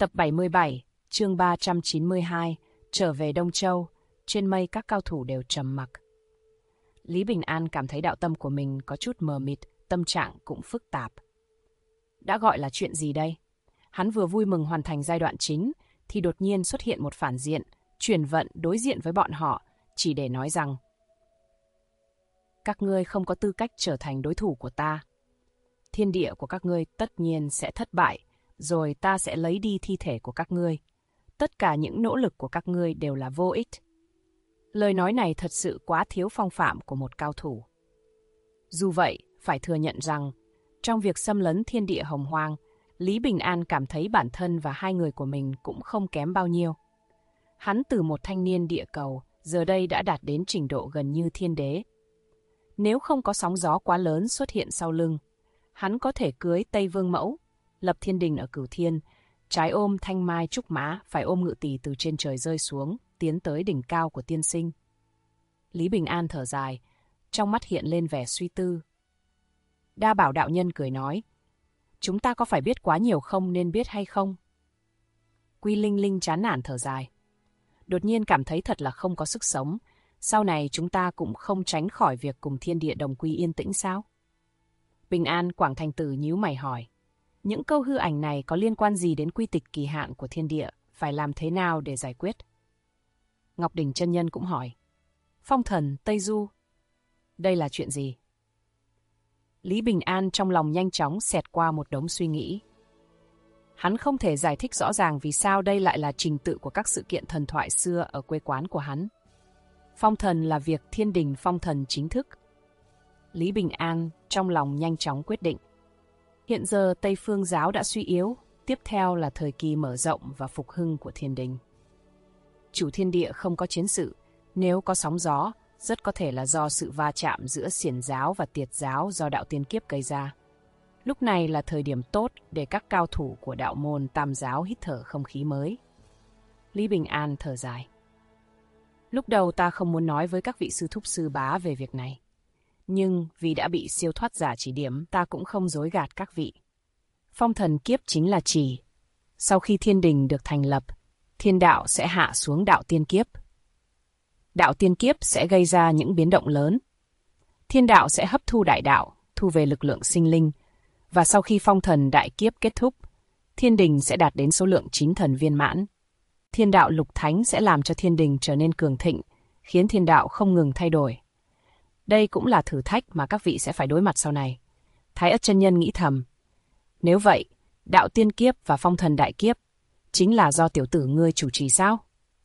Tập 77, chương 392, trở về Đông Châu, trên mây các cao thủ đều trầm mặc. Lý Bình An cảm thấy đạo tâm của mình có chút mờ mịt, tâm trạng cũng phức tạp. Đã gọi là chuyện gì đây? Hắn vừa vui mừng hoàn thành giai đoạn chính, thì đột nhiên xuất hiện một phản diện, chuyển vận đối diện với bọn họ, chỉ để nói rằng các ngươi không có tư cách trở thành đối thủ của ta. Thiên địa của các ngươi tất nhiên sẽ thất bại, rồi ta sẽ lấy đi thi thể của các ngươi. Tất cả những nỗ lực của các ngươi đều là vô ích. Lời nói này thật sự quá thiếu phong phạm của một cao thủ. Dù vậy, phải thừa nhận rằng, trong việc xâm lấn thiên địa hồng hoang, Lý Bình An cảm thấy bản thân và hai người của mình cũng không kém bao nhiêu. Hắn từ một thanh niên địa cầu, giờ đây đã đạt đến trình độ gần như thiên đế. Nếu không có sóng gió quá lớn xuất hiện sau lưng, hắn có thể cưới Tây Vương Mẫu, lập thiên đình ở Cửu Thiên, trái ôm thanh mai trúc mã, phải ôm ngự tỷ từ trên trời rơi xuống, tiến tới đỉnh cao của tiên sinh. Lý Bình An thở dài, trong mắt hiện lên vẻ suy tư. Đa Bảo đạo nhân cười nói, chúng ta có phải biết quá nhiều không nên biết hay không? Quy Linh Linh chán nản thở dài. Đột nhiên cảm thấy thật là không có sức sống, sau này chúng ta cũng không tránh khỏi việc cùng thiên địa đồng quy yên tĩnh sao? Bình An Quảng Thành Tử nhíu mày hỏi, những câu hư ảnh này có liên quan gì đến quy tịch kỳ hạn của thiên địa, phải làm thế nào để giải quyết? Ngọc Đỉnh chân nhân cũng hỏi, Phong Thần, Tây Du, đây là chuyện gì? Lý Bình An trong lòng nhanh chóng xẹt qua một đống suy nghĩ. Hắn không thể giải thích rõ ràng vì sao đây lại là trình tự của các sự kiện thần thoại xưa ở quê quán của hắn. Phong thần là việc thiên đình phong thần chính thức. Lý Bình An trong lòng nhanh chóng quyết định. Hiện giờ Tây Phương giáo đã suy yếu, tiếp theo là thời kỳ mở rộng và phục hưng của thiên đình. Chủ thiên địa không có chiến sự, nếu có sóng gió, rất có thể là do sự va chạm giữa xiển giáo và tiệt giáo do đạo tiên kiếp gây ra. Lúc này là thời điểm tốt để các cao thủ của đạo môn Tam giáo hít thở không khí mới. Lý Bình An thở dài. Lúc đầu ta không muốn nói với các vị sư thúc sư bá về việc này. Nhưng vì đã bị siêu thoát giả chỉ điểm, ta cũng không dối gạt các vị. Phong thần kiếp chính là chỉ. Sau khi thiên đình được thành lập, thiên đạo sẽ hạ xuống đạo tiên kiếp. Đạo tiên kiếp sẽ gây ra những biến động lớn. Thiên đạo sẽ hấp thu đại đạo, thu về lực lượng sinh linh. Và sau khi phong thần đại kiếp kết thúc, thiên đình sẽ đạt đến số lượng 9 thần viên mãn. Thiên đạo lục thánh sẽ làm cho thiên đình trở nên cường thịnh, khiến thiên đạo không ngừng thay đổi. Đây cũng là thử thách mà các vị sẽ phải đối mặt sau này. Thái Ất chân nhân nghĩ thầm. Nếu vậy, đạo tiên kiếp và phong thần đại kiếp chính là do tiểu tử ngươi chủ trì sao?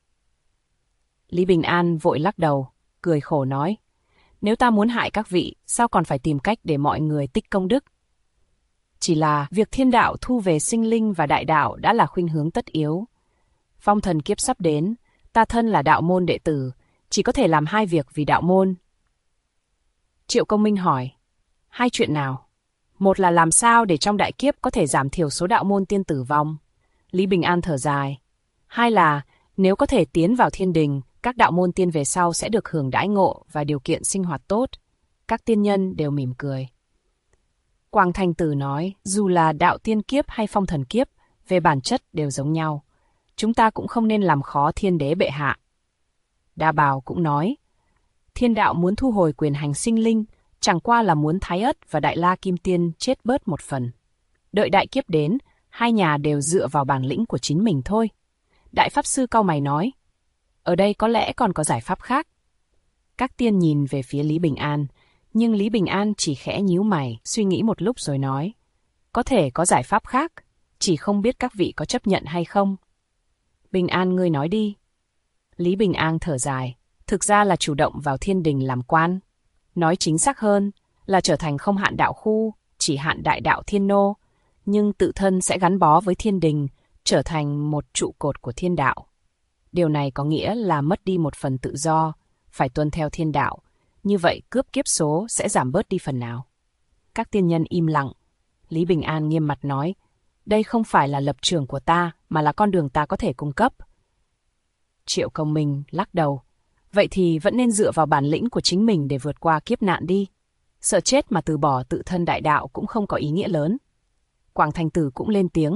Lý Bình An vội lắc đầu, cười khổ nói. Nếu ta muốn hại các vị, sao còn phải tìm cách để mọi người tích công đức? Chỉ là việc thiên đạo thu về sinh linh và đại đạo đã là khuynh hướng tất yếu. Phong thần kiếp sắp đến, ta thân là đạo môn đệ tử, chỉ có thể làm hai việc vì đạo môn. Triệu Công Minh hỏi, hai chuyện nào? Một là làm sao để trong đại kiếp có thể giảm thiểu số đạo môn tiên tử vong. Lý Bình An thở dài. Hai là, nếu có thể tiến vào thiên đình, các đạo môn tiên về sau sẽ được hưởng đãi ngộ và điều kiện sinh hoạt tốt. Các tiên nhân đều mỉm cười. Quảng Thành Tử nói, dù là đạo tiên kiếp hay phong thần kiếp, về bản chất đều giống nhau. Chúng ta cũng không nên làm khó thiên đế bệ hạ. Đa Bảo cũng nói, thiên đạo muốn thu hồi quyền hành sinh linh, chẳng qua là muốn Thái Ất và Đại La Kim Tiên chết bớt một phần. Đợi đại kiếp đến, hai nhà đều dựa vào bản lĩnh của chính mình thôi. Đại Pháp Sư cau mày nói, ở đây có lẽ còn có giải pháp khác. Các tiên nhìn về phía Lý Bình An, nhưng Lý Bình An chỉ khẽ nhíu mày, suy nghĩ một lúc rồi nói, có thể có giải pháp khác, chỉ không biết các vị có chấp nhận hay không. Bình An ngươi nói đi. Lý Bình An thở dài, thực ra là chủ động vào thiên đình làm quan. Nói chính xác hơn là trở thành không hạn đạo khu, chỉ hạn đại đạo thiên nô, nhưng tự thân sẽ gắn bó với thiên đình, trở thành một trụ cột của thiên đạo. Điều này có nghĩa là mất đi một phần tự do, phải tuân theo thiên đạo. Như vậy cướp kiếp số sẽ giảm bớt đi phần nào. Các tiên nhân im lặng. Lý Bình An nghiêm mặt nói, đây không phải là lập trường của ta, mà là con đường ta có thể cung cấp. Triệu Công Minh lắc đầu. Vậy thì vẫn nên dựa vào bản lĩnh của chính mình để vượt qua kiếp nạn đi. Sợ chết mà từ bỏ tự thân đại đạo cũng không có ý nghĩa lớn. Quảng Thành Tử cũng lên tiếng.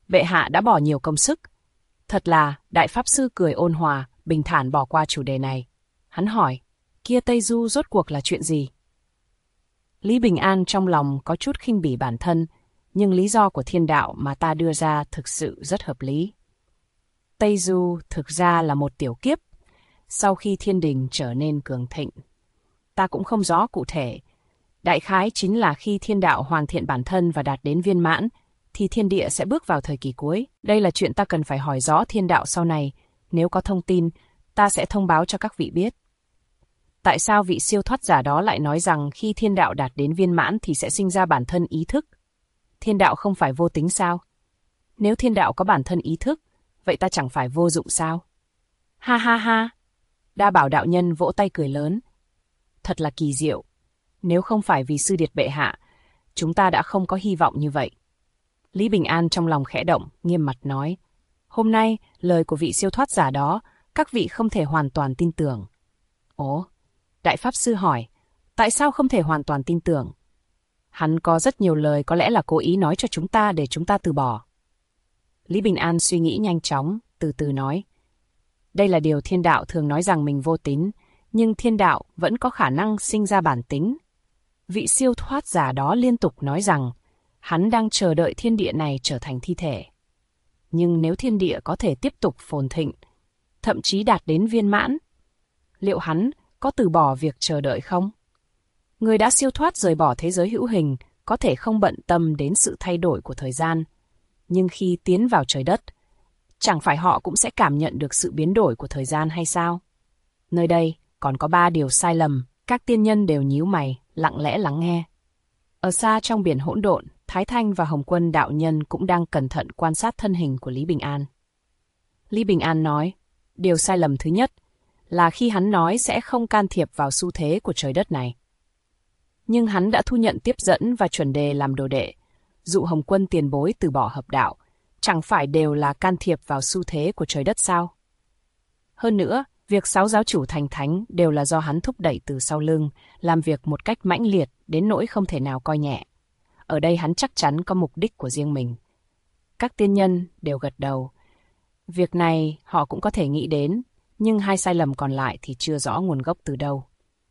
Bệ hạ đã bỏ nhiều công sức. Thật là, Đại Pháp Sư cười ôn hòa, bình thản bỏ qua chủ đề này. Hắn hỏi, kia Tây Du rốt cuộc là chuyện gì? Lý Bình An trong lòng có chút khinh bỉ bản thân, nhưng lý do của thiên đạo mà ta đưa ra thực sự rất hợp lý. Tây Du thực ra là một tiểu kiếp, sau khi thiên đình trở nên cường thịnh. Ta cũng không rõ cụ thể. Đại khái chính là khi thiên đạo hoàn thiện bản thân và đạt đến viên mãn, thì thiên địa sẽ bước vào thời kỳ cuối. Đây là chuyện ta cần phải hỏi rõ thiên đạo sau này. Nếu có thông tin, ta sẽ thông báo cho các vị biết. Tại sao vị siêu thoát giả đó lại nói rằng khi thiên đạo đạt đến viên mãn thì sẽ sinh ra bản thân ý thức? Thiên đạo không phải vô tính sao? Nếu thiên đạo có bản thân ý thức, vậy ta chẳng phải vô dụng sao? Ha ha ha! Đa Bảo đạo nhân vỗ tay cười lớn. Thật là kỳ diệu. Nếu không phải vì sư điệt bệ hạ, chúng ta đã không có hy vọng như vậy. Lý Bình An trong lòng khẽ động, nghiêm mặt nói. Hôm nay, lời của vị siêu thoát giả đó, các vị không thể hoàn toàn tin tưởng. Ồ, Đại Pháp Sư hỏi, tại sao không thể hoàn toàn tin tưởng? Hắn có rất nhiều lời có lẽ là cố ý nói cho chúng ta để chúng ta từ bỏ. Lý Bình An suy nghĩ nhanh chóng, từ từ nói. Đây là điều thiên đạo thường nói rằng mình vô tín, nhưng thiên đạo vẫn có khả năng sinh ra bản tính. Vị siêu thoát giả đó liên tục nói rằng hắn đang chờ đợi thiên địa này trở thành thi thể. Nhưng nếu thiên địa có thể tiếp tục phồn thịnh, thậm chí đạt đến viên mãn, liệu hắn có từ bỏ việc chờ đợi không? Người đã siêu thoát rời bỏ thế giới hữu hình có thể không bận tâm đến sự thay đổi của thời gian. Nhưng khi tiến vào trời đất, chẳng phải họ cũng sẽ cảm nhận được sự biến đổi của thời gian hay sao? Nơi đây còn có 3 điều sai lầm, các tiên nhân đều nhíu mày, lặng lẽ lắng nghe. Ở xa trong biển hỗn độn, Thái Thanh và Hồng Quân đạo nhân cũng đang cẩn thận quan sát thân hình của Lý Bình An. Lý Bình An nói, điều sai lầm thứ nhất là khi hắn nói sẽ không can thiệp vào xu thế của trời đất này. Nhưng hắn đã thu nhận tiếp dẫn và chuẩn đề làm đồ đệ, dụ Hồng Quân tiền bối từ bỏ hợp đạo, chẳng phải đều là can thiệp vào xu thế của trời đất sao? Hơn nữa, việc 6 giáo chủ thành thánh đều là do hắn thúc đẩy từ sau lưng, làm việc một cách mãnh liệt đến nỗi không thể nào coi nhẹ. Ở đây hắn chắc chắn có mục đích của riêng mình. Các tiên nhân đều gật đầu. Việc này họ cũng có thể nghĩ đến, nhưng 2 sai lầm còn lại thì chưa rõ nguồn gốc từ đâu.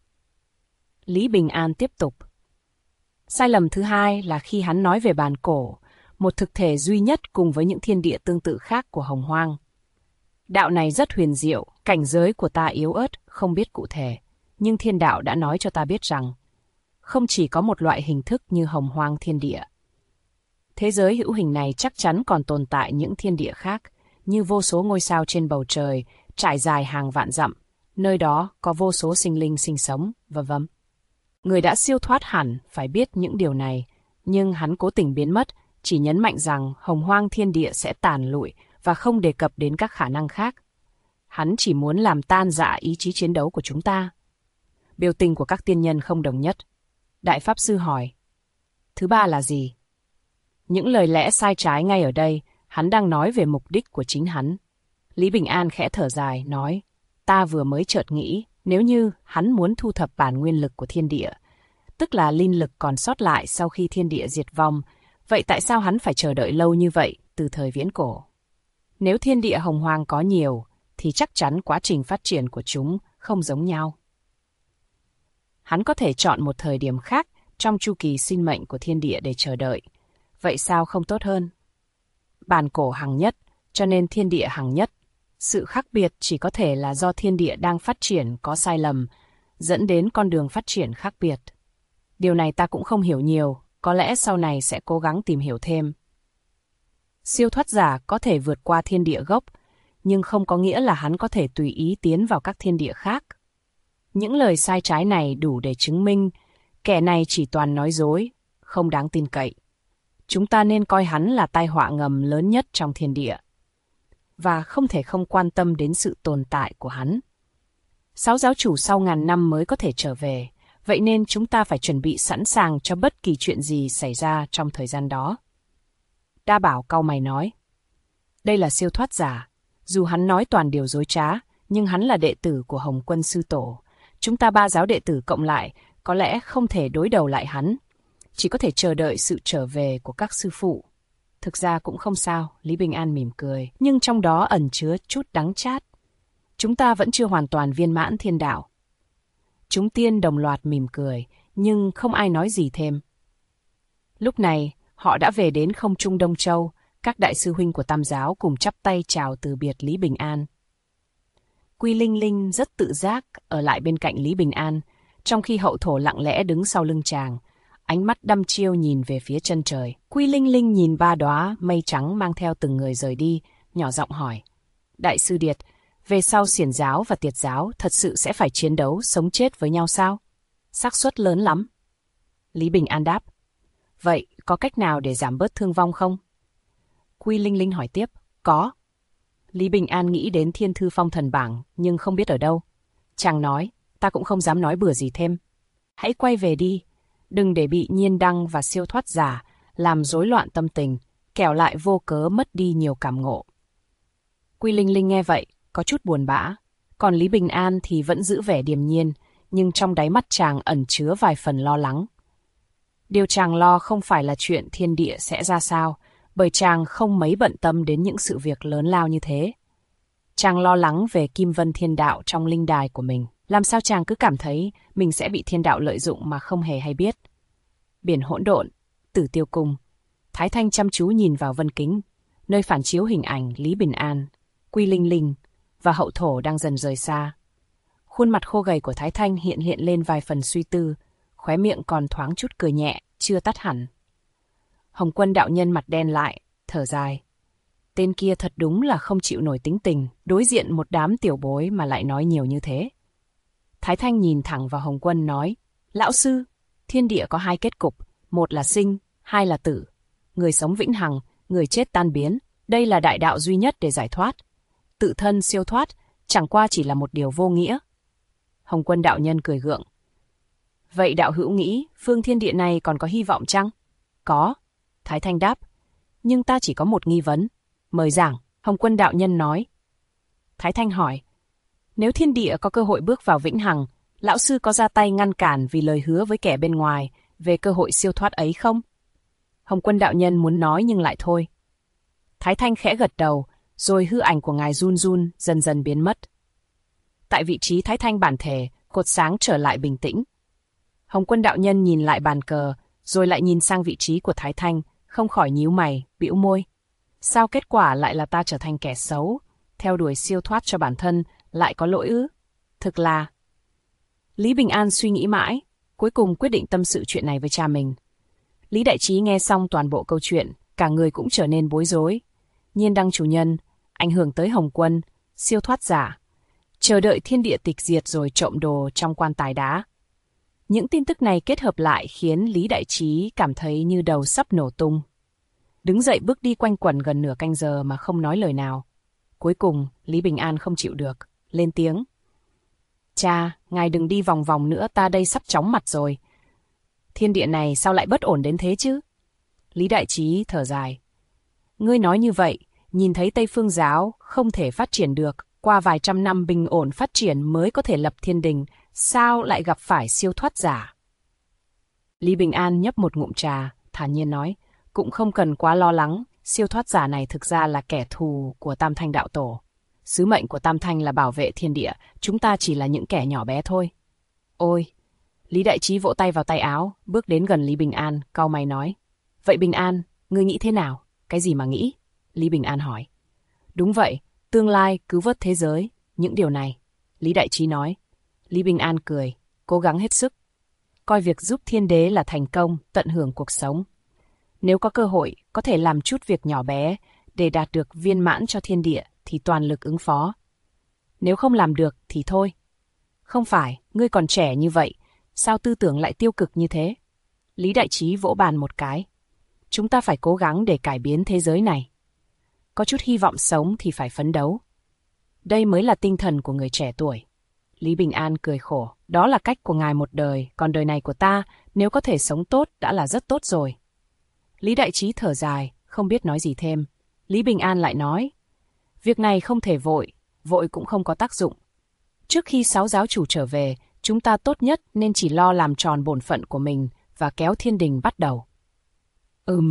Lý Bình An tiếp tục. Sai lầm thứ 2 là khi hắn nói về bàn cổ, một thực thể duy nhất cùng với những thiên địa tương tự khác của Hồng Hoang. Đạo này rất huyền diệu, cảnh giới của ta yếu ớt, không biết cụ thể, nhưng thiên đạo đã nói cho ta biết rằng không chỉ có một loại hình thức như Hồng Hoang thiên địa. Thế giới hữu hình này chắc chắn còn tồn tại những thiên địa khác, như vô số ngôi sao trên bầu trời, trải dài hàng vạn dặm, nơi đó có vô số sinh linh sinh sống, vân vân. Người đã siêu thoát hẳn phải biết những điều này, nhưng hắn cố tình biến mất, chỉ nhấn mạnh rằng Hồng Hoang thiên địa sẽ tàn lụi và không đề cập đến các khả năng khác. Hắn chỉ muốn làm tan rã ý chí chiến đấu của chúng ta. Biểu tình của các tiên nhân không đồng nhất. Đại Pháp Sư hỏi, thứ 3 là gì? Những lời lẽ sai trái ngay ở đây, hắn đang nói về mục đích của chính hắn. Lý Bình An khẽ thở dài, nói, ta vừa mới chợt nghĩ, nếu như hắn muốn thu thập bản nguyên lực của thiên địa, tức là linh lực còn sót lại sau khi thiên địa diệt vong, vậy tại sao hắn phải chờ đợi lâu như vậy từ thời viễn cổ? Nếu thiên địa hồng hoang có nhiều, thì chắc chắn quá trình phát triển của chúng không giống nhau. Hắn có thể chọn một thời điểm khác trong chu kỳ sinh mệnh của thiên địa để chờ đợi. Vậy sao không tốt hơn? Bàn cổ hằng nhất, cho nên thiên địa hằng nhất. Sự khác biệt chỉ có thể là do thiên địa đang phát triển có sai lầm, dẫn đến con đường phát triển khác biệt. Điều này ta cũng không hiểu nhiều, có lẽ sau này sẽ cố gắng tìm hiểu thêm. Siêu thoát giả có thể vượt qua thiên địa gốc, nhưng không có nghĩa là hắn có thể tùy ý tiến vào các thiên địa khác. Những lời sai trái này đủ để chứng minh kẻ này chỉ toàn nói dối, không đáng tin cậy. Chúng ta nên coi hắn là tai họa ngầm lớn nhất trong thiên địa, và không thể không quan tâm đến sự tồn tại của hắn. 6 giáo chủ sau ngàn năm mới có thể trở về, vậy nên chúng ta phải chuẩn bị sẵn sàng cho bất kỳ chuyện gì xảy ra trong thời gian đó. Đa Bảo cau mày nói, đây là siêu thoát giả, dù hắn nói toàn điều dối trá, nhưng hắn là đệ tử của Hồng Quân Sư Tổ. Chúng ta 3 giáo đệ tử cộng lại, có lẽ không thể đối đầu lại hắn, chỉ có thể chờ đợi sự trở về của các sư phụ. Thực ra cũng không sao, Lý Bình An mỉm cười, nhưng trong đó ẩn chứa chút đắng chát. Chúng ta vẫn chưa hoàn toàn viên mãn thiên đạo. Chúng tiên đồng loạt mỉm cười, nhưng không ai nói gì thêm. Lúc này, họ đã về đến không trung Đông Châu, các đại sư huynh của Tam giáo cùng chắp tay chào từ biệt Lý Bình An. Quy Linh Linh rất tự giác ở lại bên cạnh Lý Bình An, trong khi hậu thổ lặng lẽ đứng sau lưng chàng, ánh mắt đăm chiêu nhìn về phía chân trời. Quy Linh Linh nhìn ba đóa mây trắng mang theo từng người rời đi, nhỏ giọng hỏi. Đại sư Điệt, về sau Xiển giáo và Tiệt giáo thật sự sẽ phải chiến đấu sống chết với nhau sao? Xác suất lớn lắm. Lý Bình An đáp. Vậy có cách nào để giảm bớt thương vong không? Quy Linh Linh hỏi tiếp. Có. Lý Bình An nghĩ đến Thiên Thư Phong Thần Bảng nhưng không biết ở đâu. Chàng nói, ta cũng không dám nói bừa gì thêm. Hãy quay về đi, đừng để bị Nhiên Đăng và Siêu Thoát Giả làm rối loạn tâm tình, kẻo lại vô cớ mất đi nhiều cảm ngộ. Quy Linh Linh nghe vậy, có chút buồn bã. Còn Lý Bình An thì vẫn giữ vẻ điềm nhiên, nhưng trong đáy mắt chàng ẩn chứa vài phần lo lắng. Điều chàng lo không phải là chuyện thiên địa sẽ ra sao, bởi chàng không mấy bận tâm đến những sự việc lớn lao như thế. Chàng lo lắng về Kim Vân Thiên Đạo trong linh đài của mình. Làm sao chàng cứ cảm thấy mình sẽ bị thiên đạo lợi dụng mà không hề hay biết. Biển hỗn độn, Tử Tiêu Cung. Thái Thanh chăm chú nhìn vào vân kính, nơi phản chiếu hình ảnh Lý Bình An, Quy Linh Linh và hậu thổ đang dần rời xa. Khuôn mặt khô gầy của Thái Thanh hiện lên vài phần suy tư, khóe miệng còn thoáng chút cười nhẹ, chưa tắt hẳn. Hồng Quân đạo nhân mặt đen lại, thở dài. Tên kia thật đúng là không chịu nổi tính tình, đối diện một đám tiểu bối mà lại nói nhiều như thế. Thái Thanh nhìn thẳng vào Hồng Quân nói, Lão sư, thiên địa có hai kết cục, một là sinh, hai là tử. Người sống vĩnh hằng, người chết tan biến, đây là đại đạo duy nhất để giải thoát. Tự thân siêu thoát, chẳng qua chỉ là một điều vô nghĩa. Hồng Quân đạo nhân cười gượng. Vậy đạo hữu nghĩ, phương thiên địa này còn có hy vọng chăng? Có, Thái Thanh đáp. Nhưng ta chỉ có một nghi vấn. Mời giảng, Hồng Quân đạo nhân nói. Thái Thanh hỏi. Nếu thiên địa có cơ hội bước vào vĩnh hằng, lão sư có ra tay ngăn cản vì lời hứa với kẻ bên ngoài về cơ hội siêu thoát ấy không? Hồng Quân đạo nhân muốn nói nhưng lại thôi. Thái Thanh khẽ gật đầu, rồi hư ảnh của ngài run run dần dần biến mất. Tại vị trí Thái Thanh bản thể, cột sáng trở lại bình tĩnh. Hồng Quân đạo nhân nhìn lại bàn cờ, rồi lại nhìn sang vị trí của Thái Thanh, không khỏi nhíu mày, bĩu môi. Sao kết quả lại là ta trở thành kẻ xấu, theo đuổi siêu thoát cho bản thân, lại có lỗi ư? Thực là... Lý Bình An suy nghĩ mãi, cuối cùng quyết định tâm sự chuyện này với cha mình. Lý Đại Trí nghe xong toàn bộ câu chuyện, cả người cũng trở nên bối rối. Nhiên Đăng chủ nhân, ảnh hưởng tới Hồng Quân, siêu thoát giả, chờ đợi thiên địa tịch diệt rồi trộm đồ trong quan tài đá. Những tin tức này kết hợp lại khiến Lý Đại Trí cảm thấy như đầu sắp nổ tung. Đứng dậy bước đi quanh quẩn gần nửa canh giờ mà không nói lời nào. Cuối cùng, Lý Bình An không chịu được, lên tiếng. Cha, ngài đừng đi vòng vòng nữa, ta đây sắp chóng mặt rồi. Thiên địa này sao lại bất ổn đến thế chứ? Lý Đại Trí thở dài. Ngươi nói như vậy, nhìn thấy Tây Phương Giáo không thể phát triển được, qua vài trăm năm bình ổn phát triển mới có thể lập thiên đình, sao lại gặp phải siêu thoát giả? Lý Bình An nhấp một ngụm trà, thản nhiên nói, cũng không cần quá lo lắng, siêu thoát giả này thực ra là kẻ thù của Tam Thanh Đạo Tổ. Sứ mệnh của Tam Thanh là bảo vệ thiên địa, chúng ta chỉ là những kẻ nhỏ bé thôi. Ôi! Lý Đại Trí vỗ tay vào tay áo, bước đến gần Lý Bình An, cau mày nói. Vậy Bình An, ngươi nghĩ thế nào? Cái gì mà nghĩ? Lý Bình An hỏi. Đúng vậy, tương lai, cứu vớt thế giới, những điều này. Lý Đại Trí nói. Lý Bình An cười, cố gắng hết sức. Coi việc giúp thiên đế là thành công, tận hưởng cuộc sống. Nếu có cơ hội, có thể làm chút việc nhỏ bé để đạt được viên mãn cho thiên địa thì toàn lực ứng phó. Nếu không làm được thì thôi. Không phải, ngươi còn trẻ như vậy, sao tư tưởng lại tiêu cực như thế? Lý Đại Trí vỗ bàn một cái. Chúng ta phải cố gắng để cải biến thế giới này. Có chút hy vọng sống thì phải phấn đấu. Đây mới là tinh thần của người trẻ tuổi. Lý Bình An cười khổ. Đó là cách của ngài một đời, còn đời này của ta, nếu có thể sống tốt đã là rất tốt rồi. Lý Đại Trí thở dài, không biết nói gì thêm. Lý Bình An lại nói, việc này không thể vội, vội cũng không có tác dụng. Trước khi 6 giáo chủ trở về, chúng ta tốt nhất nên chỉ lo làm tròn bổn phận của mình và kéo thiên đình bắt đầu.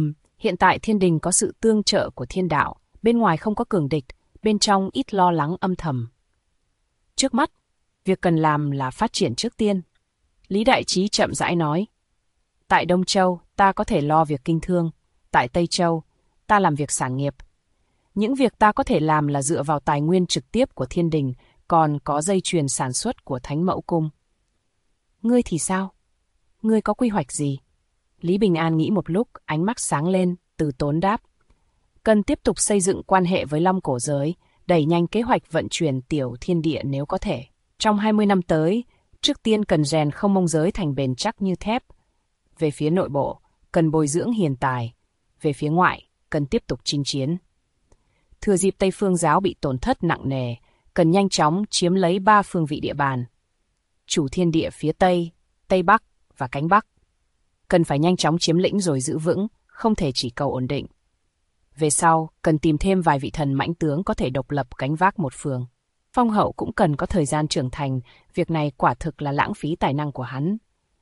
Hiện tại thiên đình có sự tương trợ của thiên đạo, bên ngoài không có cường địch, bên trong ít lo lắng âm thầm. Trước mắt, việc cần làm là phát triển trước tiên. Lý Đại Trí chậm rãi nói. Tại Đông Châu, ta có thể lo việc kinh thương. Tại Tây Châu, ta làm việc sản nghiệp. Những việc ta có thể làm là dựa vào tài nguyên trực tiếp của thiên đình, còn có dây chuyền sản xuất của Thánh Mẫu Cung. Ngươi thì sao? Ngươi có quy hoạch gì? Lý Bình An nghĩ một lúc, ánh mắt sáng lên, từ tốn đáp. Cần tiếp tục xây dựng quan hệ với Long Cổ Giới, đẩy nhanh kế hoạch vận chuyển tiểu thiên địa nếu có thể. Trong 20 năm tới, trước tiên cần rèn Không Mông Giới thành bền chắc như thép. Về phía nội bộ, cần bồi dưỡng hiền tài. Về phía ngoại, cần tiếp tục chinh chiến. Thừa dịp Tây Phương Giáo bị tổn thất nặng nề, cần nhanh chóng chiếm lấy 3 phương vị địa bàn. Chủ thiên địa phía Tây, Tây Bắc và cánh Bắc. Cần phải nhanh chóng chiếm lĩnh rồi giữ vững, không thể chỉ cầu ổn định. Về sau, cần tìm thêm vài vị thần mãnh tướng có thể độc lập gánh vác một phương. Phong Hậu cũng cần có thời gian trưởng thành, việc này quả thực là lãng phí tài năng của hắn.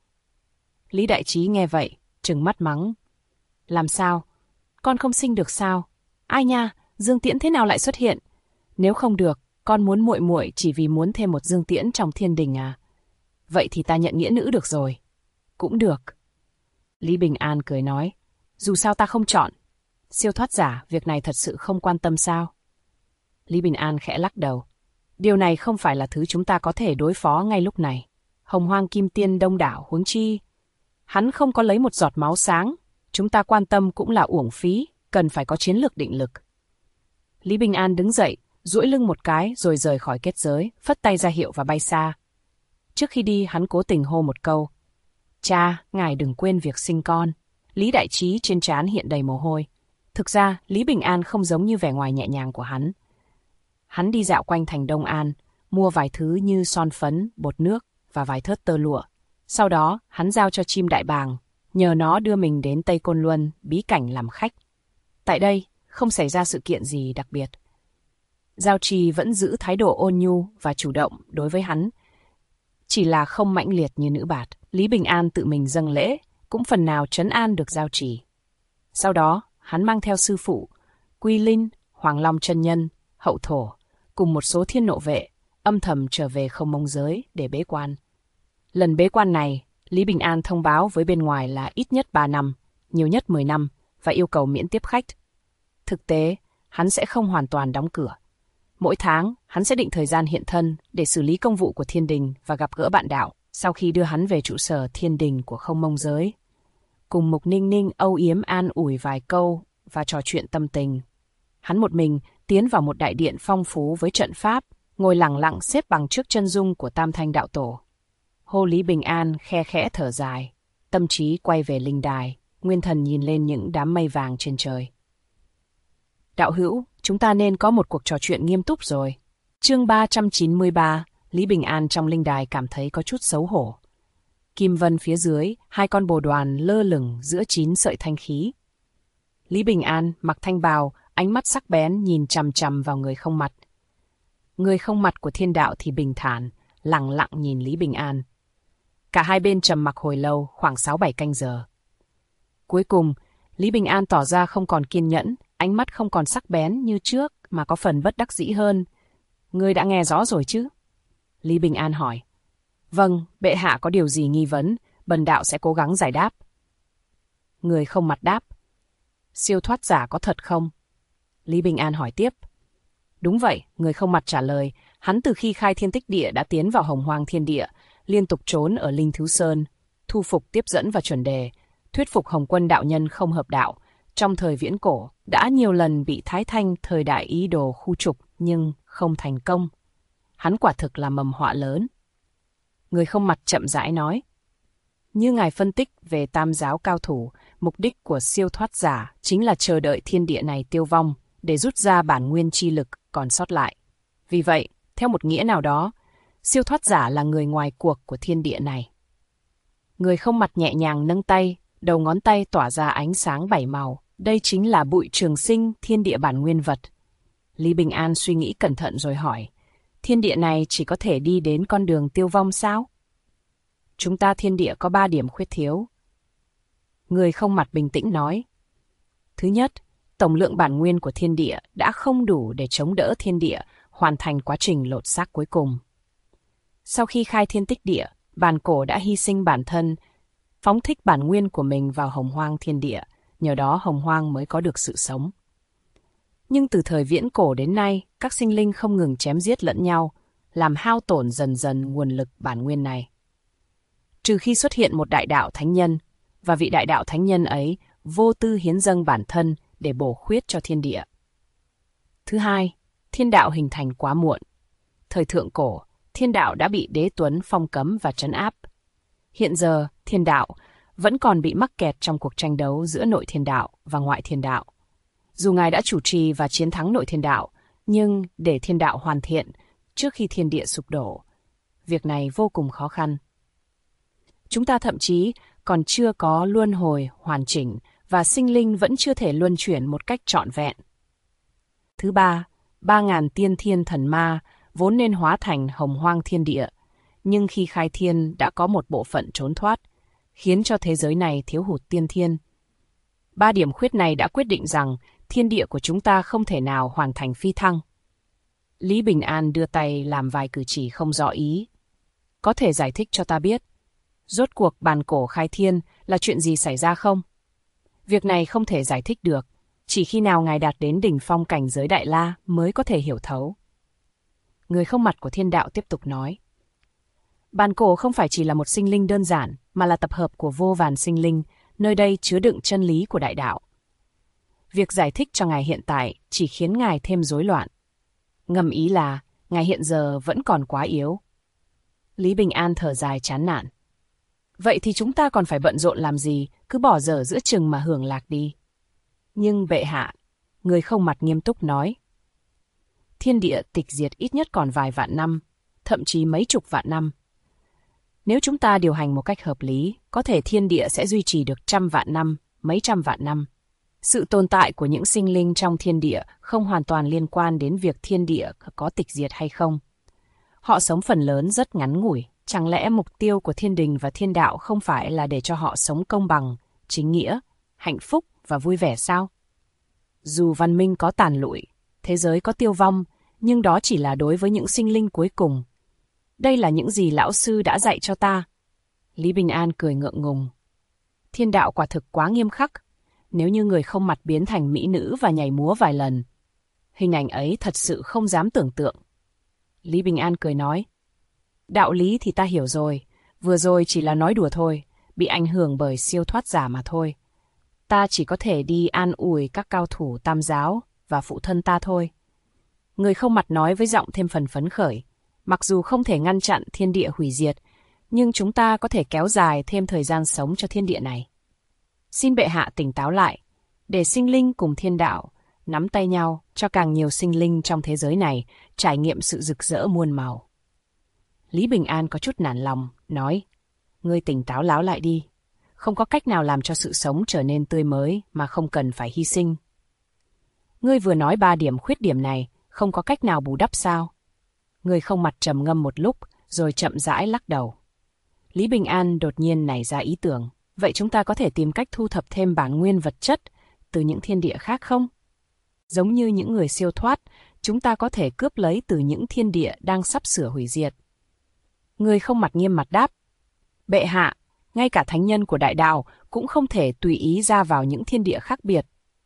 Lý Đại Trí nghe vậy, trừng mắt mắng. Làm sao? Con không sinh được sao? Ai nha, Dương Tiễn thế nào lại xuất hiện? Nếu không được, con muốn muội muội chỉ vì muốn thêm một Dương Tiễn trong thiên đình à? Vậy thì ta nhận nghĩa nữ được rồi. Cũng được. Lý Bình An cười nói. Dù sao ta không chọn. Siêu thoát giả, việc này thật sự không quan tâm sao? Lý Bình An khẽ lắc đầu. Điều này không phải là thứ chúng ta có thể đối phó ngay lúc này. Hồng Hoang Kim Tiên đông đảo huống chi. Hắn không có lấy một giọt máu sáng. Chúng ta quan tâm cũng là uổng phí, cần phải có chiến lược định lực. Lý Bình An đứng dậy, duỗi lưng một cái rồi rời khỏi kết giới, phất tay ra hiệu và bay xa. Trước khi đi, hắn cố tình hô một câu. Cha, ngài đừng quên việc sinh con. Lý Đại Trí trên trán hiện đầy mồ hôi. Thực ra, Lý Bình An không giống như vẻ ngoài nhẹ nhàng của hắn. Hắn đi dạo quanh thành Đông An, mua vài thứ như son phấn, bột nước và vài thớt tơ lụa. Sau đó, hắn giao cho chim đại bàng, nhờ nó đưa mình đến Tây Côn Luân, bí cảnh làm khách. Tại đây, không xảy ra sự kiện gì đặc biệt. Giao Trì vẫn giữ thái độ ôn nhu và chủ động đối với hắn, chỉ là không mãnh liệt như nữ bạt. Lý Bình An tự mình dâng lễ, cũng phần nào trấn an được Giao Trì. Sau đó, hắn mang theo sư phụ, Quy Linh, Hoàng Long chân nhân, Hậu Thổ, cùng một số thiên nộ vệ, âm thầm trở về Không Mông Giới để bế quan. Lần bế quan này, Lý Bình An thông báo với bên ngoài là ít nhất 3 năm, nhiều nhất 10 năm và yêu cầu miễn tiếp khách. Thực tế, hắn sẽ không hoàn toàn đóng cửa. Mỗi tháng, hắn sẽ định thời gian hiện thân để xử lý công vụ của thiên đình và gặp gỡ bạn đạo sau khi đưa hắn về trụ sở thiên đình của Không Mông Giới. Cùng Mục Ninh Ninh âu yếm an ủi vài câu và trò chuyện tâm tình. Hắn một mình tiến vào một đại điện phong phú với trận pháp, ngồi lặng lặng xếp bằng trước chân dung của Tam Thanh Đạo Tổ. Hô Lý Bình An khe khẽ thở dài, tâm trí quay về linh đài, nguyên thần nhìn lên những đám mây vàng trên trời. Đạo hữu, chúng ta nên có một cuộc trò chuyện nghiêm túc rồi. Chương 393, Lý Bình An trong linh đài cảm thấy có chút xấu hổ. Kim vân phía dưới, 2 con bồ đoàn lơ lửng giữa 9 sợi thanh khí. Lý Bình An mặc thanh bào, ánh mắt sắc bén nhìn chằm chằm vào người không mặt. Người không mặt của thiên đạo thì bình thản, lặng lặng nhìn Lý Bình An. Cả hai bên trầm mặc hồi lâu, khoảng 6-7 canh giờ. Cuối cùng, Lý Bình An tỏ ra không còn kiên nhẫn, ánh mắt không còn sắc bén như trước mà có phần bất đắc dĩ hơn. Ngươi đã nghe rõ rồi chứ? Lý Bình An hỏi. Vâng, bệ hạ có điều gì nghi vấn, bần đạo sẽ cố gắng giải đáp. Người không mặt đáp. Siêu thoát giả có thật không? Lý Bình An hỏi tiếp. Đúng vậy, người không mặt trả lời. Hắn từ khi khai thiên tích địa đã tiến vào Hồng Hoang thiên địa, liên tục trốn ở Linh Thứ Sơn, thu phục tiếp dẫn và chuẩn đề, thuyết phục Hồng Quân đạo nhân không hợp đạo. Trong thời viễn cổ, đã nhiều lần bị Thái Thanh thời đại ý đồ khu trục nhưng không thành công. Hắn quả thực là mầm họa lớn. Người không mặt chậm rãi nói. Như ngài phân tích về tam giáo cao thủ, mục đích của siêu thoát giả chính là chờ đợi thiên địa này tiêu vong để rút ra bản nguyên chi lực còn sót lại. Vì vậy, theo một nghĩa nào đó, siêu thoát giả là người ngoài cuộc của thiên địa này. Người không mặt nhẹ nhàng nâng tay, đầu ngón tay tỏa ra ánh sáng 7 màu. Đây chính là bụi trường sinh, thiên địa bản nguyên vật. Lý Bình An suy nghĩ cẩn thận rồi hỏi. Thiên địa này chỉ có thể đi đến con đường tiêu vong sao? Chúng ta thiên địa có 3 điểm khuyết thiếu. Người không mặt bình tĩnh nói. Thứ nhất, tổng lượng bản nguyên của thiên địa đã không đủ để chống đỡ thiên địa hoàn thành quá trình lột xác cuối cùng. Sau khi khai thiên tích địa, bàn cổ đã hy sinh bản thân, phóng thích bản nguyên của mình vào hồng hoang thiên địa, nhờ đó hồng hoang mới có được sự sống. Nhưng từ thời viễn cổ đến nay, các sinh linh không ngừng chém giết lẫn nhau, làm hao tổn dần dần nguồn lực bản nguyên này. Trừ khi xuất hiện một đại đạo thánh nhân, và vị đại đạo thánh nhân ấy vô tư hiến dâng bản thân để bổ khuyết cho thiên địa. Thứ hai, thiên đạo hình thành quá muộn. Thời thượng cổ, thiên đạo đã bị đế tuấn phong cấm và trấn áp. Hiện giờ, thiên đạo vẫn còn bị mắc kẹt trong cuộc tranh đấu giữa nội thiên đạo và ngoại thiên đạo. Dù Ngài đã chủ trì và chiến thắng nội thiên đạo, nhưng để thiên đạo hoàn thiện trước khi thiên địa sụp đổ, việc này vô cùng khó khăn. Chúng ta thậm chí còn chưa có luân hồi hoàn chỉnh và sinh linh vẫn chưa thể luân chuyển một cách trọn vẹn. Thứ ba, 3.000 tiên thiên thần ma vốn nên hóa thành hồng hoang thiên địa, nhưng khi khai thiên đã có một bộ phận trốn thoát, khiến cho thế giới này thiếu hụt tiên thiên. 3 điểm khuyết này đã quyết định rằng thiên địa của chúng ta không thể nào hoàn thành phi thăng. Lý Bình An đưa tay làm vài cử chỉ không rõ ý. Có thể giải thích cho ta biết, rốt cuộc bàn cổ khai thiên là chuyện gì xảy ra không? Việc này không thể giải thích được, chỉ khi nào Ngài đạt đến đỉnh phong cảnh giới Đại La mới có thể hiểu thấu. Người không mặt của thiên đạo tiếp tục nói. Bàn cổ không phải chỉ là một sinh linh đơn giản, mà là tập hợp của vô vàn sinh linh, nơi đây chứa đựng chân lý của đại đạo. Việc giải thích cho Ngài hiện tại chỉ khiến Ngài thêm rối loạn. Ngầm ý là, Ngài hiện giờ vẫn còn quá yếu. Lý Bình An thở dài chán nản. Vậy thì chúng ta còn phải bận rộn làm gì, cứ bỏ dở giữa chừng mà hưởng lạc đi. Nhưng bệ hạ, người không mặt nghiêm túc nói. Thiên địa tịch diệt ít nhất còn vài vạn năm, thậm chí mấy chục vạn năm. Nếu chúng ta điều hành một cách hợp lý, có thể thiên địa sẽ duy trì được 100 vạn năm, mấy trăm vạn năm. Sự tồn tại của những sinh linh trong thiên địa không hoàn toàn liên quan đến việc thiên địa có tịch diệt hay không. Họ sống phần lớn rất ngắn ngủi. Chẳng lẽ mục tiêu của thiên đình và thiên đạo không phải là để cho họ sống công bằng, chính nghĩa, hạnh phúc và vui vẻ sao? Dù văn minh có tàn lụi, thế giới có tiêu vong, nhưng đó chỉ là đối với những sinh linh cuối cùng. Đây là những gì lão sư đã dạy cho ta. Lý Bình An cười ngượng ngùng. Thiên đạo quả thực quá nghiêm khắc. Nếu như người không mặt biến thành mỹ nữ và nhảy múa vài lần, hình ảnh ấy thật sự không dám tưởng tượng. Lý Bình An cười nói. Đạo lý thì ta hiểu rồi, vừa rồi chỉ là nói đùa thôi, bị ảnh hưởng bởi siêu thoát giả mà thôi. Ta chỉ có thể đi an ủi các cao thủ tam giáo và phụ thân ta thôi. Người không mặt nói với giọng thêm phần phấn khởi. Mặc dù không thể ngăn chặn thiên địa hủy diệt, nhưng chúng ta có thể kéo dài thêm thời gian sống cho thiên địa này. Xin bệ hạ tỉnh táo lại, để sinh linh cùng thiên đạo nắm tay nhau cho càng nhiều sinh linh trong thế giới này trải nghiệm sự rực rỡ muôn màu. Lý Bình An có chút nản lòng, nói, ngươi tỉnh táo láo lại đi. Không có cách nào làm cho sự sống trở nên tươi mới mà không cần phải hy sinh. Ngươi vừa nói 3 điểm khuyết điểm này, không có cách nào bù đắp sao? Ngươi không mặt trầm ngâm một lúc, rồi chậm rãi lắc đầu. Lý Bình An đột nhiên nảy ra ý tưởng, vậy chúng ta có thể tìm cách thu thập thêm bản nguyên vật chất từ những thiên địa khác không? Giống như những người siêu thoát, chúng ta có thể cướp lấy từ những thiên địa đang sắp sửa hủy diệt. Người không mặt nghiêm mặt đáp. Bệ hạ, ngay cả thánh nhân của đại đạo cũng không thể tùy ý ra vào những thiên địa khác biệt.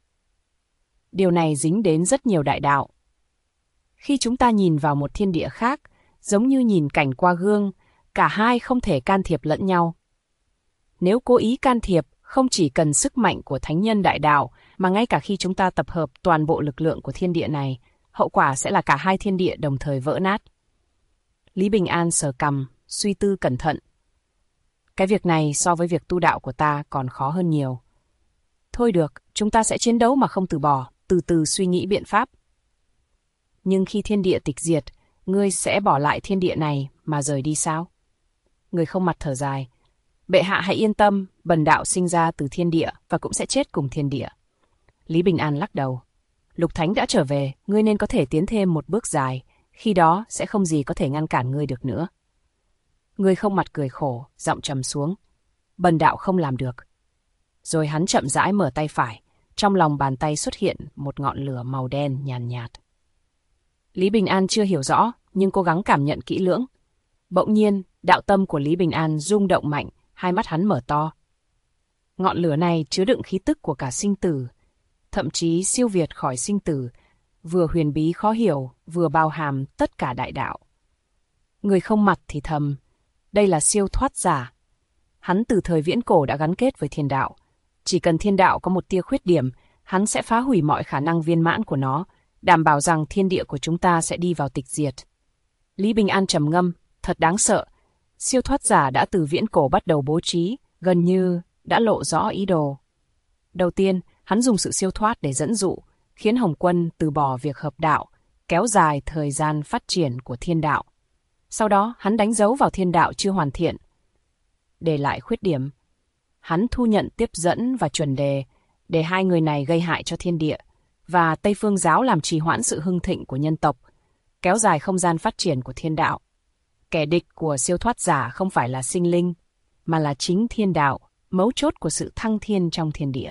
Điều này dính đến rất nhiều đại đạo. Khi chúng ta nhìn vào một thiên địa khác, giống như nhìn cảnh qua gương, cả hai không thể can thiệp lẫn nhau. Nếu cố ý can thiệp, không chỉ cần sức mạnh của thánh nhân đại đạo, mà ngay cả khi chúng ta tập hợp toàn bộ lực lượng của thiên địa này, hậu quả sẽ là cả hai thiên địa đồng thời vỡ nát. Lý Bình An sờ cằm, suy tư cẩn thận. Cái việc này so với việc tu đạo của ta còn khó hơn nhiều. Thôi được, chúng ta sẽ chiến đấu mà không từ bỏ, từ từ suy nghĩ biện pháp. Nhưng khi thiên địa tịch diệt, ngươi sẽ bỏ lại thiên địa này mà rời đi sao? Người không mặt thở dài. Bệ hạ hãy yên tâm, bần đạo sinh ra từ thiên địa và cũng sẽ chết cùng thiên địa. Lý Bình An lắc đầu. Lục Thánh đã trở về, ngươi nên có thể tiến thêm một bước dài, khi đó sẽ không gì có thể ngăn cản ngươi được nữa. Người không mặt cười khổ, giọng trầm xuống. Bần đạo không làm được. Rồi hắn chậm rãi mở tay phải, Trong lòng bàn tay xuất hiện một ngọn lửa màu đen nhàn nhạt. Lý Bình An chưa hiểu rõ, nhưng cố gắng cảm nhận kỹ lưỡng. Bỗng nhiên, đạo tâm của Lý Bình An rung động mạnh, hai mắt hắn mở to. Ngọn lửa này chứa đựng khí tức của cả sinh tử, thậm chí siêu việt khỏi sinh tử, vừa huyền bí khó hiểu, vừa bao hàm tất cả đại đạo. Người không mặt thì thầm, đây là siêu thoát giả. Hắn từ thời viễn cổ đã gắn kết với thiên đạo. Chỉ cần thiên đạo có một tia khuyết điểm, hắn sẽ phá hủy mọi khả năng viên mãn của nó, đảm bảo rằng thiên địa của chúng ta sẽ đi vào tịch diệt. Lý Bình An trầm ngâm, thật đáng sợ. Siêu thoát giả đã từ viễn cổ bắt đầu bố trí, gần như đã lộ rõ ý đồ. Đầu tiên, hắn dùng sự siêu thoát để dẫn dụ, khiến Hồng Quân từ bỏ việc hợp đạo, kéo dài thời gian phát triển của thiên đạo. Sau đó, hắn đánh dấu vào thiên đạo chưa hoàn thiện, để lại khuyết điểm. Hắn thu nhận tiếp dẫn và chuẩn đề, để hai người này gây hại cho thiên địa, và Tây Phương giáo làm trì hoãn sự hưng thịnh của nhân tộc, kéo dài không gian phát triển của thiên đạo. Kẻ địch của siêu thoát giả không phải là sinh linh, mà là chính thiên đạo, mấu chốt của sự thăng thiên trong thiên địa.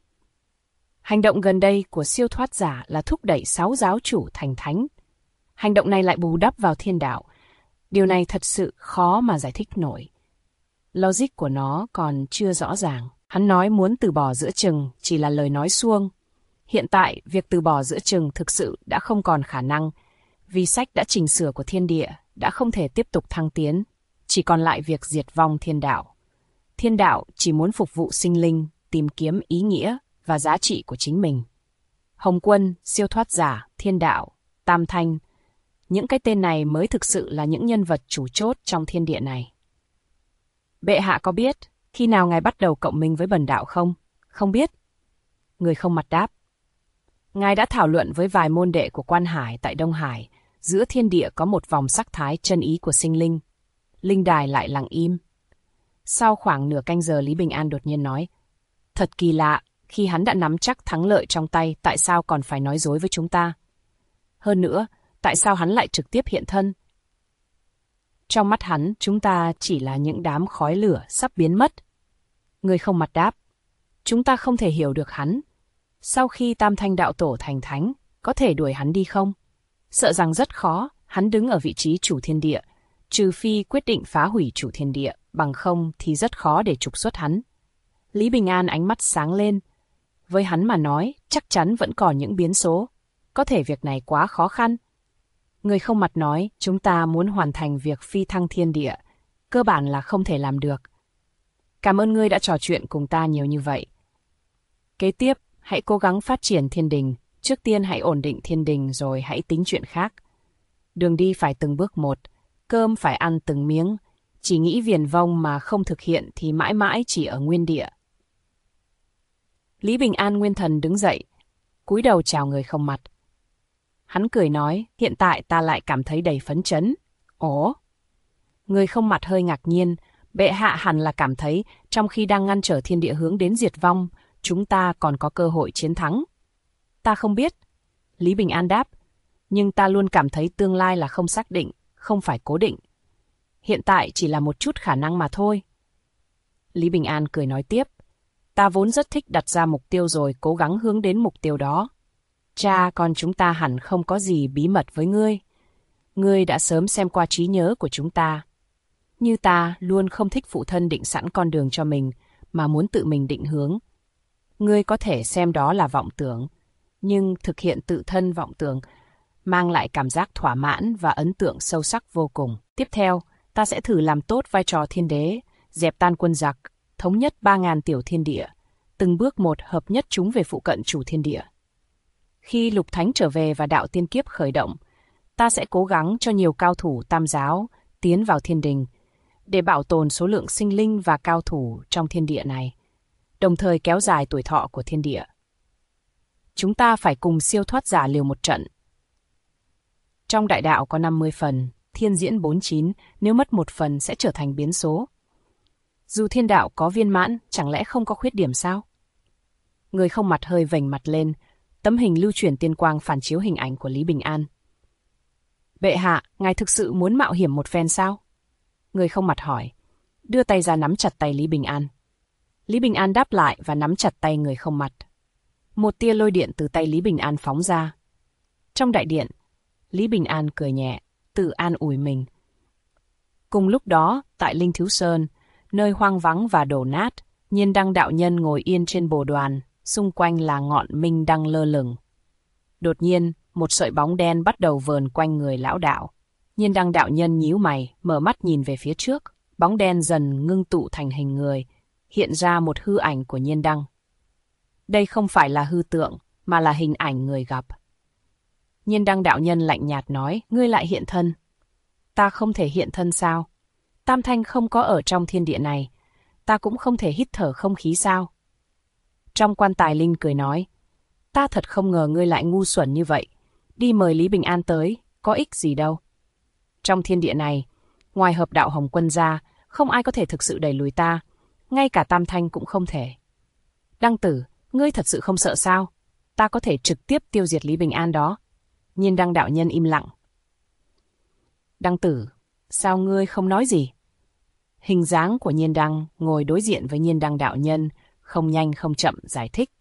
Hành động gần đây của siêu thoát giả là thúc đẩy 6 giáo chủ thành thánh. Hành động này lại bù đắp vào thiên đạo. Điều này thật sự khó mà giải thích nổi. Logic của nó còn chưa rõ ràng. Hắn nói muốn từ bỏ giữa chừng chỉ là lời nói suông. Hiện tại, việc từ bỏ giữa chừng thực sự đã không còn khả năng, vì sách đã chỉnh sửa của thiên địa đã không thể tiếp tục thăng tiến, chỉ còn lại việc diệt vong thiên đạo. Thiên đạo chỉ muốn phục vụ sinh linh, tìm kiếm ý nghĩa và giá trị của chính mình. Hồng Quân, siêu thoát giả, thiên đạo, Tam Thanh, những cái tên này mới thực sự là những nhân vật chủ chốt trong thiên địa này. Bệ hạ có biết khi nào ngài bắt đầu cộng minh với bần đạo không? Không biết. Người không mặt đáp. Ngài đã thảo luận với vài môn đệ của Quan Hải tại Đông Hải, giữa thiên địa có một vòng sắc thái chân ý của sinh linh. Linh đài lại lặng im. Sau khoảng nửa canh giờ Lý Bình An đột nhiên nói, thật kỳ lạ, khi hắn đã nắm chắc thắng lợi trong tay, tại sao còn phải nói dối với chúng ta? Hơn nữa, tại sao hắn lại trực tiếp hiện thân? Trong mắt hắn, chúng ta chỉ là những đám khói lửa sắp biến mất. Người không mặt đáp. Chúng ta không thể hiểu được hắn. Sau khi Tam Thanh đạo tổ thành thánh, có thể đuổi hắn đi không? Sợ rằng rất khó, hắn đứng ở vị trí chủ thiên địa. Trừ phi quyết định phá hủy chủ thiên địa, bằng không thì rất khó để trục xuất hắn. Lý Bình An ánh mắt sáng lên. Với hắn mà nói, chắc chắn vẫn còn những biến số. Có thể việc này quá khó khăn. Người không mặt nói, chúng ta muốn hoàn thành việc phi thăng thiên địa, cơ bản là không thể làm được. Cảm ơn ngươi đã trò chuyện cùng ta nhiều như vậy. Kế tiếp, hãy cố gắng phát triển thiên đình. Trước tiên hãy ổn định thiên đình rồi hãy tính chuyện khác. Đường đi phải từng bước một, cơm phải ăn từng miếng. Chỉ nghĩ viển vông mà không thực hiện thì mãi mãi chỉ ở nguyên địa. Lý Bình An nguyên thần đứng dậy, cúi đầu chào người không mặt. Hắn cười nói, hiện tại ta lại cảm thấy đầy phấn chấn. Ồ! Người không mặt hơi ngạc nhiên, bệ hạ hẳn là cảm thấy trong khi đang ngăn trở thiên địa hướng đến diệt vong, chúng ta còn có cơ hội chiến thắng. Ta không biết. Lý Bình An đáp, nhưng ta luôn cảm thấy tương lai là không xác định, không phải cố định. Hiện tại chỉ là một chút khả năng mà thôi. Lý Bình An cười nói tiếp, ta vốn rất thích đặt ra mục tiêu rồi cố gắng hướng đến mục tiêu đó. Cha con chúng ta hẳn không có gì bí mật với ngươi. Ngươi đã sớm xem qua trí nhớ của chúng ta. Như ta luôn không thích phụ thân định sẵn con đường cho mình, mà muốn tự mình định hướng. Ngươi có thể xem đó là vọng tưởng, nhưng thực hiện tự thân vọng tưởng mang lại cảm giác thỏa mãn và ấn tượng sâu sắc vô cùng. Tiếp theo, ta sẽ thử làm tốt vai trò thiên đế, dẹp tan quân giặc, thống nhất 3.000 tiểu thiên địa, từng bước một hợp nhất chúng về phụ cận chủ thiên địa. Khi lục thánh trở về và đạo tiên kiếp khởi động, ta sẽ cố gắng cho nhiều cao thủ tam giáo tiến vào thiên đình để bảo tồn số lượng sinh linh và cao thủ trong thiên địa này, đồng thời kéo dài tuổi thọ của thiên địa. Chúng ta phải cùng siêu thoát giả liều một trận. Trong đại đạo có 50 phần, thiên diễn 49, nếu mất một phần sẽ trở thành biến số. Dù thiên đạo có viên mãn, chẳng lẽ không có khuyết điểm sao? Người không mặt hơi vểnh mặt lên, tấm hình lưu chuyển tiên quang phản chiếu hình ảnh của Lý Bình An. Bệ hạ, ngài thực sự muốn mạo hiểm một phen sao? Người không mặt hỏi, đưa tay ra nắm chặt tay Lý Bình An. Lý Bình An đáp lại và nắm chặt tay người không mặt. Một tia lôi điện từ tay Lý Bình An phóng ra. Trong đại điện, Lý Bình An cười nhẹ, tự an ủi mình. Cùng lúc đó, tại Linh Thiếu Sơn, nơi hoang vắng và đổ nát, Nhiên Đăng đạo nhân ngồi yên trên bồ đoàn, xung quanh là ngọn minh đăng lơ lửng. Đột nhiên, một sợi bóng đen bắt đầu vờn quanh người lão đạo. Nhiên Đăng đạo nhân nhíu mày, mở mắt nhìn về phía trước. Bóng đen dần ngưng tụ thành hình người, hiện ra một hư ảnh của Nhiên Đăng. Đây không phải là hư tượng, mà là hình ảnh người gặp. Nhiên Đăng đạo nhân lạnh nhạt nói, ngươi lại hiện thân. Ta không thể hiện thân sao? Tam Thanh không có ở trong thiên địa này. Ta cũng không thể hít thở không khí sao? Trong quan tài linh cười nói, ta thật không ngờ ngươi lại ngu xuẩn như vậy. Đi mời Lý Bình An tới, có ích gì đâu. Trong thiên địa này, ngoài hợp đạo Hồng Quân ra, không ai có thể thực sự đẩy lùi ta. Ngay cả Tam Thanh cũng không thể. Đăng tử, ngươi thật sự không sợ sao? Ta có thể trực tiếp tiêu diệt Lý Bình An đó. Nhiên Đăng đạo nhân im lặng. Đăng tử, sao ngươi không nói gì? Hình dáng của Nhiên Đăng ngồi đối diện với Nhiên Đăng đạo nhân, không nhanh không chậm giải thích.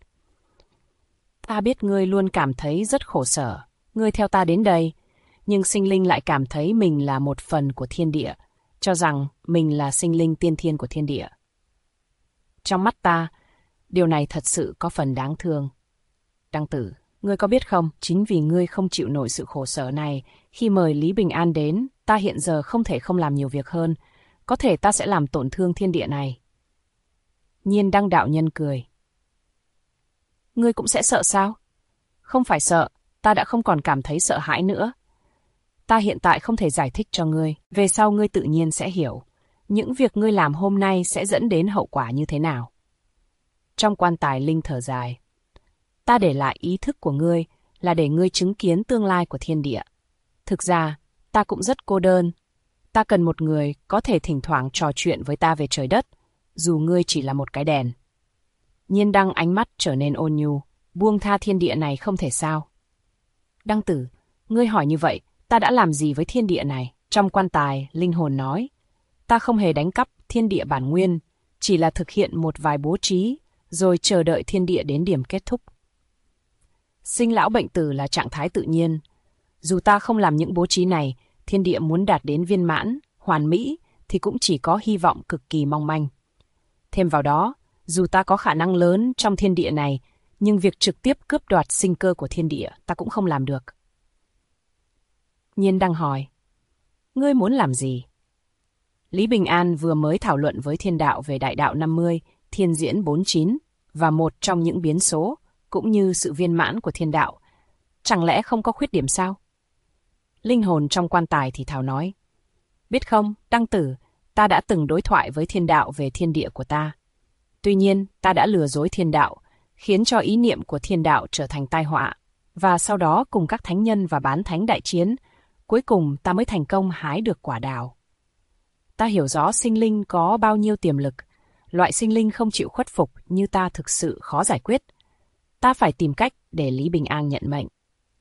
Ta biết ngươi luôn cảm thấy rất khổ sở. Ngươi theo ta đến đây, nhưng sinh linh lại cảm thấy mình là một phần của thiên địa, cho rằng mình là sinh linh tiên thiên của thiên địa. Trong mắt ta, điều này thật sự có phần đáng thương. Đăng tử, ngươi có biết không, chính vì ngươi không chịu nổi sự khổ sở này, khi mời Lý Bình An đến, ta hiện giờ không thể không làm nhiều việc hơn. Có thể ta sẽ làm tổn thương thiên địa này. Nhiên Đăng đạo nhân cười. Ngươi cũng sẽ sợ sao? Không phải sợ, ta đã không còn cảm thấy sợ hãi nữa. Ta hiện tại không thể giải thích cho ngươi, về sau ngươi tự nhiên sẽ hiểu. Những việc ngươi làm hôm nay sẽ dẫn đến hậu quả như thế nào. Trong quan tài linh thở dài. Ta để lại ý thức của ngươi là để ngươi chứng kiến tương lai của thiên địa. Thực ra, ta cũng rất cô đơn. Ta cần một người có thể thỉnh thoảng trò chuyện với ta về trời đất, dù ngươi chỉ là một cái đèn. Nhiên Đăng ánh mắt trở nên ôn nhu, buông tha thiên địa này không thể sao. Đăng tử, ngươi hỏi như vậy, ta đã làm gì với thiên địa này? Trong quan tài, linh hồn nói, ta không hề đánh cắp thiên địa bản nguyên, chỉ là thực hiện một vài bố trí, rồi chờ đợi thiên địa đến điểm kết thúc. Sinh lão bệnh tử là trạng thái tự nhiên. Dù ta không làm những bố trí này, thiên địa muốn đạt đến viên mãn, hoàn mỹ, thì cũng chỉ có hy vọng cực kỳ mong manh. Thêm vào đó, dù ta có khả năng lớn trong thiên địa này, nhưng việc trực tiếp cướp đoạt sinh cơ của thiên địa ta cũng không làm được. Nhiên Đăng hỏi, ngươi muốn làm gì? Lý Bình An vừa mới thảo luận với thiên đạo về đại đạo 50, thiên diễn 49, và một trong những biến số, cũng như sự viên mãn của thiên đạo. Chẳng lẽ không có khuyết điểm sao? Linh hồn trong quan tài thì thào nói, biết không, Đăng tử, ta đã từng đối thoại với thiên đạo về thiên địa của ta. Tuy nhiên, ta đã lừa dối thiên đạo, khiến cho ý niệm của thiên đạo trở thành tai họa, và sau đó cùng các thánh nhân và bán thánh đại chiến, cuối cùng ta mới thành công hái được quả đào. Ta hiểu rõ sinh linh có bao nhiêu tiềm lực, loại sinh linh không chịu khuất phục như ta thực sự khó giải quyết. Ta phải tìm cách để Lý Bình An nhận mệnh.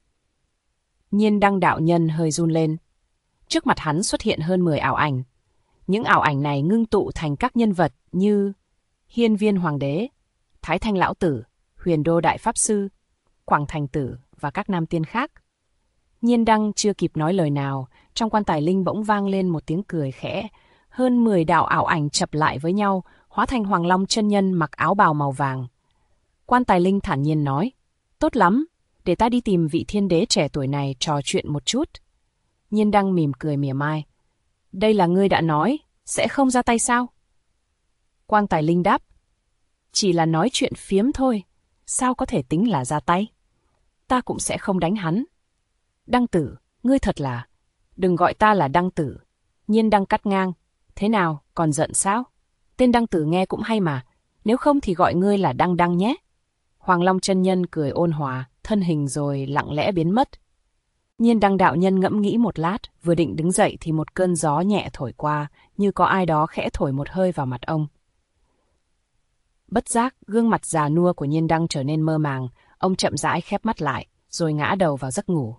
Nhiên Đăng đạo nhân hơi run lên. Trước mặt hắn xuất hiện hơn 10 ảo ảnh. Những ảo ảnh này ngưng tụ thành các nhân vật như Hiên Viên Hoàng đế, Thái Thanh Lão Tử, Huyền Đô Đại Pháp Sư, Quảng Thành Tử và các nam tiên khác. Nhiên Đăng chưa kịp nói lời nào, trong quan tài linh bỗng vang lên một tiếng cười khẽ. Hơn 10 đạo ảo ảnh chập lại với nhau, hóa thành Hoàng Long chân nhân mặc áo bào màu vàng. Quan tài linh thản nhiên nói, tốt lắm, để ta đi tìm vị thiên đế trẻ tuổi này trò chuyện một chút. Nhiên Đăng mỉm cười mỉa mai. Đây là ngươi đã nói, sẽ không ra tay sao? Quan tài linh đáp, chỉ là nói chuyện phiếm thôi, sao có thể tính là ra tay? Ta cũng sẽ không đánh hắn. Đăng tử, ngươi thật là... Đừng gọi ta là Đăng tử. Nhiên Đăng cắt ngang. Thế nào, còn giận sao? Tên Đăng tử nghe cũng hay mà, nếu không thì gọi ngươi là Đăng Đăng nhé. Hoàng Long chân nhân cười ôn hòa, thân hình rồi lặng lẽ biến mất. Nhiên Đăng đạo nhân ngẫm nghĩ một lát, vừa định đứng dậy thì một cơn gió nhẹ thổi qua, như có ai đó khẽ thổi một hơi vào mặt ông. Bất giác, gương mặt già nua của Nhiên Đăng trở nên mơ màng, ông chậm rãi khép mắt lại, rồi ngã đầu vào giấc ngủ.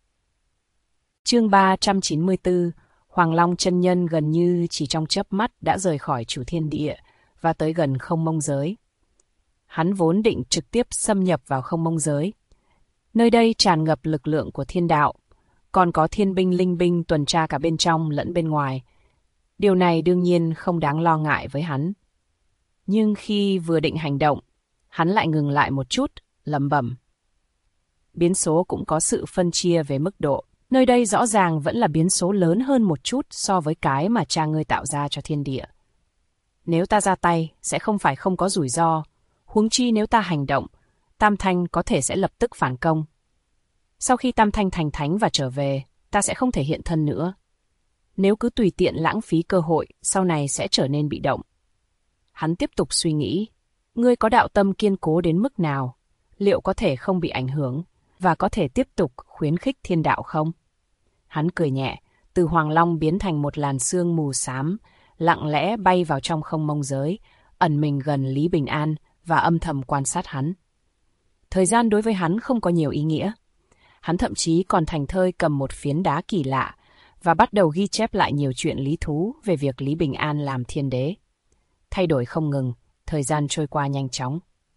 Chương 394, Hoàng Long chân nhân gần như chỉ trong chớp mắt đã rời khỏi chủ thiên địa và tới gần không mông giới. Hắn vốn định trực tiếp xâm nhập vào không mông giới. Nơi đây tràn ngập lực lượng của thiên đạo, còn có thiên binh linh binh tuần tra cả bên trong lẫn bên ngoài. Điều này đương nhiên không đáng lo ngại với hắn. Nhưng khi vừa định hành động, hắn lại ngừng lại một chút, lẩm bẩm. Biến số cũng có sự phân chia về mức độ. Nơi đây rõ ràng vẫn là biến số lớn hơn một chút so với cái mà cha ngươi tạo ra cho thiên địa. Nếu ta ra tay, sẽ không phải không có rủi ro. Huống chi nếu ta hành động, Tam Thanh có thể sẽ lập tức phản công. Sau khi Tam Thanh thành thánh và trở về, ta sẽ không thể hiện thân nữa. Nếu cứ tùy tiện lãng phí cơ hội, sau này sẽ trở nên bị động. Hắn tiếp tục suy nghĩ, ngươi có đạo tâm kiên cố đến mức nào, liệu có thể không bị ảnh hưởng, và có thể tiếp tục khuyến khích thiên đạo không? Hắn cười nhẹ, từ Hoàng Long biến thành một làn sương mù xám, lặng lẽ bay vào trong không mông giới, ẩn mình gần Lý Bình An và âm thầm quan sát hắn. Thời gian đối với hắn không có nhiều ý nghĩa. Hắn thậm chí còn thành thơi cầm một phiến đá kỳ lạ và bắt đầu ghi chép lại nhiều chuyện lý thú về việc Lý Bình An làm thiên đế. Thay đổi không ngừng, thời gian trôi qua nhanh chóng.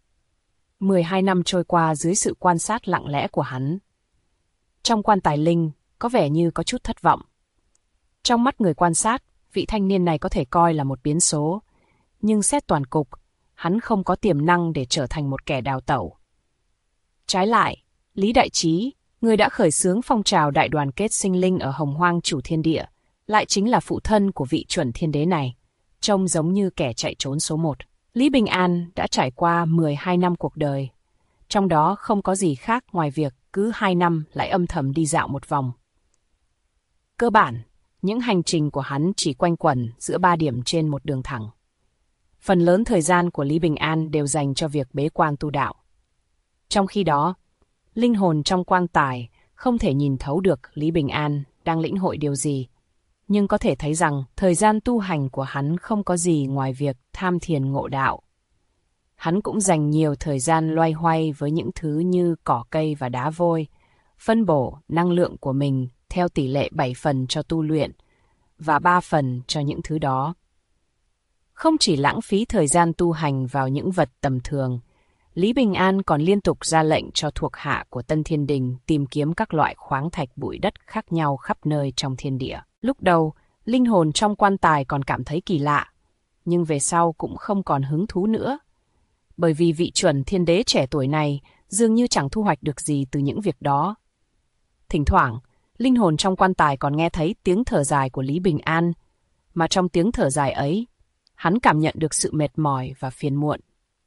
12 năm trôi qua dưới sự quan sát lặng lẽ của hắn. Trong quan tài linh, có vẻ như có chút thất vọng. Trong mắt người quan sát, vị thanh niên này có thể coi là một biến số, nhưng xét toàn cục, hắn không có tiềm năng để trở thành một kẻ đào tẩu. Trái lại, Lý Đại Trí, người đã khởi xướng phong trào đại đoàn kết sinh linh ở Hồng Hoang chủ thiên địa, lại chính là phụ thân của vị chuẩn thiên đế này, trông giống như kẻ chạy trốn số 1. Lý Bình An đã trải qua 12 năm cuộc đời, trong đó không có gì khác ngoài việc cứ 2 năm lại âm thầm đi dạo một vòng. Cơ bản, những hành trình của hắn chỉ quanh quẩn giữa 3 điểm trên một đường thẳng. Phần lớn thời gian của Lý Bình An đều dành cho việc bế quan tu đạo. Trong khi đó, linh hồn trong quan tài không thể nhìn thấu được Lý Bình An đang lĩnh hội điều gì, nhưng có thể thấy rằng thời gian tu hành của hắn không có gì ngoài việc tham thiền ngộ đạo. Hắn cũng dành nhiều thời gian loay hoay với những thứ như cỏ cây và đá vôi, phân bổ năng lượng của mình theo tỷ lệ 7 phần cho tu luyện và 3 phần cho những thứ đó. Không chỉ lãng phí thời gian tu hành vào những vật tầm thường, Lý Bình An còn liên tục ra lệnh cho thuộc hạ của Tân Thiên Đình tìm kiếm các loại khoáng thạch bụi đất khác nhau khắp nơi trong thiên địa. Lúc đầu, linh hồn trong quan tài còn cảm thấy kỳ lạ, nhưng về sau cũng không còn hứng thú nữa. Bởi vì vị chuẩn thiên đế trẻ tuổi này dường như chẳng thu hoạch được gì từ những việc đó. Thỉnh thoảng, linh hồn trong quan tài còn nghe thấy tiếng thở dài của Lý Bình An, mà trong tiếng thở dài ấy, hắn cảm nhận được sự mệt mỏi và phiền muộn.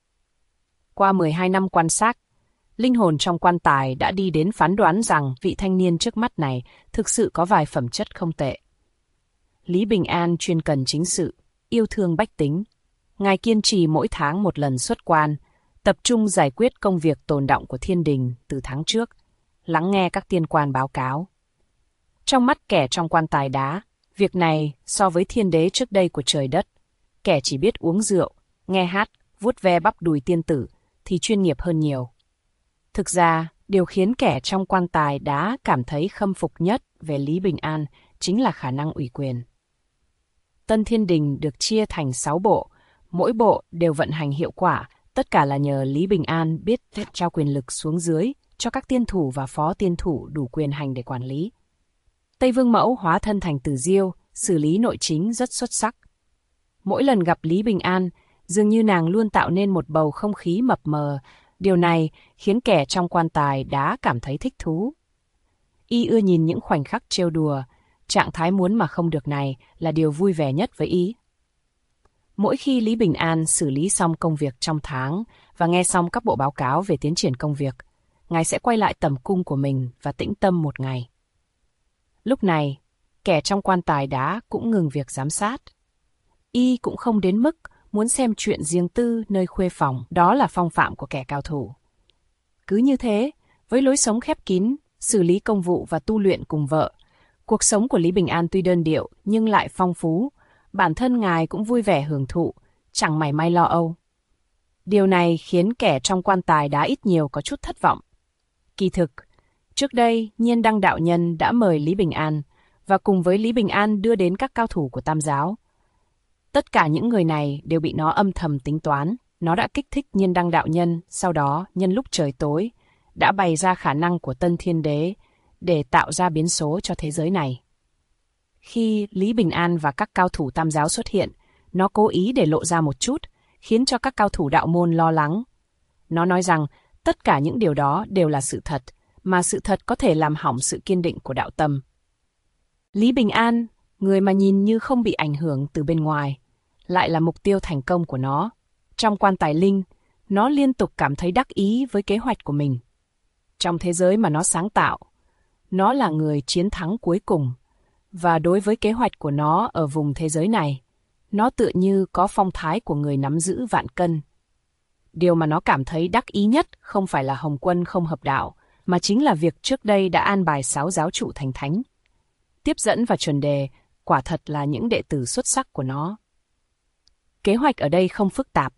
Qua 12 năm quan sát, linh hồn trong quan tài đã đi đến phán đoán rằng vị thanh niên trước mắt này thực sự có vài phẩm chất không tệ. Lý Bình An chuyên cần chính sự, yêu thương bách tính. Ngài kiên trì mỗi tháng một lần xuất quan, tập trung giải quyết công việc tồn đọng của thiên đình từ tháng trước, lắng nghe các tiên quan báo cáo. Trong mắt kẻ trong quan tài đá, việc này so với thiên đế trước đây của trời đất, kẻ chỉ biết uống rượu, nghe hát, vuốt ve bắp đùi tiên tử, thì chuyên nghiệp hơn nhiều. Thực ra, điều khiến kẻ trong quan tài đá cảm thấy khâm phục nhất về Lý Bình An chính là khả năng ủy quyền. Tân Thiên Đình được chia thành 6 bộ, mỗi bộ đều vận hành hiệu quả, tất cả là nhờ Lý Bình An biết trao quyền lực xuống dưới cho các tiên thủ và phó tiên thủ đủ quyền hành để quản lý. Tây Vương Mẫu hóa thân thành Tử Diêu, xử lý nội chính rất xuất sắc. Mỗi lần gặp Lý Bình An, dường như nàng luôn tạo nên một bầu không khí mập mờ. Điều này khiến kẻ trong quan tài đá cảm thấy thích thú. Y ưa nhìn những khoảnh khắc trêu đùa, trạng thái muốn mà không được này là điều vui vẻ nhất với Y. Mỗi khi Lý Bình An xử lý xong công việc trong tháng và nghe xong các bộ báo cáo về tiến triển công việc, Ngài sẽ quay lại tầm cung của mình và tĩnh tâm một ngày. Lúc này, kẻ trong quan tài đá cũng ngừng việc giám sát. Y cũng không đến mức muốn xem chuyện riêng tư nơi khuê phòng, đó là phong phạm của kẻ cao thủ. Cứ như thế, với lối sống khép kín, xử lý công vụ và tu luyện cùng vợ, cuộc sống của Lý Bình An tuy đơn điệu nhưng lại phong phú, bản thân Ngài cũng vui vẻ hưởng thụ, chẳng mảy may lo âu. Điều này khiến kẻ trong quan tài đá ít nhiều có chút thất vọng. Kỳ thực, trước đây Nhiên Đăng đạo nhân đã mời Lý Bình An và cùng với Lý Bình An đưa đến các cao thủ của Tam giáo. Tất cả những người này đều bị nó âm thầm tính toán. Nó đã kích thích Nhiên Đăng đạo nhân, sau đó nhân lúc trời tối, đã bày ra khả năng của Tân Thiên Đế để tạo ra biến số cho thế giới này. Khi Lý Bình An và các cao thủ Tam giáo xuất hiện, nó cố ý để lộ ra một chút, khiến cho các cao thủ đạo môn lo lắng. Nó nói rằng tất cả những điều đó đều là sự thật, mà sự thật có thể làm hỏng sự kiên định của đạo tâm. Lý Bình An, người mà nhìn như không bị ảnh hưởng từ bên ngoài, lại là mục tiêu thành công của nó. Trong quan tài linh, nó liên tục cảm thấy đắc ý với kế hoạch của mình. Trong thế giới mà nó sáng tạo, nó là người chiến thắng cuối cùng, và đối với kế hoạch của nó ở vùng thế giới này, nó tựa như có phong thái của người nắm giữ vạn cân. Điều mà nó cảm thấy đắc ý nhất không phải là Hồng Quân không hợp đạo, mà chính là việc trước đây đã an bài 6 giáo chủ thành thánh. Tiếp dẫn và chuẩn đề quả thật là những đệ tử xuất sắc của nó. Kế hoạch ở đây không phức tạp.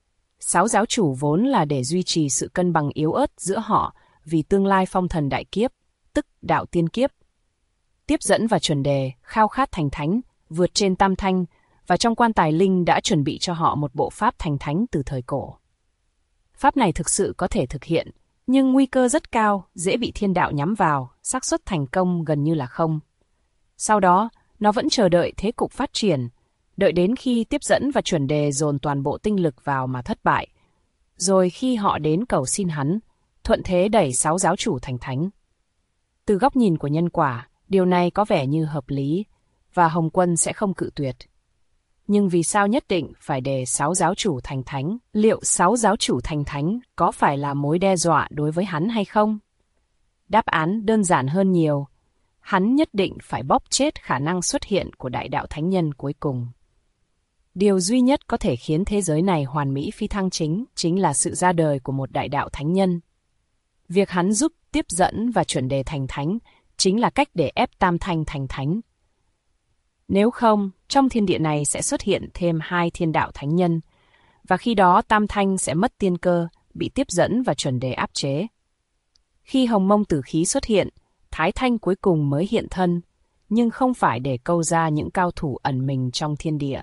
6 giáo chủ vốn là để duy trì sự cân bằng yếu ớt giữa họ vì tương lai phong thần đại kiếp, tức đạo tiên kiếp. Tiếp dẫn và chuẩn đề khao khát thành thánh, vượt trên tam thanh, và trong quan tài linh đã chuẩn bị cho họ một bộ pháp thành thánh từ thời cổ. Pháp này thực sự có thể thực hiện, nhưng nguy cơ rất cao, dễ bị thiên đạo nhắm vào, xác suất thành công gần như là không. Sau đó, nó vẫn chờ đợi thế cục phát triển, đợi đến khi tiếp dẫn và chuẩn đề dồn toàn bộ tinh lực vào mà thất bại. Rồi khi họ đến cầu xin hắn, thuận thế đẩy 6 giáo chủ thành thánh. Từ góc nhìn của nhân quả, điều này có vẻ như hợp lý, và Hồng Quân sẽ không cự tuyệt. Nhưng vì sao nhất định phải để 6 giáo chủ thành thánh? Liệu 6 giáo chủ thành thánh có phải là mối đe dọa đối với hắn hay không? Đáp án đơn giản hơn nhiều. Hắn nhất định phải bóp chết khả năng xuất hiện của đại đạo thánh nhân cuối cùng. Điều duy nhất có thể khiến thế giới này hoàn mỹ phi thăng chính là sự ra đời của một đại đạo thánh nhân. Việc hắn giúp tiếp dẫn và chuẩn đề thành thánh chính là cách để ép tam thanh thành thánh. Nếu không, trong thiên địa này sẽ xuất hiện thêm 2 thiên đạo thánh nhân, và khi đó tam thanh sẽ mất tiên cơ, bị tiếp dẫn và chuẩn đề áp chế. Khi hồng mông tử khí xuất hiện, thái thanh cuối cùng mới hiện thân, nhưng không phải để câu ra những cao thủ ẩn mình trong thiên địa.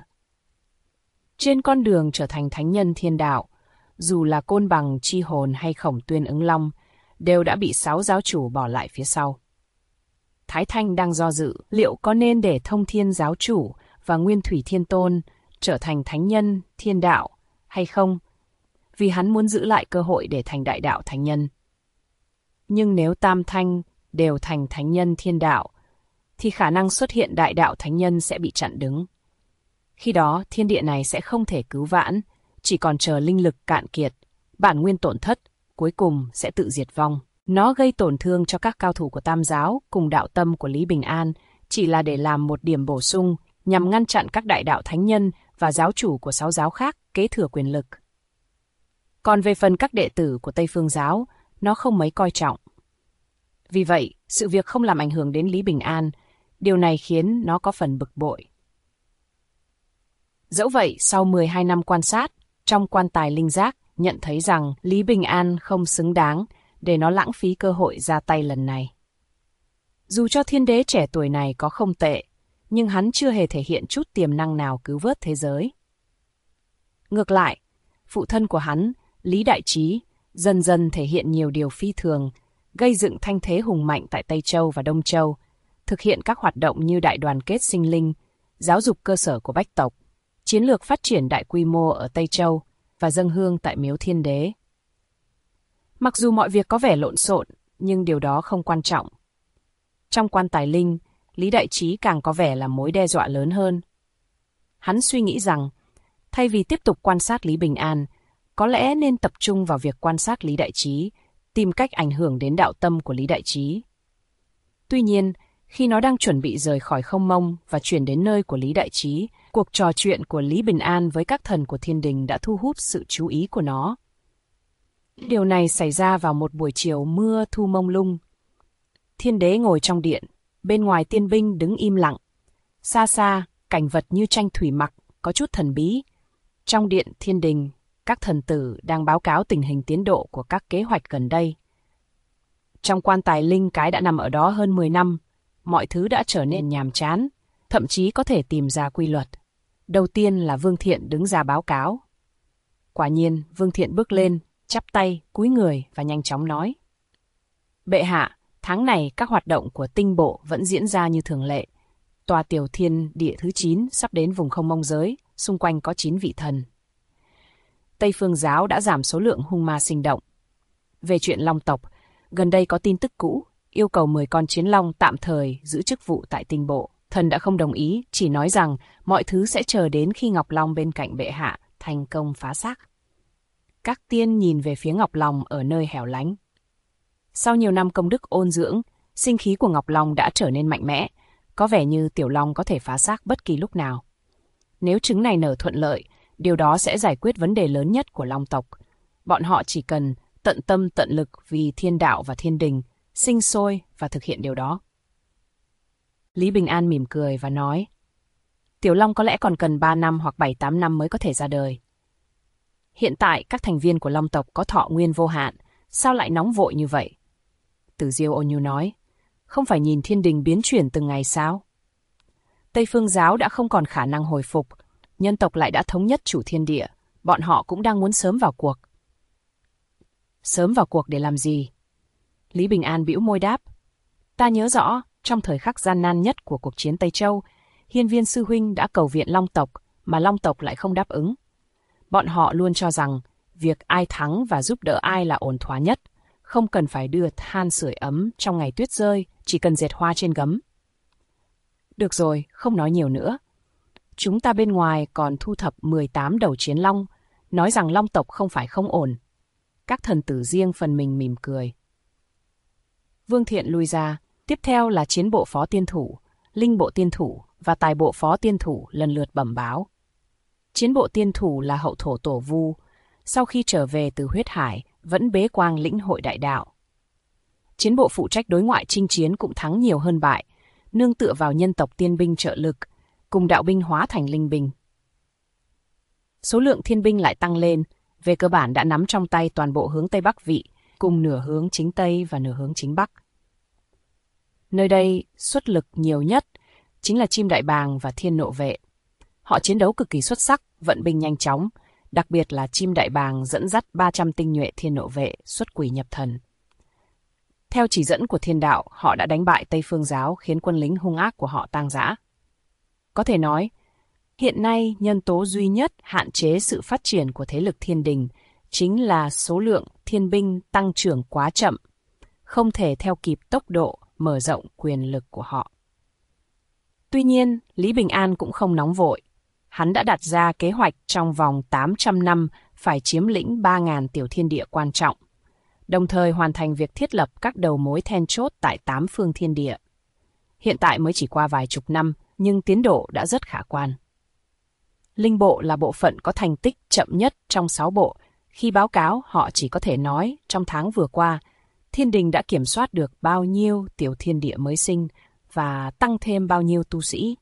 Trên con đường trở thành thánh nhân thiên đạo, dù là Côn Bằng, Chi Hồn hay Khổng Tuyên Ứng Long, đều đã bị 6 giáo chủ bỏ lại phía sau. Thái Thanh đang do dự liệu có nên để Thông Thiên giáo chủ và Nguyên Thủy Thiên Tôn trở thành thánh nhân thiên đạo hay không, vì hắn muốn giữ lại cơ hội để thành đại đạo thánh nhân. Nhưng nếu tam thanh đều thành thánh nhân thiên đạo, thì khả năng xuất hiện đại đạo thánh nhân sẽ bị chặn đứng. Khi đó, thiên địa này sẽ không thể cứu vãn, chỉ còn chờ linh lực cạn kiệt, bản nguyên tổn thất, cuối cùng sẽ tự diệt vong. Nó gây tổn thương cho các cao thủ của Tam giáo cùng đạo tâm của Lý Bình An, chỉ là để làm một điểm bổ sung nhằm ngăn chặn các đại đạo thánh nhân và giáo chủ của 6 giáo khác kế thừa quyền lực. Còn về phần các đệ tử của Tây Phương giáo, nó không mấy coi trọng. Vì vậy, sự việc không làm ảnh hưởng đến Lý Bình An, điều này khiến nó có phần bực bội. Dẫu vậy, sau 12 năm quan sát, trong quan tài linh giác nhận thấy rằng Lý Bình An không xứng đáng để nó lãng phí cơ hội ra tay lần này. Dù cho thiên đế trẻ tuổi này có không tệ, nhưng hắn chưa hề thể hiện chút tiềm năng nào cứu vớt thế giới. Ngược lại, phụ thân của hắn, Lý Đại Trí, dần dần thể hiện nhiều điều phi thường, gây dựng thanh thế hùng mạnh tại Tây Châu và Đông Châu, thực hiện các hoạt động như đại đoàn kết sinh linh, giáo dục cơ sở của bách tộc, chiến lược phát triển đại quy mô ở Tây Châu và dâng hương tại miếu thiên đế. Mặc dù mọi việc có vẻ lộn xộn, nhưng điều đó không quan trọng. Trong quan tài linh, Lý Đại Trí càng có vẻ là mối đe dọa lớn hơn. Hắn suy nghĩ rằng, thay vì tiếp tục quan sát Lý Bình An, có lẽ nên tập trung vào việc quan sát Lý Đại Trí, tìm cách ảnh hưởng đến đạo tâm của Lý Đại Trí. Tuy nhiên, khi nó đang chuẩn bị rời khỏi Không Mông và chuyển đến nơi của Lý Đại Trí, cuộc trò chuyện của Lý Bình An với các thần của thiên đình đã thu hút sự chú ý của nó. Điều này xảy ra vào một buổi chiều mưa thu mông lung. Thiên đế ngồi trong điện, bên ngoài tiên binh đứng im lặng. Xa xa, cảnh vật như tranh thủy mặc, có chút thần bí. Trong điện thiên đình, các thần tử đang báo cáo tình hình tiến độ của các kế hoạch gần đây. Trong quan tài linh cái đã nằm ở đó hơn 10 năm, mọi thứ đã trở nên nhàm chán, thậm chí có thể tìm ra quy luật. Đầu tiên là Vương Thiện đứng ra báo cáo. Quả nhiên, Vương Thiện bước lên, chắp tay, cúi người và nhanh chóng nói. Bệ hạ, tháng này các hoạt động của tinh bộ vẫn diễn ra như thường lệ. Tòa tiểu thiên địa thứ 9 sắp đến vùng không mông giới, xung quanh có 9 vị thần. Tây Phương giáo đã giảm số lượng hung ma sinh động. Về chuyện Long tộc, gần đây có tin tức cũ, yêu cầu 10 con chiến long tạm thời giữ chức vụ tại tinh bộ. Thần đã không đồng ý, chỉ nói rằng mọi thứ sẽ chờ đến khi Ngọc Long bên cạnh bệ hạ thành công phá xác. Các tiên nhìn về phía Ngọc Long ở nơi hẻo lánh. Sau nhiều năm công đức ôn dưỡng, sinh khí của Ngọc Long đã trở nên mạnh mẽ, có vẻ như Tiểu Long có thể phá xác bất kỳ lúc nào. Nếu trứng này nở thuận lợi, điều đó sẽ giải quyết vấn đề lớn nhất của Long tộc. Bọn họ chỉ cần tận tâm tận lực vì thiên đạo và thiên đình, sinh sôi và thực hiện điều đó. Lý Bình An mỉm cười và nói, Tiểu Long có lẽ còn cần 3 năm hoặc 7-8 năm mới có thể ra đời. Hiện tại các thành viên của Long tộc có thọ nguyên vô hạn, sao lại nóng vội như vậy? Tử Diêu ôn nhu nói, không phải nhìn thiên đình biến chuyển từng ngày sao? Tây Phương giáo đã không còn khả năng hồi phục, nhân tộc lại đã thống nhất chủ thiên địa, bọn họ cũng đang muốn sớm vào cuộc. Sớm vào cuộc để làm gì? Lý Bình An bĩu môi đáp, ta nhớ rõ, trong thời khắc gian nan nhất của cuộc chiến Tây Châu, Hiên Viên sư huynh đã cầu viện Long tộc, mà Long tộc lại không đáp ứng. Bọn họ luôn cho rằng, việc ai thắng và giúp đỡ ai là ổn thỏa nhất, không cần phải đưa than sưởi ấm trong ngày tuyết rơi, chỉ cần dệt hoa trên gấm. Được rồi, không nói nhiều nữa. Chúng ta bên ngoài còn thu thập 18 đầu chiến long, nói rằng Long tộc không phải không ổn. Các thần tử riêng phần mình mỉm cười. Vương Thiện lui ra, tiếp theo là chiến bộ phó tiên thủ, linh bộ tiên thủ và tài bộ phó tiên thủ lần lượt bẩm báo. Chiến bộ tiên thủ là hậu thổ tổ Vu, sau khi trở về từ huyết hải, vẫn bế quang lĩnh hội đại đạo. Chiến bộ phụ trách đối ngoại chinh chiến cũng thắng nhiều hơn bại, nương tựa vào nhân tộc tiên binh trợ lực, cùng đạo binh hóa thành linh binh. Số lượng thiên binh lại tăng lên, về cơ bản đã nắm trong tay toàn bộ hướng Tây Bắc Vị, cùng nửa hướng chính Tây và nửa hướng chính Bắc. Nơi đây xuất lực nhiều nhất chính là Chim Đại Bàng và Thiên Nộ Vệ. Họ chiến đấu cực kỳ xuất sắc, vận binh nhanh chóng, đặc biệt là Chim Đại Bàng dẫn dắt 300 tinh nhuệ Thiên Nộ Vệ xuất quỷ nhập thần. Theo chỉ dẫn của thiên đạo, họ đã đánh bại Tây Phương giáo khiến quân lính hung ác của họ tang dã. Có thể nói, hiện nay nhân tố duy nhất hạn chế sự phát triển của thế lực thiên đình chính là số lượng thiên binh tăng trưởng quá chậm, không thể theo kịp tốc độ mở rộng quyền lực của họ. Tuy nhiên, Lý Bình An cũng không nóng vội. Hắn đã đặt ra kế hoạch trong vòng 800 năm phải chiếm lĩnh 3.000 tiểu thiên địa quan trọng, đồng thời hoàn thành việc thiết lập các đầu mối then chốt tại 8 phương thiên địa. Hiện tại mới chỉ qua vài chục năm, nhưng tiến độ đã rất khả quan. Linh bộ là bộ phận có thành tích chậm nhất trong 6 bộ. Khi báo cáo, họ chỉ có thể nói trong tháng vừa qua, thiên đình đã kiểm soát được bao nhiêu tiểu thiên địa mới sinh và tăng thêm bao nhiêu tu sĩ.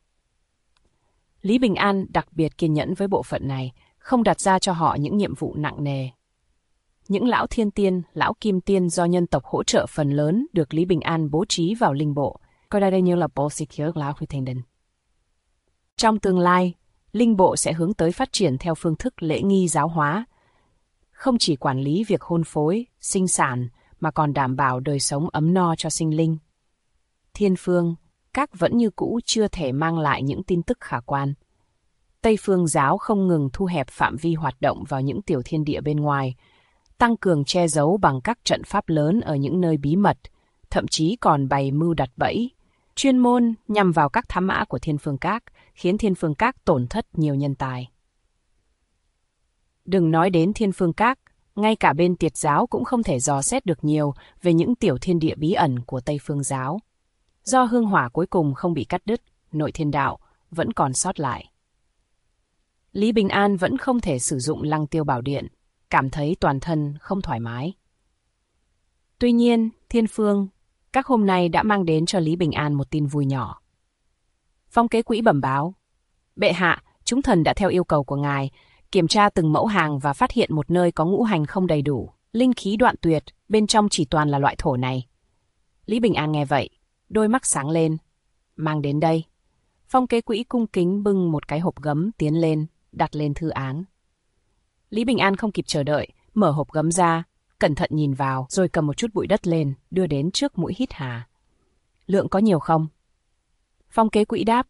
Lý Bình An đặc biệt kiên nhẫn với bộ phận này, không đặt ra cho họ những nhiệm vụ nặng nề. Những lão thiên tiên, lão kim tiên do nhân tộc hỗ trợ phần lớn được Lý Bình An bố trí vào linh bộ, coi đây như là bộ secure lão thiên đình. Trong tương lai, linh bộ sẽ hướng tới phát triển theo phương thức lễ nghi giáo hóa, không chỉ quản lý việc hôn phối, sinh sản, mà còn đảm bảo đời sống ấm no cho sinh linh. Thiên phương, các vẫn như cũ chưa thể mang lại những tin tức khả quan. Tây phương giáo không ngừng thu hẹp phạm vi hoạt động vào những tiểu thiên địa bên ngoài, tăng cường che giấu bằng các trận pháp lớn ở những nơi bí mật, thậm chí còn bày mưu đặt bẫy, chuyên môn nhằm vào các thám mã của Thiên Phương Các, khiến Thiên Phương Các tổn thất nhiều nhân tài. Đừng nói đến Thiên Phương Các, ngay cả bên Tiệt giáo cũng không thể dò xét được nhiều về những tiểu thiên địa bí ẩn của Tây Phương giáo. Do hương hỏa cuối cùng không bị cắt đứt, nội thiên đạo vẫn còn sót lại. Lý Bình An vẫn không thể sử dụng Lăng Tiêu Bảo Điện, cảm thấy toàn thân không thoải mái. Tuy nhiên, Thiên Phương Các hôm nay đã mang đến cho Lý Bình An một tin vui nhỏ. Phong kế quỹ bẩm báo, bệ hạ, chúng thần đã theo yêu cầu của ngài, kiểm tra từng mẫu hàng và phát hiện một nơi có ngũ hành không đầy đủ, linh khí đoạn tuyệt, bên trong chỉ toàn là loại thổ này. Lý Bình An nghe vậy, đôi mắt sáng lên. Mang đến đây. Phong kế quỹ cung kính bưng một cái hộp gấm tiến lên, đặt lên thư án. Lý Bình An không kịp chờ đợi, mở hộp gấm ra, cẩn thận nhìn vào rồi cầm một chút bụi đất lên, đưa đến trước mũi hít hà. Lượng có nhiều không? Phong kế quỹ đáp.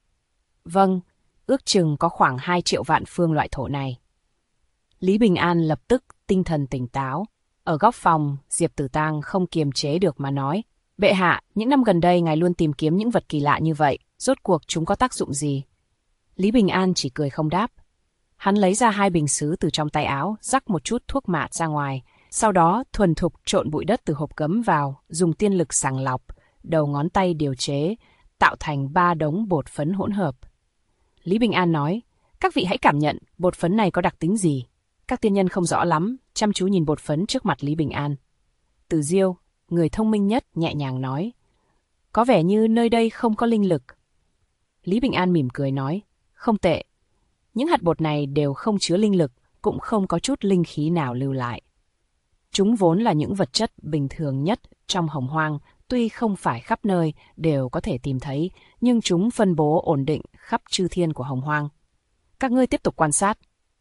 Vâng, ước chừng có khoảng 2 triệu vạn phương loại thổ này. Lý Bình An lập tức tinh thần tỉnh táo. Ở góc phòng, Diệp Tử Tang không kiềm chế được mà nói. Bệ hạ, những năm gần đây ngài luôn tìm kiếm những vật kỳ lạ như vậy, rốt cuộc chúng có tác dụng gì? Lý Bình An chỉ cười không đáp. Hắn lấy ra 2 bình sứ từ trong tay áo, rắc một chút thuốc mạt ra ngoài, sau đó thuần thục trộn bụi đất từ hộp gấm vào, dùng tiên lực sàng lọc, đầu ngón tay điều chế, tạo thành 3 đống bột phấn hỗn hợp. Lý Bình An nói, các vị hãy cảm nhận bột phấn này có đặc tính gì. Các tiên nhân không rõ lắm, chăm chú nhìn bột phấn trước mặt Lý Bình An. Từ Diêu, người thông minh nhất, nhẹ nhàng nói, có vẻ như nơi đây không có linh lực. Lý Bình An mỉm cười nói, không tệ. Những hạt bột này đều không chứa linh lực, cũng không có chút linh khí nào lưu lại. Chúng vốn là những vật chất bình thường nhất trong hồng hoang, tuy không phải khắp nơi đều có thể tìm thấy, nhưng chúng phân bố ổn định khắp chư thiên của hồng hoang. Các ngươi tiếp tục quan sát.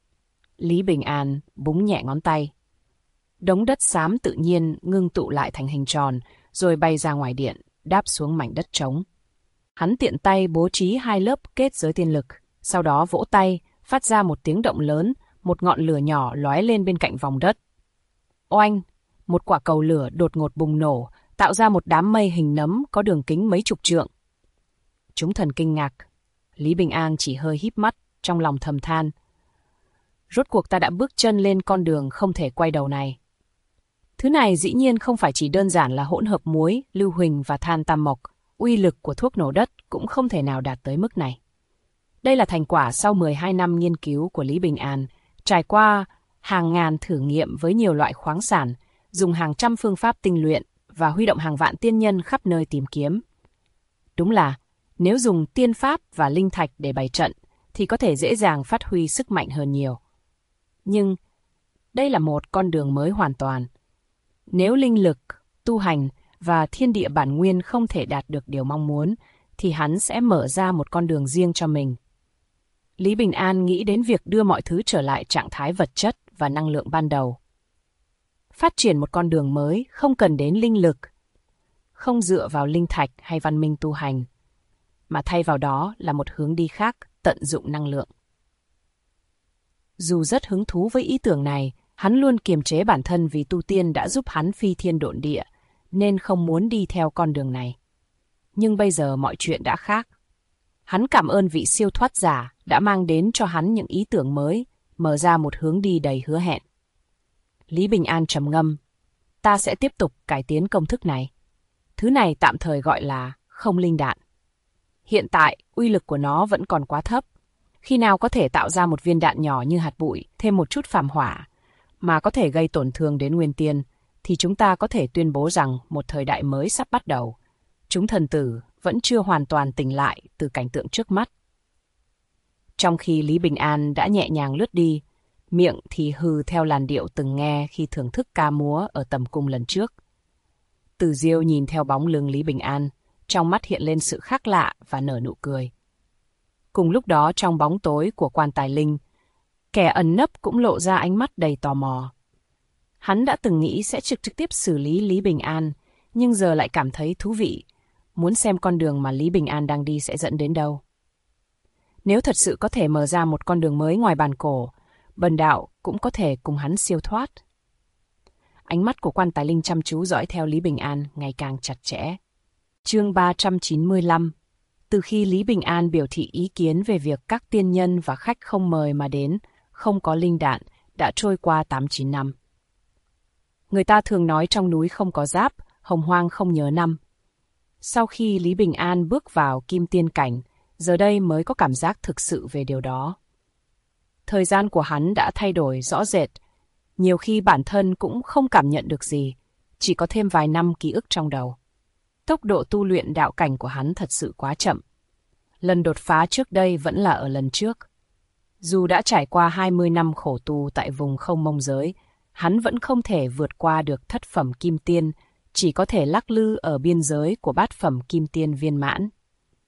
Lý Bình An búng nhẹ ngón tay. Đống đất xám tự nhiên ngưng tụ lại thành hình tròn, rồi bay ra ngoài điện, đáp xuống mảnh đất trống. Hắn tiện tay bố trí 2 lớp kết giới tiên lực, sau đó vỗ tay, phát ra một tiếng động lớn, một ngọn lửa nhỏ lóe lên bên cạnh vòng đất. Oanh! Một quả cầu lửa đột ngột bùng nổ, tạo ra một đám mây hình nấm có đường kính mấy chục trượng. Chúng thần kinh ngạc. Lý Bình An chỉ hơi híp mắt, trong lòng thầm than. Rốt cuộc ta đã bước chân lên con đường không thể quay đầu này. Thứ này dĩ nhiên không phải chỉ đơn giản là hỗn hợp muối, lưu huỳnh và than tam mộc. Uy lực của thuốc nổ đất cũng không thể nào đạt tới mức này. Đây là thành quả sau 12 năm nghiên cứu của Lý Bình An, trải qua hàng ngàn thử nghiệm với nhiều loại khoáng sản, dùng hàng trăm phương pháp tinh luyện và huy động hàng vạn tiên nhân khắp nơi tìm kiếm. Đúng là, nếu dùng tiên pháp và linh thạch để bày trận, thì có thể dễ dàng phát huy sức mạnh hơn nhiều. Nhưng, đây là một con đường mới hoàn toàn. Nếu linh lực, tu hành và thiên địa bản nguyên không thể đạt được điều mong muốn, thì hắn sẽ mở ra một con đường riêng cho mình. Lý Bình An nghĩ đến việc đưa mọi thứ trở lại trạng thái vật chất và năng lượng ban đầu. Phát triển một con đường mới không cần đến linh lực, không dựa vào linh thạch hay văn minh tu hành, mà thay vào đó là một hướng đi khác, tận dụng năng lượng. Dù rất hứng thú với ý tưởng này, hắn luôn kiềm chế bản thân vì tu tiên đã giúp hắn phi thiên độn địa, nên không muốn đi theo con đường này. Nhưng bây giờ mọi chuyện đã khác. Hắn cảm ơn vị siêu thoát giả đã mang đến cho hắn những ý tưởng mới, mở ra một hướng đi đầy hứa hẹn. Lý Bình An trầm ngâm. Ta sẽ tiếp tục cải tiến công thức này. Thứ này tạm thời gọi là không linh đạn. Hiện tại, uy lực của nó vẫn còn quá thấp. Khi nào có thể tạo ra một viên đạn nhỏ như hạt bụi, thêm một chút phàm hỏa, mà có thể gây tổn thương đến nguyên tiên, thì chúng ta có thể tuyên bố rằng một thời đại mới sắp bắt đầu. Chúng thần tử vẫn chưa hoàn toàn tỉnh lại từ cảnh tượng trước mắt. Trong khi Lý Bình An đã nhẹ nhàng lướt đi, miệng thì hừ theo làn điệu từng nghe khi thưởng thức ca múa ở tầm cung lần trước. Từ Diêu nhìn theo bóng lưng Lý Bình An, trong mắt hiện lên sự khác lạ và nở nụ cười. Cùng lúc đó trong bóng tối của quan tài linh, kẻ ẩn nấp cũng lộ ra ánh mắt đầy tò mò. Hắn đã từng nghĩ sẽ trực tiếp xử lý Lý Bình An, nhưng giờ lại cảm thấy thú vị, muốn xem con đường mà Lý Bình An đang đi sẽ dẫn đến đâu. Nếu thật sự có thể mở ra một con đường mới ngoài bàn cổ, Bần đạo cũng có thể cùng hắn siêu thoát. Ánh mắt của quan tài linh chăm chú dõi theo Lý Bình An ngày càng chặt chẽ. Chương 395. Từ khi Lý Bình An biểu thị ý kiến về việc các tiên nhân và khách không mời mà đến, không có linh đạn, đã trôi qua 8-9 năm. Người ta thường nói trong núi không có giáp, hồng hoang không nhớ năm. Sau khi Lý Bình An bước vào kim tiên cảnh, giờ đây mới có cảm giác thực sự về điều đó. Thời gian của hắn đã thay đổi rõ rệt, nhiều khi bản thân cũng không cảm nhận được gì, chỉ có thêm vài năm ký ức trong đầu. Tốc độ tu luyện đạo cảnh của hắn thật sự quá chậm. Lần đột phá trước đây vẫn là ở lần trước. Dù đã trải qua 20 năm khổ tu tại vùng không mông giới, hắn vẫn không thể vượt qua được thất phẩm kim tiên, chỉ có thể lắc lư ở biên giới của bát phẩm kim tiên viên mãn.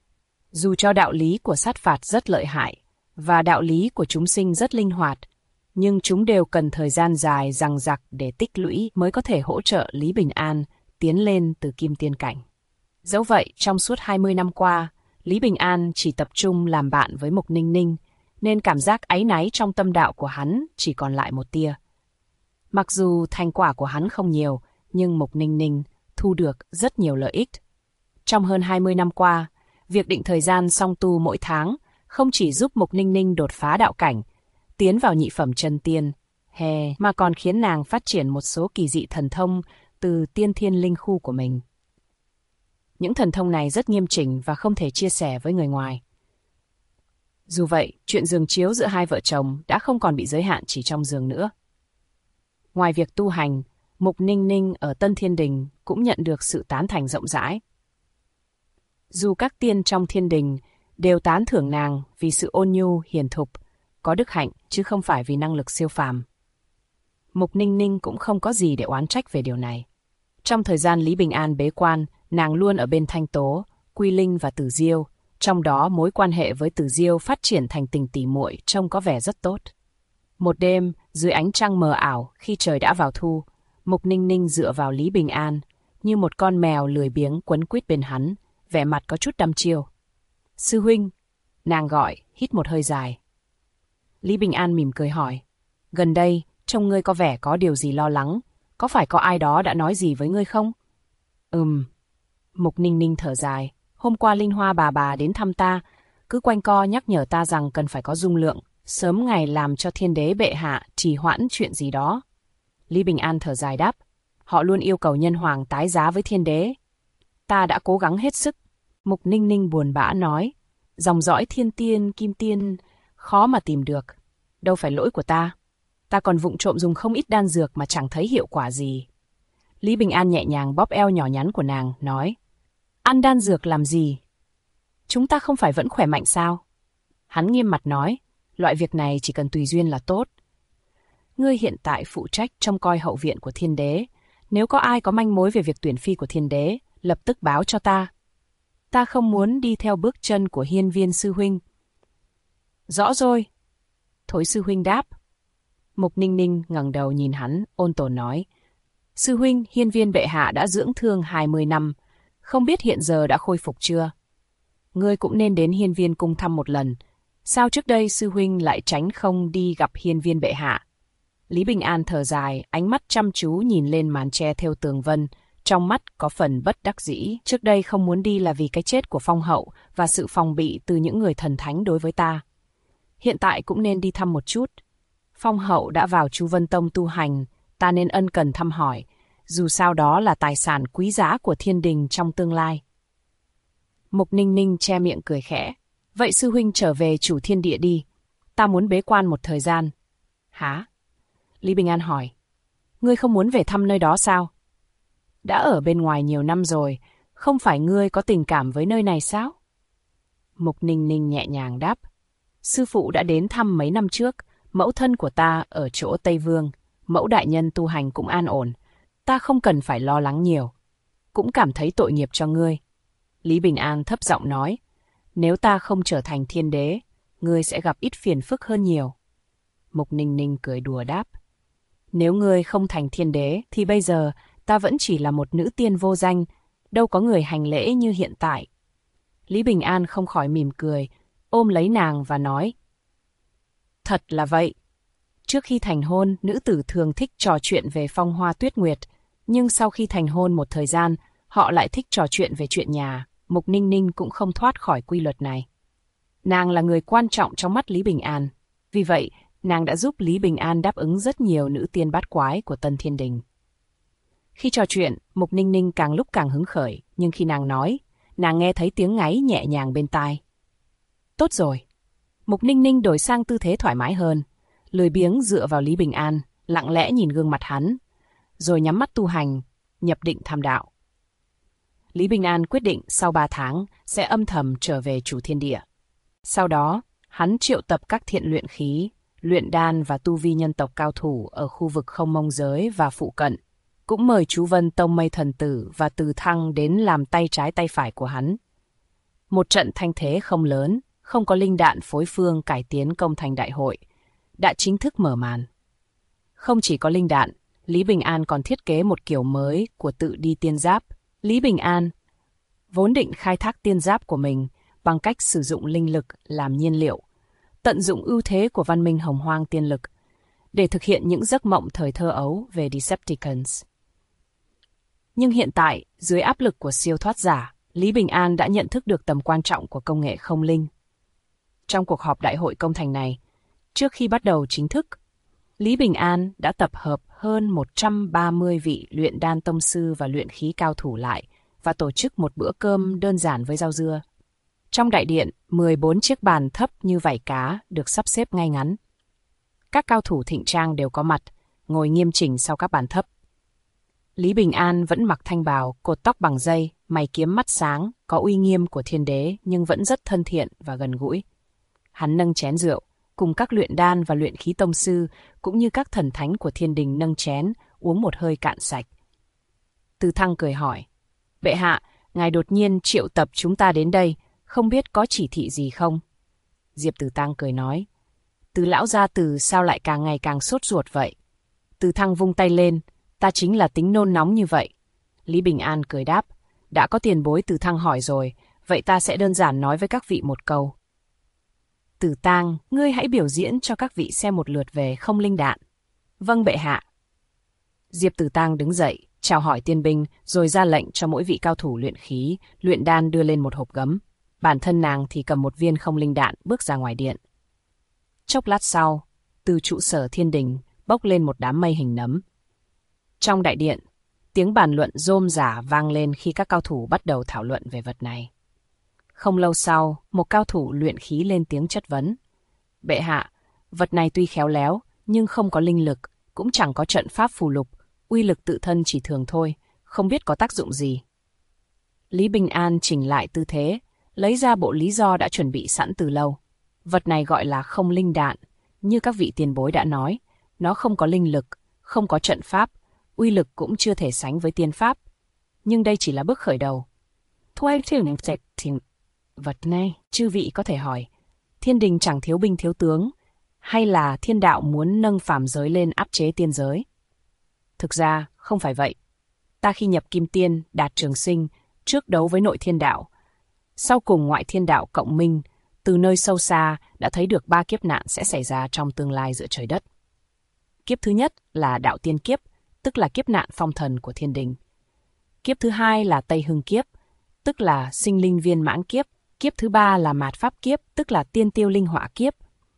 Dù cho đạo lý của sát phạt rất lợi hại, và đạo lý của chúng sinh rất linh hoạt, nhưng chúng đều cần thời gian dài dằng dặc để tích lũy mới có thể hỗ trợ Lý Bình An tiến lên từ kim tiên cảnh. Dẫu vậy, trong suốt 20 năm qua, Lý Bình An chỉ tập trung làm bạn với Mục Ninh Ninh, nên cảm giác áy náy trong tâm đạo của hắn chỉ còn lại một tia. Mặc dù thành quả của hắn không nhiều, nhưng Mục Ninh Ninh thu được rất nhiều lợi ích. Trong hơn 20 năm qua, việc định thời gian song tu mỗi tháng không chỉ giúp Mục Ninh Ninh đột phá đạo cảnh, tiến vào nhị phẩm chân tiên, mà còn khiến nàng phát triển một số kỳ dị thần thông từ tiên thiên linh khu của mình. Những thần thông này rất nghiêm chỉnh và không thể chia sẻ với người ngoài. Dù vậy, chuyện giường chiếu giữa hai vợ chồng đã không còn bị giới hạn chỉ trong giường nữa. Ngoài việc tu hành, Mục Ninh Ninh ở Tân Thiên Đình cũng nhận được sự tán thành rộng rãi. Dù các tiên trong thiên đình đều tán thưởng nàng vì sự ôn nhu, hiền thục, có đức hạnh chứ không phải vì năng lực siêu phàm. Mục Ninh Ninh cũng không có gì để oán trách về điều này. Trong thời gian Lý Bình An bế quan, nàng luôn ở bên Thanh Tố, Quy Linh và Tử Diêu, trong đó mối quan hệ với Tử Diêu phát triển thành tình tỉ muội trông có vẻ rất tốt. Một đêm, dưới ánh trăng mờ ảo khi trời đã vào thu, Mục Ninh Ninh dựa vào Lý Bình An, như một con mèo lười biếng quấn quýt bên hắn, vẻ mặt có chút đăm chiêu. Sư huynh, nàng gọi, hít một hơi dài. Lý Bình An mỉm cười hỏi, gần đây, trông ngươi có vẻ có điều gì lo lắng, có phải có ai đó đã nói gì với ngươi không? Mục Ninh Ninh thở dài, hôm qua Linh Hoa bà đến thăm ta, cứ quanh co nhắc nhở ta rằng cần phải có dung lượng, sớm ngày làm cho thiên đế bệ hạ trì hoãn chuyện gì đó. Lý Bình An thở dài đáp, họ luôn yêu cầu nhân hoàng tái giá với thiên đế. Ta đã cố gắng hết sức. Mục Ninh Ninh buồn bã nói, dòng dõi thiên tiên, kim tiên, khó mà tìm được. Đâu phải lỗi của ta. Ta còn vụng trộm dùng không ít đan dược mà chẳng thấy hiệu quả gì. Lý Bình An nhẹ nhàng bóp eo nhỏ nhắn của nàng, nói, ăn đan dược làm gì? Chúng ta không phải vẫn khỏe mạnh sao? Hắn nghiêm mặt nói, loại việc này chỉ cần tùy duyên là tốt. Ngươi hiện tại phụ trách trông coi hậu viện của thiên đế. Nếu có ai có manh mối về việc tuyển phi của thiên đế, lập tức báo cho ta. Ta không muốn đi theo bước chân của Hiên Viên sư huynh. Rõ rồi. Thối sư huynh đáp. Mục Ninh Ninh ngẩng đầu nhìn hắn, ôn tồn nói, sư huynh, Hiên Viên bệ hạ đã dưỡng thương 20 năm, không biết hiện giờ đã khôi phục chưa? Ngươi cũng nên đến Hiên Viên cung thăm một lần. Sao trước đây sư huynh lại tránh không đi gặp Hiên Viên bệ hạ? Lý Bình An thở dài, ánh mắt chăm chú nhìn lên màn tre thêu tường vân, trong mắt có phần bất đắc dĩ. Trước đây không muốn đi là vì cái chết của Phong hậu và sự phòng bị từ những người thần thánh đối với ta. Hiện tại cũng nên đi thăm một chút. Phong hậu đã vào Chu Vân Tông tu hành, ta nên ân cần thăm hỏi, dù sao đó là tài sản quý giá của thiên đình trong tương lai. Mục Ninh Ninh che miệng cười khẽ. Vậy sư huynh trở về chủ thiên địa đi, ta muốn bế quan một thời gian. Hả? Lý Bình An hỏi. Ngươi không muốn về thăm nơi đó sao? Đã ở bên ngoài nhiều năm rồi, không phải ngươi có tình cảm với nơi này sao? Mục Ninh Ninh nhẹ nhàng đáp. Sư phụ đã đến thăm mấy năm trước, mẫu thân của ta ở chỗ Tây Vương, mẫu đại nhân tu hành cũng an ổn, ta không cần phải lo lắng nhiều. Cũng cảm thấy tội nghiệp cho ngươi. Lý Bình An thấp giọng nói, nếu ta không trở thành thiên đế, ngươi sẽ gặp ít phiền phức hơn nhiều. Mục Ninh Ninh cười đùa đáp, nếu ngươi không thành thiên đế thì bây giờ ta vẫn chỉ là một nữ tiên vô danh, đâu có người hành lễ như hiện tại. Lý Bình An không khỏi mỉm cười, ôm lấy nàng và nói, thật là vậy. Trước khi thành hôn, nữ tử thường thích trò chuyện về phong hoa tuyết nguyệt, nhưng sau khi thành hôn một thời gian, họ lại thích trò chuyện về chuyện nhà. Mục Ninh Ninh cũng không thoát khỏi quy luật này. Nàng là người quan trọng trong mắt Lý Bình An, vì vậy nàng đã giúp Lý Bình An đáp ứng rất nhiều nữ tiên bát quái của Tân Thiên Đình. Khi trò chuyện, Mục Ninh Ninh càng lúc càng hứng khởi, nhưng khi nàng nói, nàng nghe thấy tiếng ngáy nhẹ nhàng bên tai. Tốt rồi. Mục Ninh Ninh đổi sang tư thế thoải mái hơn, lười biếng dựa vào Lý Bình An, lặng lẽ nhìn gương mặt hắn, rồi nhắm mắt tu hành, nhập định tham đạo. Lý Bình An quyết định sau 3 tháng sẽ âm thầm trở về chủ thiên địa. Sau đó, hắn triệu tập các thiện luyện khí, luyện đan và tu vi nhân tộc cao thủ ở khu vực Không Mông Giới và phụ cận. Cũng mời chú Vân Tông Mây Thần Tử và Từ Thăng đến làm tay trái tay phải của hắn. Một trận thanh thế không lớn, không có linh đạn phối phương cải tiến công thành đại hội. đã chính thức mở màn. Không chỉ có linh đạn, Lý Bình An còn thiết kế một kiểu mới của tự đi tiên giáp. Lý Bình An vốn định khai thác tiên giáp của mình bằng cách sử dụng linh lực làm nhiên liệu, tận dụng ưu thế của văn minh hồng hoang tiên lực để thực hiện những giấc mộng thời thơ ấu về Decepticons. Nhưng hiện tại, dưới áp lực của siêu thoát giả, Lý Bình An đã nhận thức được tầm quan trọng của công nghệ không linh. Trong cuộc họp đại hội công thành này, trước khi bắt đầu chính thức, Lý Bình An đã tập hợp hơn 130 vị luyện đan tông sư và luyện khí cao thủ lại và tổ chức một bữa cơm đơn giản với rau dưa. Trong đại điện, 14 chiếc bàn thấp như vảy cá được sắp xếp ngay ngắn. Các cao thủ thịnh trang đều có mặt, ngồi nghiêm chỉnh sau các bàn thấp. Lý Bình An vẫn mặc thanh bào, cột tóc bằng dây, mày kiếm mắt sáng, có uy nghiêm của thiên đế nhưng vẫn rất thân thiện và gần gũi. Hắn nâng chén rượu, cùng các luyện đan và luyện khí tông sư cũng như các thần thánh của thiên đình nâng chén, uống một hơi cạn sạch. Từ Thăng cười hỏi, bệ hạ, ngài đột nhiên triệu tập chúng ta đến đây, không biết có chỉ thị gì không? Diệp Tử Tăng cười nói, Từ lão gia Từ sao lại càng ngày càng sốt ruột vậy? Từ Thăng vung tay lên, ta chính là tính nôn nóng như vậy. Lý Bình An cười đáp, đã có tiền bối Từ Thăng hỏi rồi, vậy ta sẽ đơn giản nói với các vị một câu. Tử Tang, ngươi hãy biểu diễn cho các vị xem một lượt về không linh đạn. Vâng bệ hạ. Diệp Tử Tang đứng dậy, chào hỏi tiên binh, rồi ra lệnh cho mỗi vị cao thủ luyện khí, luyện đan đưa lên một hộp gấm. Bản thân nàng thì cầm một viên không linh đạn bước ra ngoài điện. Chốc lát sau, từ trụ sở thiên đình bốc lên một đám mây hình nấm. Trong đại điện, tiếng bàn luận rôm rả vang lên khi các cao thủ bắt đầu thảo luận về vật này. Không lâu sau, một cao thủ luyện khí lên tiếng chất vấn. Bệ hạ, vật này tuy khéo léo, nhưng không có linh lực, cũng chẳng có trận pháp phù lục, uy lực tự thân chỉ thường thôi, không biết có tác dụng gì. Lý Bình An chỉnh lại tư thế, lấy ra bộ lý do đã chuẩn bị sẵn từ lâu. Vật này gọi là không linh đạn, như các vị tiền bối đã nói, nó không có linh lực, không có trận pháp, uy lực cũng chưa thể sánh với tiên pháp. Nhưng đây chỉ là bước khởi đầu. Vật này, chư vị có thể hỏi, thiên đình chẳng thiếu binh thiếu tướng, hay là thiên đạo muốn nâng phàm giới lên áp chế tiên giới? Thực ra, không phải vậy. Ta khi nhập kim tiên, đạt trường sinh, trước đấu với nội thiên đạo. Sau cùng ngoại thiên đạo cộng minh, từ nơi sâu xa đã thấy được 3 kiếp nạn sẽ xảy ra trong tương lai giữa trời đất. Kiếp thứ nhất là đạo tiên kiếp, tức là kiếp nạn phong thần của thiên đình. Kiếp thứ hai là Tây Hưng kiếp, tức là sinh linh viên mãn kiếp. Kiếp thứ ba là mạt pháp kiếp, tức là tiên tiêu linh họa kiếp.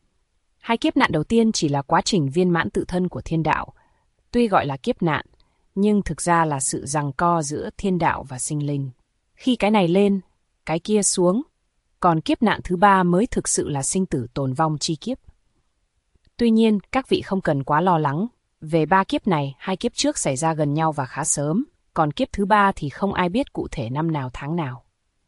2 kiếp nạn đầu tiên chỉ là quá trình viên mãn tự thân của thiên đạo. Tuy gọi là kiếp nạn, nhưng thực ra là sự giằng co giữa thiên đạo và sinh linh. Khi cái này lên, cái kia xuống, còn kiếp nạn thứ 3 mới thực sự là sinh tử tồn vong chi kiếp. Tuy nhiên, các vị không cần quá lo lắng. Về 3 kiếp này, 2 kiếp trước xảy ra gần nhau và khá sớm, còn kiếp thứ 3 thì không ai biết cụ thể năm nào tháng nào.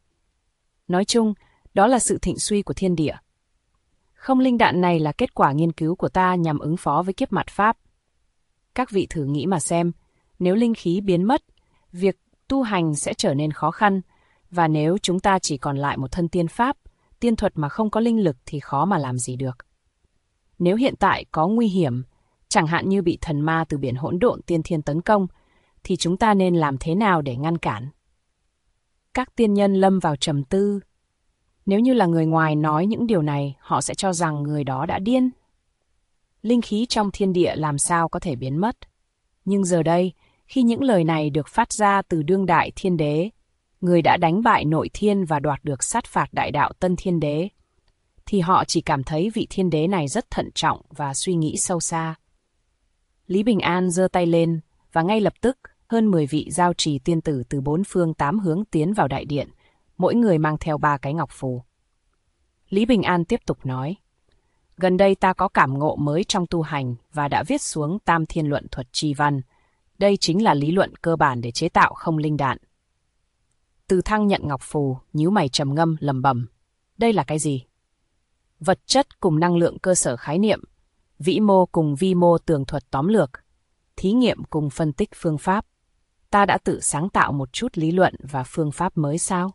Nói chung, đó là sự thịnh suy của thiên địa. Không linh đạn này là kết quả nghiên cứu của ta nhằm ứng phó với kiếp mạt pháp. Các vị thử nghĩ mà xem, nếu linh khí biến mất, việc tu hành sẽ trở nên khó khăn, và nếu chúng ta chỉ còn lại một thân tiên pháp, tiên thuật mà không có linh lực thì khó mà làm gì được. Nếu hiện tại có nguy hiểm, chẳng hạn như bị thần ma từ biển hỗn độn tiên thiên tấn công, thì chúng ta nên làm thế nào để ngăn cản? Các tiên nhân lâm vào trầm tư. Nếu như là người ngoài nói những điều này, họ sẽ cho rằng người đó đã điên. Linh khí trong thiên địa làm sao có thể biến mất? Nhưng giờ đây, khi những lời này được phát ra từ đương đại thiên đế, người đã đánh bại nội thiên và đoạt được sát phạt đại đạo tân thiên đế, thì họ chỉ cảm thấy vị thiên đế này rất thận trọng và suy nghĩ sâu xa. Lý Bình An giơ tay lên, và ngay lập tức, hơn 10 vị giao trì tiên tử từ 4 phương 8 hướng tiến vào đại điện, mỗi người mang theo 3 cái ngọc phù. Lý Bình An tiếp tục nói, gần đây ta có cảm ngộ mới trong tu hành và đã viết xuống Tam Thiên Luận Thuật Chi Văn. Đây chính là lý luận cơ bản để chế tạo không linh đạn. Từ Thăng nhận ngọc phù, nhíu mày trầm ngâm lẩm bẩm. Đây là cái gì? Vật chất cùng năng lượng cơ sở khái niệm, vĩ mô cùng vi mô tường thuật tóm lược, thí nghiệm cùng phân tích phương pháp. Ta đã tự sáng tạo một chút lý luận và phương pháp mới sao?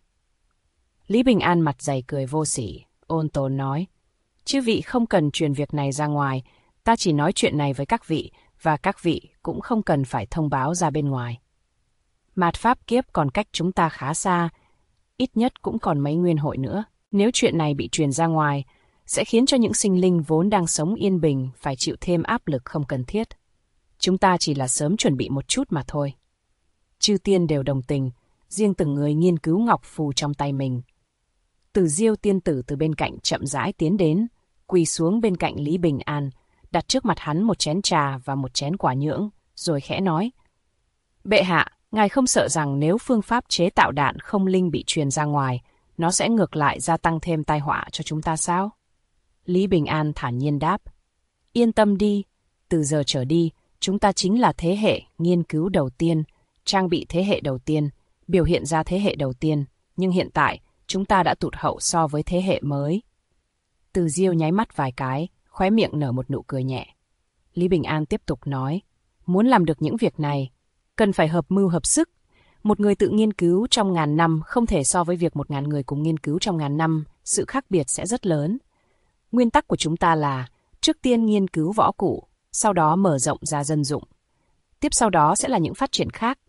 Lý Bình An mặt dày cười vô sỉ, ôn tồn nói. Chư vị không cần truyền việc này ra ngoài, Ta chỉ nói chuyện này với các vị, và các vị cũng không cần phải thông báo ra bên ngoài. Mạt Pháp kiếp còn cách chúng ta khá xa, ít nhất cũng còn mấy nguyên hội nữa. Nếu chuyện này bị truyền ra ngoài, sẽ khiến cho những sinh linh vốn đang sống yên bình phải chịu thêm áp lực không cần thiết. Chúng ta chỉ là sớm chuẩn bị một chút mà thôi. Chư tiên đều đồng tình, riêng từng người nghiên cứu ngọc phù trong tay mình. Từ Diêu tiên tử từ bên cạnh chậm rãi tiến đến, quỳ xuống bên cạnh Lý Bình An, đặt trước mặt hắn một chén trà và một chén quả nhưỡng, rồi khẽ nói: Bệ hạ, ngài không sợ rằng nếu phương pháp chế tạo đạn không linh bị truyền ra ngoài, nó sẽ ngược lại gia tăng thêm tai họa cho chúng ta sao? Lý Bình An thản nhiên đáp: Yên tâm đi, từ giờ trở đi, chúng ta chính là thế hệ nghiên cứu đầu tiên, trang bị thế hệ đầu tiên, biểu hiện ra thế hệ đầu tiên, nhưng hiện tại, chúng ta đã tụt hậu so với thế hệ mới. Từ Diêu nháy mắt vài cái, khóe miệng nở một nụ cười nhẹ. Lý Bình An tiếp tục nói: Muốn làm được những việc này, cần phải hợp mưu hợp sức. Một người tự nghiên cứu trong 1000 năm không thể so với việc 1000 người cùng nghiên cứu trong 1000 năm, sự khác biệt sẽ rất lớn. Nguyên tắc của chúng ta là trước tiên nghiên cứu võ cụ, sau đó mở rộng ra dân dụng. Tiếp sau đó sẽ là những phát triển khác.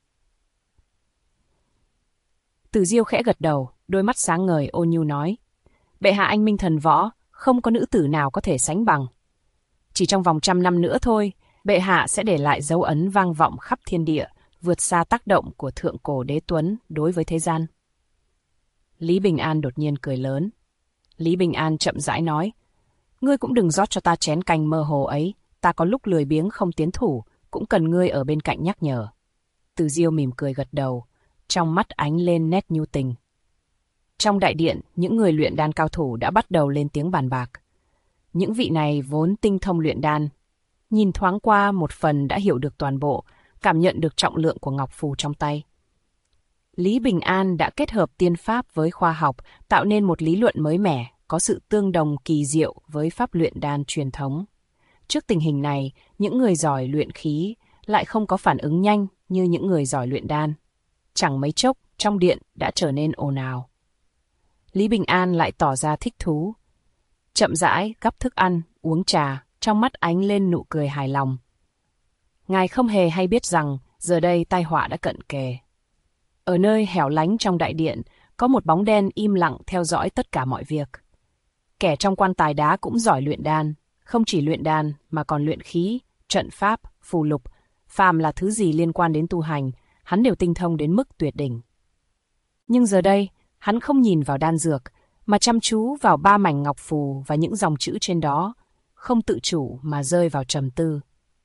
Từ Diêu khẽ gật đầu, đôi mắt sáng ngời ôn nhu nói: Bệ hạ anh minh thần võ, không có nữ tử nào có thể sánh bằng. Chỉ trong vòng 100 năm nữa thôi, bệ hạ sẽ để lại dấu ấn vang vọng khắp thiên địa, vượt xa tác động của thượng cổ đế tuấn đối với thế gian. Lý Bình An đột nhiên cười lớn. Lý Bình An chậm rãi nói: Ngươi cũng đừng rót cho ta chén canh mơ hồ ấy, ta có lúc lười biếng không tiến thủ, cũng cần ngươi ở bên cạnh nhắc nhở. Từ Diêu mỉm cười gật đầu, trong mắt ánh lên nét nhu tình. Trong đại điện, những người luyện đan cao thủ đã bắt đầu lên tiếng bàn bạc. Những vị này vốn tinh thông luyện đan, nhìn thoáng qua một phần đã hiểu được toàn bộ, cảm nhận được trọng lượng của ngọc phù trong tay. Lý Bình An đã kết hợp tiên pháp với khoa học, tạo nên một lý luận mới mẻ, có sự tương đồng kỳ diệu với pháp luyện đan truyền thống. Trước tình hình này, những người giỏi luyện khí lại không có phản ứng nhanh như những người giỏi luyện đan. Chẳng mấy chốc, trong điện đã trở nên ồn ào. Lý Bình An lại tỏ ra thích thú. Chậm rãi gắp thức ăn, uống trà, trong mắt ánh lên nụ cười hài lòng. Ngài không hề hay biết rằng giờ đây tai họa đã cận kề. Ở nơi hẻo lánh trong đại điện, có một bóng đen im lặng theo dõi tất cả mọi việc. Kẻ trong quan tài đá cũng giỏi luyện đan, không chỉ luyện đan mà còn luyện khí, trận pháp, phù lục, phàm là thứ gì liên quan đến tu hành, hắn đều tinh thông đến mức tuyệt đỉnh. Nhưng giờ đây, hắn không nhìn vào đan dược, mà chăm chú vào 3 mảnh ngọc phù và những dòng chữ trên đó, không tự chủ mà rơi vào trầm tư.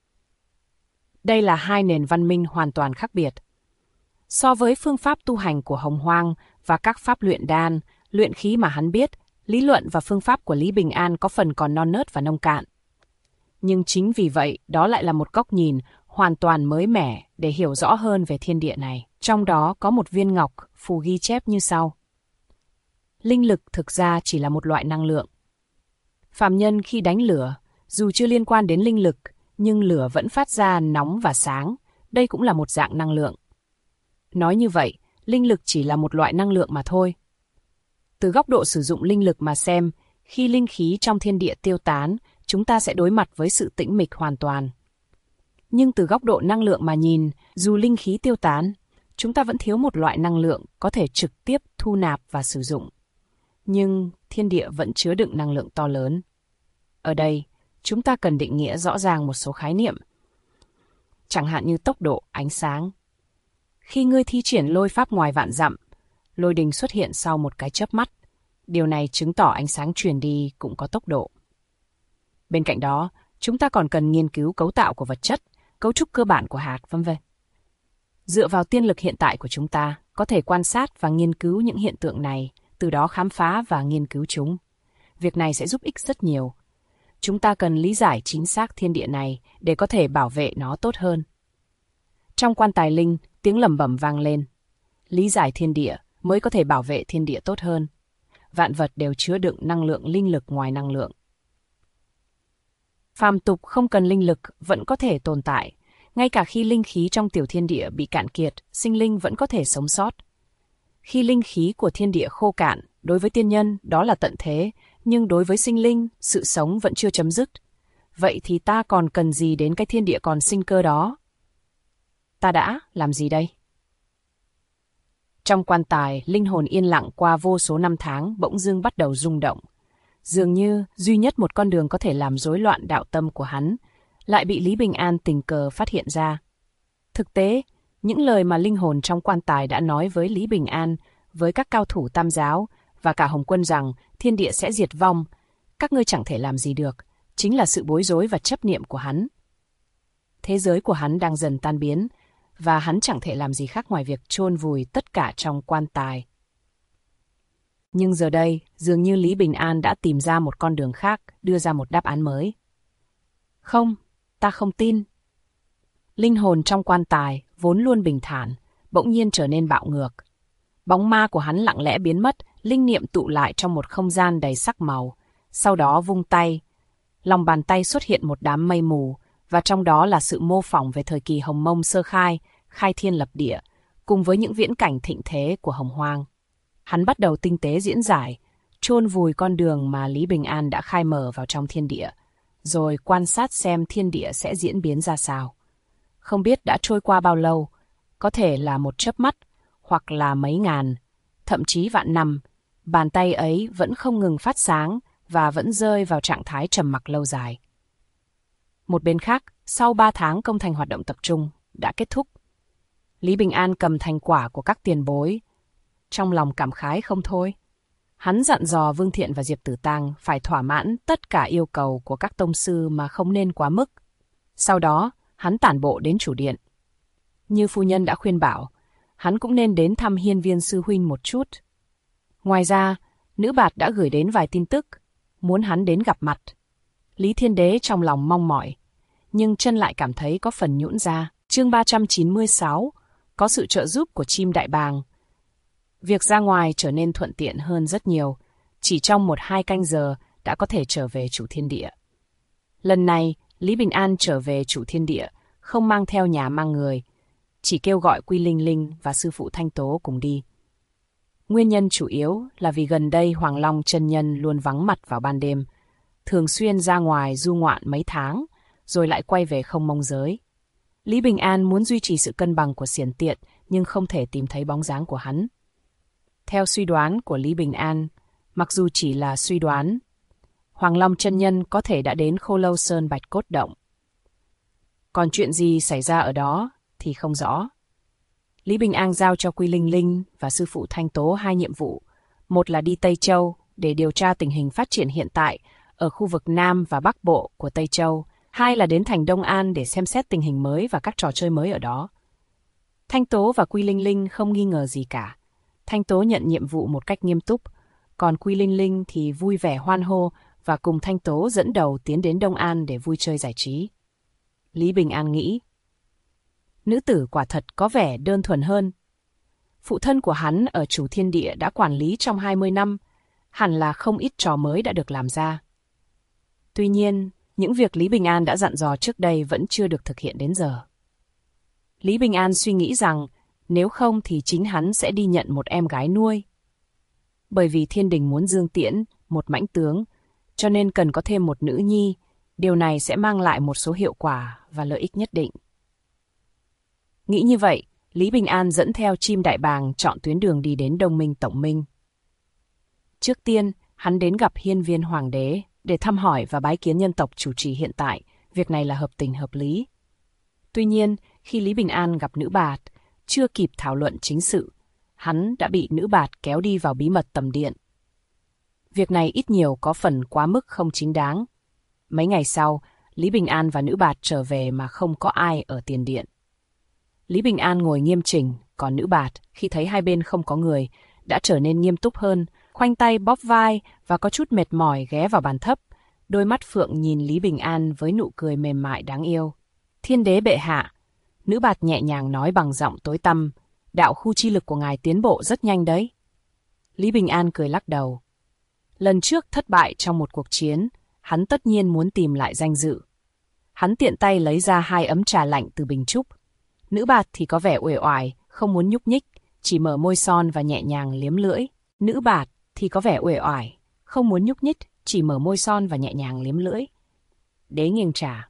Đây là hai nền văn minh hoàn toàn khác biệt. So với phương pháp tu hành của Hồng Hoang và các pháp luyện đan, luyện khí mà hắn biết, lý luận và phương pháp của Lý Bình An có phần còn non nớt và nông cạn. Nhưng chính vì vậy, đó lại là một góc nhìn hoàn toàn mới mẻ để hiểu rõ hơn về thiên địa này. Trong đó có một viên ngọc phù ghi chép như sau. Linh lực thực ra chỉ là một loại năng lượng. Phàm nhân khi đánh lửa, dù chưa liên quan đến linh lực, nhưng lửa vẫn phát ra nóng và sáng. Đây cũng là một dạng năng lượng. Nói như vậy, linh lực chỉ là một loại năng lượng mà thôi. Từ góc độ sử dụng linh lực mà xem, khi linh khí trong thiên địa tiêu tán, chúng ta sẽ đối mặt với sự tĩnh mịch hoàn toàn. Nhưng từ góc độ năng lượng mà nhìn, dù linh khí tiêu tán, chúng ta vẫn thiếu một loại năng lượng có thể trực tiếp thu nạp và sử dụng. Nhưng thiên địa vẫn chứa đựng năng lượng to lớn. Ở đây, chúng ta cần định nghĩa rõ ràng một số khái niệm. Chẳng hạn như tốc độ ánh sáng. Khi ngươi thi triển lôi pháp ngoài vạn dặm, lôi đình xuất hiện sau một cái chớp mắt. Điều này chứng tỏ ánh sáng truyền đi cũng có tốc độ. Bên cạnh đó, chúng ta còn cần nghiên cứu cấu tạo của vật chất, cấu trúc cơ bản của hạt, v.v. Dựa vào tiên lực hiện tại của chúng ta, có thể quan sát và nghiên cứu những hiện tượng này, từ đó khám phá và nghiên cứu chúng. Việc này sẽ giúp ích rất nhiều. Chúng ta cần lý giải chính xác thiên địa này để có thể bảo vệ nó tốt hơn. Trong quan tài linh, tiếng lẩm bẩm vang lên. Lý giải thiên địa mới có thể bảo vệ thiên địa tốt hơn. Vạn vật đều chứa đựng năng lượng linh lực ngoài năng lượng. Phàm tục không cần linh lực vẫn có thể tồn tại. Ngay cả khi linh khí trong tiểu thiên địa bị cạn kiệt, sinh linh vẫn có thể sống sót. Khi linh khí của thiên địa khô cạn, đối với tiên nhân đó là tận thế, nhưng đối với sinh linh, sự sống vẫn chưa chấm dứt. Vậy thì ta còn cần gì đến cái thiên địa còn sinh cơ đó? Ta đã làm gì đây? Trong quan tài, linh hồn yên lặng qua vô số năm tháng bỗng dưng bắt đầu rung động. Dường như duy nhất một con đường có thể làm rối loạn đạo tâm của hắn lại bị Lý Bình An tình cờ phát hiện ra. Thực tế, những lời mà linh hồn trong quan tài đã nói với Lý Bình An, với các cao thủ Tam giáo và cả Hồng Quân rằng thiên địa sẽ diệt vong, các ngươi chẳng thể làm gì được, chính là sự bối rối và chấp niệm của hắn. Thế giới của hắn đang dần tan biến, và hắn chẳng thể làm gì khác ngoài việc chôn vùi tất cả trong quan tài. Nhưng giờ đây, dường như Lý Bình An đã tìm ra một con đường khác, đưa ra một đáp án mới. Không, ta không tin. Linh hồn trong quan tài, vốn luôn bình thản, bỗng nhiên trở nên bạo ngược. Bóng ma của hắn lặng lẽ biến mất, linh niệm tụ lại trong một không gian đầy sắc màu. Sau đó vung tay, lòng bàn tay xuất hiện một đám mây mù, và trong đó là sự mô phỏng về thời kỳ Hồng Mông sơ khai, khai thiên lập địa, cùng với những viễn cảnh thịnh thế của Hồng Hoang. Hắn bắt đầu tinh tế diễn giải, chôn vùi con đường mà Lý Bình An đã khai mở vào trong thiên địa, rồi quan sát xem thiên địa sẽ diễn biến ra sao. Không biết đã trôi qua bao lâu, có thể là một chớp mắt, hoặc là mấy ngàn, thậm chí vạn năm, bàn tay ấy vẫn không ngừng phát sáng và vẫn rơi vào trạng thái trầm mặc lâu dài. Một bên khác, sau 3 tháng công thành hoạt động tập trung đã kết thúc, Lý Bình An cầm thành quả của các tiền bối, trong lòng cảm khái không thôi. Hắn dặn dò Vương Thiện và Diệp Tử Tang phải thỏa mãn tất cả yêu cầu của các tông sư mà không nên quá mức. Sau đó, hắn tản bộ đến chủ điện. Như phu nhân đã khuyên bảo, hắn cũng nên đến thăm Hiên Viên sư huynh một chút. Ngoài ra, Nữ Bạt đã gửi đến vài tin tức, muốn hắn đến gặp mặt. Lý Thiên Đế trong lòng mong mỏi, nhưng chân lại cảm thấy có phần nhũn ra. Chương 396, có sự trợ giúp của chim đại bàng. Việc ra ngoài trở nên thuận tiện hơn rất nhiều, chỉ trong 1-2 canh giờ đã có thể trở về chủ thiên địa. Lần này, Lý Bình An trở về chủ thiên địa, không mang theo nhà mang người, chỉ kêu gọi Quy Linh Linh và sư phụ Thanh Tố cùng đi. Nguyên nhân chủ yếu là vì gần đây Hoàng Long chân nhân luôn vắng mặt vào ban đêm, thường xuyên ra ngoài du ngoạn mấy tháng, rồi lại quay về không mông giới. Lý Bình An muốn duy trì sự cân bằng của xiển tiện, nhưng không thể tìm thấy bóng dáng của hắn. Theo suy đoán của Lý Bình An, mặc dù chỉ là suy đoán, Hoàng Long chân nhân có thể đã đến Khô Lâu Sơn Bạch Cốt Động. Còn chuyện gì xảy ra ở đó thì không rõ. Lý Bình An giao cho Quy Linh Linh và sư phụ Thanh Tố 2 nhiệm vụ. Một là đi Tây Châu để điều tra tình hình phát triển hiện tại ở khu vực Nam và Bắc Bộ của Tây Châu. 2 là đến thành Đông An để xem xét tình hình mới và các trò chơi mới ở đó. Thanh Tố và Quy Linh Linh không nghi ngờ gì cả. Thanh Tố nhận nhiệm vụ một cách nghiêm túc, còn Quy Linh Linh thì vui vẻ hoan hô và cùng Thanh Tố dẫn đầu tiến đến Đông An để vui chơi giải trí. Lý Bình An nghĩ, nữ tử quả thật có vẻ đơn thuần hơn. Phụ thân của hắn ở chủ thiên địa đã quản lý trong 20 năm, hẳn là không ít trò mới đã được làm ra. Tuy nhiên, những việc Lý Bình An đã dặn dò trước đây vẫn chưa được thực hiện đến giờ. Lý Bình An suy nghĩ rằng nếu không thì chính hắn sẽ đi nhận một em gái nuôi. Bởi vì thiên đình muốn dương tiễn, một mãnh tướng, cho nên cần có thêm một nữ nhi, điều này sẽ mang lại một số hiệu quả và lợi ích nhất định. Nghĩ như vậy, Lý Bình An dẫn theo chim đại bàng chọn tuyến đường đi đến Đông Minh Tổng Minh. Trước tiên, hắn đến gặp Hiên Viên Hoàng đế để thăm hỏi và bái kiến nhân tộc chủ trì hiện tại, việc này là hợp tình hợp lý. Tuy nhiên, khi Lý Bình An gặp Nữ Bạt, chưa kịp thảo luận chính sự, hắn đã bị Nữ Bạt kéo đi vào bí mật tầm điện. Việc này ít nhiều có phần quá mức không chính đáng. Mấy ngày sau, Lý Bình An và Nữ Bạt trở về mà không có ai ở tiền điện. Lý Bình An ngồi nghiêm chỉnh, còn Nữ Bạt, khi thấy hai bên không có người, đã trở nên nghiêm túc hơn, khoanh tay bóp vai và có chút mệt mỏi ghé vào bàn thấp. Đôi mắt phượng nhìn Lý Bình An với nụ cười mềm mại đáng yêu. Thiên đế bệ hạ, Nữ Bạt nhẹ nhàng nói bằng giọng tối tăm, đạo khu chi lực của ngài tiến bộ rất nhanh đấy. Lý Bình An cười lắc đầu. Lần trước thất bại trong một cuộc chiến, hắn tất nhiên muốn tìm lại danh dự. Hắn tiện tay lấy ra 2 ấm trà lạnh từ bình trúc. Nữ Bạt thì có vẻ uể oải, không muốn nhúc nhích, chỉ mở môi son và nhẹ nhàng liếm lưỡi. Nữ Bạt thì có vẻ uể oải, không muốn nhúc nhích, chỉ mở môi son và nhẹ nhàng liếm lưỡi. Đế nghiêng trà.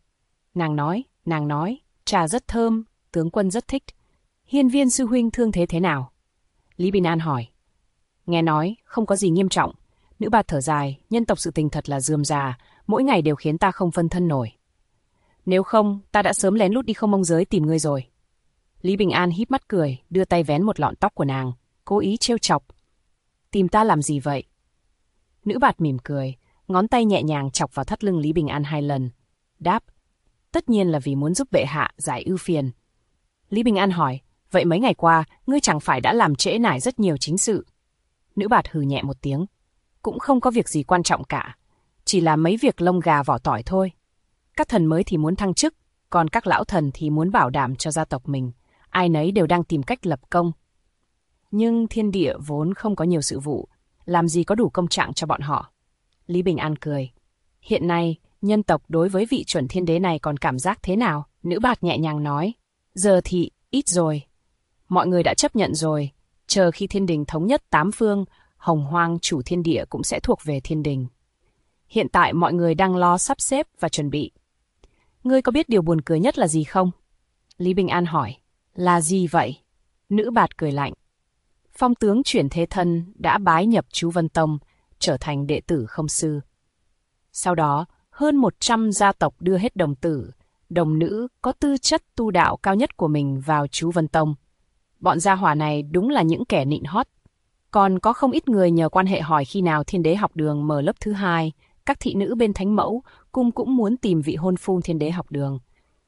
Nàng nói, trà rất thơm, tướng quân rất thích. Hiên Viên sư huynh thương thế thế nào? Lý Bình An hỏi. Nghe nói, không có gì nghiêm trọng. Nữ bạt thở dài, nhân tộc sự tình thật là rườm rà, mỗi ngày đều khiến ta không phân thân nổi. Nếu không, ta đã sớm lén lút đi Không Mông Giới tìm ngươi rồi. Lý Bình An híp mắt cười, đưa tay vén một lọn tóc của nàng, cố ý trêu chọc. Tìm ta làm gì vậy? Nữ bạt mỉm cười, ngón tay nhẹ nhàng chọc vào thắt lưng Lý Bình An 2 lần. Đáp, tất nhiên là vì muốn giúp bệ hạ giải ưu phiền. Lý Bình An hỏi, vậy mấy ngày qua, ngươi chẳng phải đã làm trễ nải rất nhiều chính sự? Nữ bạt hừ nhẹ một tiếng, cũng không có việc gì quan trọng cả, chỉ là mấy việc lông gà vỏ tỏi thôi. Các thần mới thì muốn thăng chức, còn các lão thần thì muốn bảo đảm cho gia tộc mình, ai nấy đều đang tìm cách lập công. Nhưng thiên địa vốn không có nhiều sự vụ, làm gì có đủ công trạng cho bọn họ. Lý Bình An cười. Hiện nay, nhân tộc đối với vị chuẩn thiên đế này còn cảm giác thế nào? Nữ bạt nhẹ nhàng nói. Giờ thì ít rồi. Mọi người đã chấp nhận rồi. Chờ khi thiên đình thống nhất 8 phương, Hồng Hoang chủ thiên địa cũng sẽ thuộc về thiên đình. Hiện tại mọi người đang lo sắp xếp và chuẩn bị. Ngươi có biết điều buồn cười nhất là gì không? Lý Bình An hỏi. Là gì vậy? Nữ bạt cười lạnh. Phong tướng chuyển thế thân đã bái nhập Chú Vân Tông, trở thành đệ tử Không Sư. Sau đó, hơn 100 gia tộc đưa hết đồng tử, đồng nữ có tư chất tu đạo cao nhất của mình vào Chú Vân Tông. Bọn gia hỏa này đúng là những kẻ nịnh hót. Còn có không ít người nhờ quan hệ hỏi khi nào thiên đế học đường mở lớp thứ 2, các thị nữ bên thánh mẫu cung cũng muốn tìm vị hôn phu thiên đế học đường.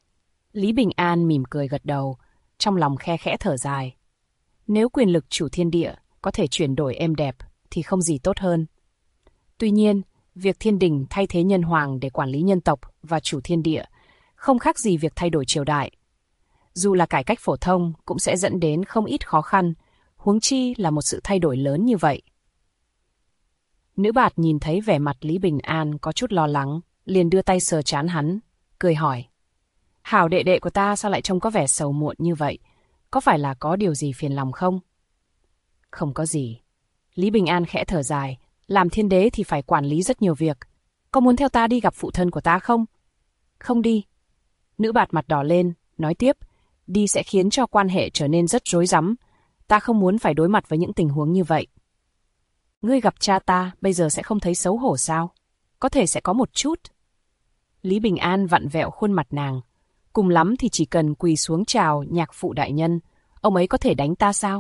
Lý Bình An mỉm cười gật đầu, trong lòng khe khẽ thở dài. Nếu quyền lực chủ thiên địa có thể chuyển đổi êm đẹp thì không gì tốt hơn. Tuy nhiên, việc thiên đình thay thế nhân hoàng để quản lý nhân tộc và chủ thiên địa không khác gì việc thay đổi triều đại. Dù là cải cách phổ thông cũng sẽ dẫn đến không ít khó khăn, huống chi là một sự thay đổi lớn như vậy. Nữ bạt nhìn thấy vẻ mặt Lý Bình An có chút lo lắng, liền đưa tay sờ trán hắn, cười hỏi. Hảo đệ đệ của ta sao lại trông có vẻ sầu muộn như vậy? Có phải là có điều gì phiền lòng không? Không có gì. Lý Bình An khẽ thở dài, làm thiên đế thì phải quản lý rất nhiều việc. Có muốn theo ta đi gặp phụ thân của ta không? Không đi. Nữ bạt mặt đỏ lên, nói tiếp, đi sẽ khiến cho quan hệ trở nên rất rối rắm. Ta không muốn phải đối mặt với những tình huống như vậy. Ngươi gặp cha ta bây giờ sẽ không thấy xấu hổ sao? Có thể sẽ có một chút. Lý Bình An vặn vẹo khuôn mặt nàng. Cùng lắm thì chỉ cần quỳ xuống chào nhạc phụ đại nhân, ông ấy có thể đánh ta sao?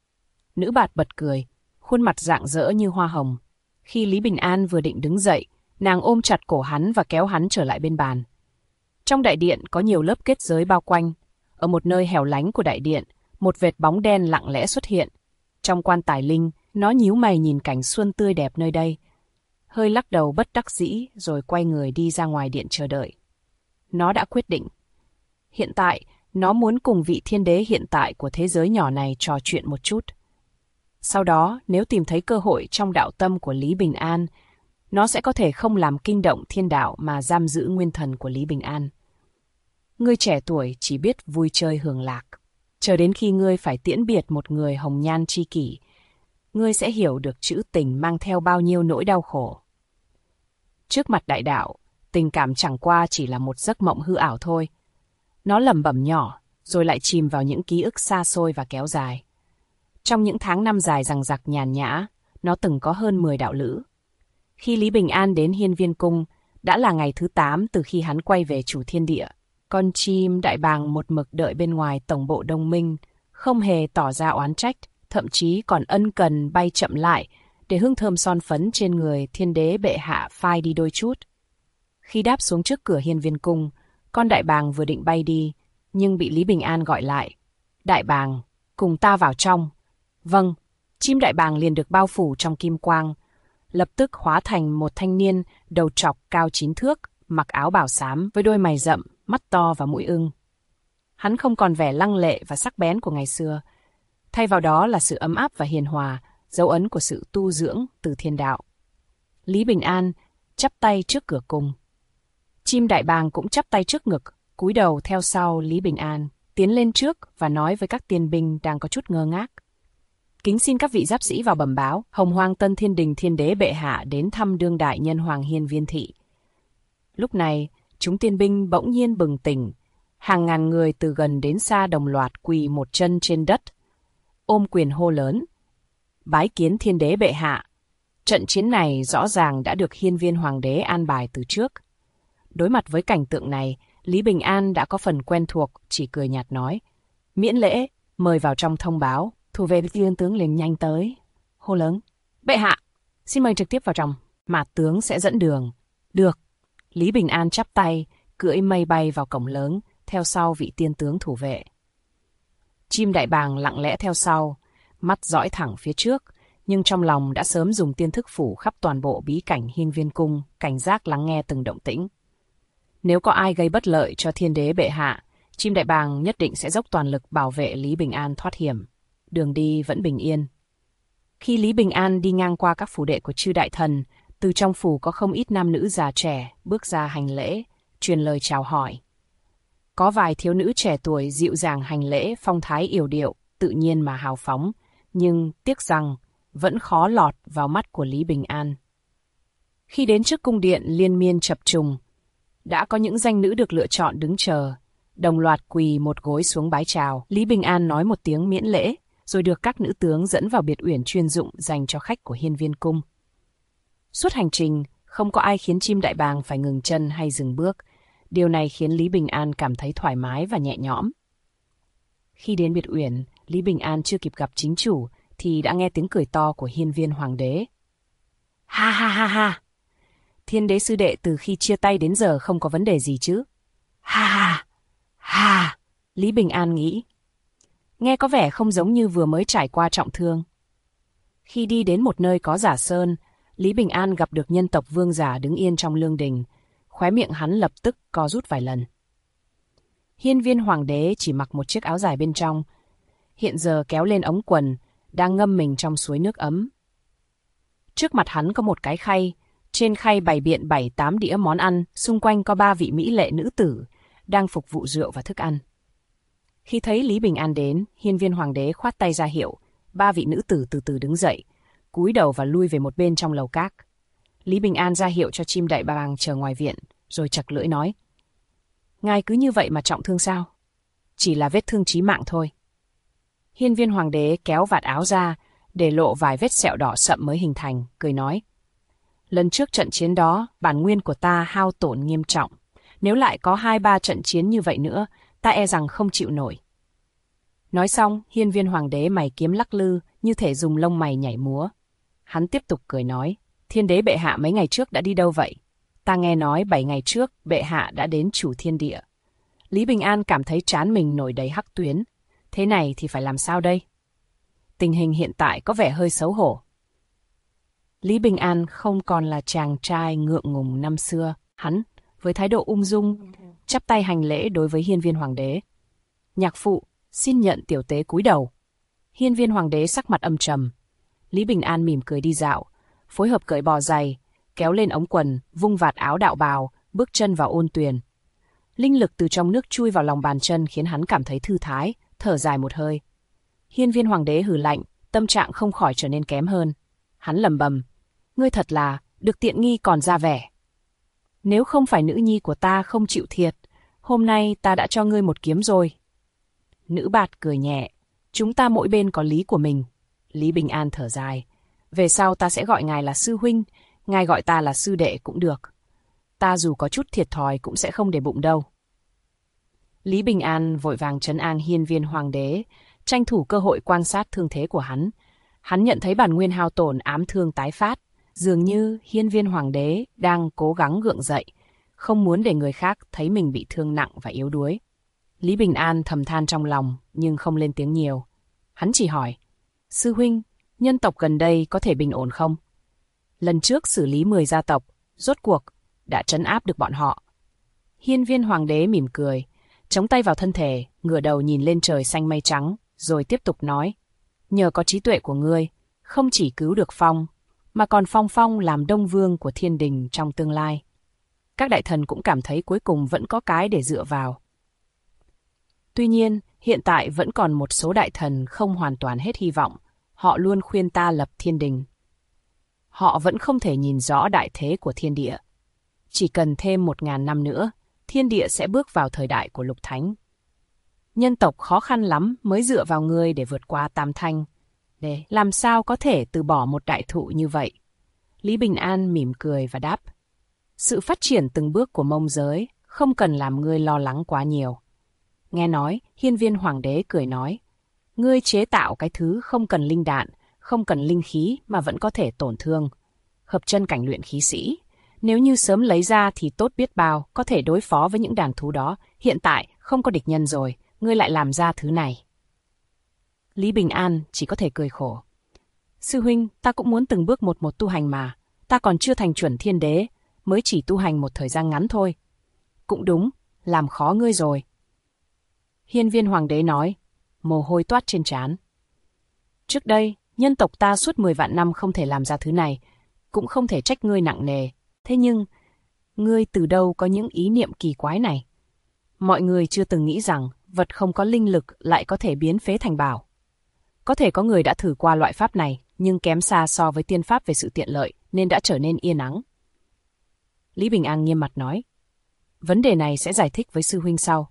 Nữ bạt bật cười, khuôn mặt rạng rỡ như hoa hồng. Khi Lý Bình An vừa định đứng dậy, nàng ôm chặt cổ hắn và kéo hắn trở lại bên bàn. Trong đại điện có nhiều lớp kết giới bao quanh. Ở một nơi hẻo lánh của đại điện, một vệt bóng đen lặng lẽ xuất hiện. Trong quan tài linh, nó nhíu mày nhìn cảnh xuân tươi đẹp nơi đây. Hơi lắc đầu bất đắc dĩ rồi quay người đi ra ngoài điện chờ đợi. Nó đã quyết định. Hiện tại, nó muốn cùng vị thiên đế hiện tại của thế giới nhỏ này trò chuyện một chút. Sau đó, nếu tìm thấy cơ hội trong đạo tâm của Lý Bình An, nó sẽ có thể không làm kinh động thiên đạo mà giam giữ nguyên thần của Lý Bình An. Ngươi trẻ tuổi chỉ biết vui chơi hưởng lạc. Chờ đến khi ngươi phải tiễn biệt một người hồng nhan tri kỷ, ngươi sẽ hiểu được chữ tình mang theo bao nhiêu nỗi đau khổ. Trước mặt đại đạo, tình cảm chẳng qua chỉ là một giấc mộng hư ảo thôi. Nó lẩm bẩm nhỏ, rồi lại chìm vào những ký ức xa xôi và kéo dài. Trong những tháng năm dài dằng dặc nhàn nhã, nó từng có hơn 10 đạo lữ. Khi Lý Bình An đến Hiên Viên Cung, đã là ngày thứ 8 từ khi hắn quay về chủ thiên địa. Con chim đại bàng một mực đợi bên ngoài tổng bộ Đông Minh, không hề tỏ ra oán trách, thậm chí còn ân cần bay chậm lại để hương thơm son phấn trên người thiên đế bệ hạ phai đi đôi chút. Khi đáp xuống trước cửa Hiên Viên Cung, con đại bàng vừa định bay đi, nhưng bị Lý Bình An gọi lại. Đại bàng, cùng ta vào trong. Vâng, chim đại bàng liền được bao phủ trong kim quang, lập tức hóa thành một thanh niên đầu trọc cao 9 thước, mặc áo bào xám với đôi mày rậm, mắt to và mũi ưng. Hắn không còn vẻ lăng lệ và sắc bén của ngày xưa, thay vào đó là sự ấm áp và hiền hòa, dấu ấn của sự tu dưỡng từ thiên đạo. Lý Bình An chắp tay trước cửa cung. Chim đại bàng cũng chắp tay trước ngực, cúi đầu theo sau Lý Bình An, tiến lên trước và nói với các tiên binh đang có chút ngơ ngác. Kính xin các vị giáp sĩ vào bẩm báo, Hồng Hoang Tân Thiên Đình thiên đế bệ hạ đến thăm đương đại nhân hoàng Hiên Viên thị. Lúc này, chúng tiên binh bỗng nhiên bừng tỉnh. Hàng ngàn người từ gần đến xa đồng loạt quỳ một chân trên đất, ôm quyền hô lớn: Bái kiến thiên đế bệ hạ. Trận chiến này rõ ràng đã được hiên viên hoàng đế an bài từ trước. Đối mặt với cảnh tượng này, Lý Bình An đã có phần quen thuộc, chỉ cười nhạt nói: Miễn lễ, mời vào trong thông báo. Thủ vệ viên tướng liền nhanh tới, hô lớn: Bệ hạ, xin mời trực tiếp vào trong, mà tướng sẽ dẫn đường. Được. Lý Bình An chắp tay, cưỡi mây bay vào cổng lớn, theo sau vị tiên tướng thủ vệ. Chim đại bàng lặng lẽ theo sau, mắt dõi thẳng phía trước, nhưng trong lòng đã sớm dùng tiên thức phủ khắp toàn bộ bí cảnh Hiên Viên Cung, cảnh giác lắng nghe từng động tĩnh. Nếu có ai gây bất lợi cho thiên đế bệ hạ, chim đại bàng nhất định sẽ dốc toàn lực bảo vệ Lý Bình An thoát hiểm. Đường đi vẫn bình yên. Khi Lý Bình An đi ngang qua các phủ đệ của chư đại thần, từ trong phủ có không ít nam nữ già trẻ bước ra hành lễ, truyền lời chào hỏi. Có vài thiếu nữ trẻ tuổi dịu dàng hành lễ, phong thái yểu điệu, tự nhiên mà hào phóng, nhưng tiếc rằng vẫn khó lọt vào mắt của Lý Bình An. Khi đến trước cung điện liên miên chập trùng, đã có những danh nữ được lựa chọn đứng chờ, đồng loạt quỳ một gối xuống bái chào. Lý Bình An nói một tiếng miễn lễ, rồi được các nữ tướng dẫn vào biệt uyển chuyên dụng dành cho khách của Hiên Viên Cung. Suốt hành trình, không có ai khiến chim đại bàng phải ngừng chân hay dừng bước. Điều này khiến Lý Bình An cảm thấy thoải mái và nhẹ nhõm. Khi đến biệt uyển, Lý Bình An chưa kịp gặp chính chủ, thì đã nghe tiếng cười to của Hiên Viên Hoàng đế. Ha ha ha ha! Thiên đế sư đệ từ khi chia tay đến giờ không có vấn đề gì chứ? Ha ha! Ha! Lý Bình An nghĩ. Nghe có vẻ không giống như vừa mới trải qua trọng thương. Khi đi đến một nơi có giả sơn, Lý Bình An gặp được nhân tộc vương giả đứng yên trong lương đình. Khóe miệng hắn lập tức co rút vài lần. Hiên Viên Hoàng đế chỉ mặc một chiếc áo dài bên trong, hiện giờ kéo lên ống quần, đang ngâm mình trong suối nước ấm. Trước mặt hắn có một cái khay, trên khay bày biện 7-8 đĩa món ăn, xung quanh có 3 vị mỹ lệ nữ tử, đang phục vụ rượu và thức ăn. Khi thấy Lý Bình An đến, Hiên Viên Hoàng đế khoát tay ra hiệu, 3 vị nữ tử từ từ đứng dậy, cúi đầu và lui về một bên trong lầu các. Lý Bình An ra hiệu cho chim đại bàng chờ ngoài viện, rồi chặt lưỡi nói: Ngài cứ như vậy mà trọng thương sao? Chỉ là vết thương chí mạng thôi. Hiên Viên Hoàng đế kéo vạt áo ra, để lộ vài vết sẹo đỏ sậm mới hình thành, cười nói: Lần trước trận chiến đó, bản nguyên của ta hao tổn nghiêm trọng. Nếu lại có 2-3 trận chiến như vậy nữa, ta e rằng không chịu nổi. Nói xong, Hiên Viên Hoàng đế mày kiếm lắc lư, như thể dùng lông mày nhảy múa. Hắn tiếp tục cười nói: Thiên đế bệ hạ mấy ngày trước đã đi đâu vậy? Ta nghe nói 7 ngày trước, bệ hạ đã đến chủ thiên địa. Lý Bình An cảm thấy trán mình nổi đầy hắc tuyến. Thế này thì phải làm sao đây? Tình hình hiện tại có vẻ hơi xấu hổ. Lý Bình An không còn là chàng trai ngượng ngùng năm xưa. Hắn, với thái độ ung dung, chắp tay hành lễ đối với Hiên Viên Hoàng đế. Nhạc phụ, xin nhận tiểu tế cúi đầu. Hiên Viên Hoàng đế sắc mặt âm trầm. Lý Bình An mỉm cười đi dạo, phối hợp cởi bò giày, kéo lên ống quần, vung vạt áo đạo bào, bước chân vào ôn tuyền. Linh lực từ trong nước chui vào lòng bàn chân khiến hắn cảm thấy thư thái, thở dài một hơi. Hiên Viên Hoàng đế hừ lạnh, tâm trạng không khỏi trở nên kém hơn. Hắn lẩm bẩm: Ngươi thật là được tiện nghi còn ra vẻ. Nếu không phải nữ nhi của ta không chịu thiệt, hôm nay ta đã cho ngươi một kiếm rồi. Nữ bạt cười nhẹ: Chúng ta mỗi bên có lý của mình. Lý Bình An thở dài: Về sau ta sẽ gọi ngài là sư huynh, ngài gọi ta là sư đệ cũng được. Ta dù có chút thiệt thòi cũng sẽ không để bụng đâu. Lý Bình An vội vàng trấn an Hiên Viên Hoàng đế, tranh thủ cơ hội quan sát thương thế của hắn. Hắn nhận thấy bản nguyên hao tổn, ám thương tái phát, dường như Hiên Viên Hoàng đế đang cố gắng gượng dậy, không muốn để người khác thấy mình bị thương nặng và yếu đuối. Lý Bình An thầm than trong lòng, nhưng không lên tiếng nhiều. Hắn chỉ hỏi: Sư huynh, nhân tộc gần đây có thể bình ổn không? Lần trước xử lý 10 gia tộc, rốt cuộc đã trấn áp được bọn họ. Hiên Viên Hoàng đế mỉm cười, chống tay vào thân thể, ngửa đầu nhìn lên trời xanh mây trắng, rồi tiếp tục nói: Nhờ có trí tuệ của ngươi, không chỉ cứu được Phong, mà còn Phong làm đông vương của thiên đình trong tương lai. Các đại thần cũng cảm thấy cuối cùng vẫn có cái để dựa vào. Tuy nhiên, hiện tại vẫn còn một số đại thần không hoàn toàn hết hy vọng. Họ luôn khuyên ta lập thiên đình. Họ vẫn không thể nhìn rõ đại thế của thiên địa. Chỉ cần thêm 1000 năm nữa, thiên địa sẽ bước vào thời đại của lục thánh. Nhân tộc khó khăn lắm mới dựa vào ngươi để vượt qua tam thanh. Để làm sao có thể từ bỏ một đại thụ như vậy? Lý Bình An mỉm cười và đáp. Sự phát triển từng bước của Mông giới không cần làm ngươi lo lắng quá nhiều. Nghe nói, Hiên Viên Hoàng đế cười nói. Ngươi chế tạo cái thứ không cần linh đạn, không cần linh khí mà vẫn có thể tổn thương. Hợp chân cảnh luyện khí sĩ. Nếu như sớm lấy ra thì tốt biết bao, có thể đối phó với những đàn thú đó. Hiện tại không có địch nhân rồi, ngươi lại làm ra thứ này. Lý Bình An chỉ có thể cười khổ. Sư huynh, ta cũng muốn từng bước một tu hành mà. Ta còn chưa thành chuẩn thiên đế, mới chỉ tu hành một thời gian ngắn thôi. Cũng đúng, làm khó ngươi rồi. Hiên Viên Hoàng đế nói, mồ hôi toát trên trán. Trước đây, nhân tộc ta suốt 10 vạn năm không thể làm ra thứ này, cũng không thể trách ngươi nặng nề. Thế nhưng, ngươi từ đâu có những ý niệm kỳ quái này? Mọi người chưa từng nghĩ rằng vật không có linh lực lại có thể biến phế thành bảo. Có thể có người đã thử qua loại pháp này, nhưng kém xa so với tiên pháp về sự tiện lợi, nên đã trở nên yên ắng. Lý Bình An nghiêm mặt nói, vấn đề này sẽ giải thích với sư huynh sau.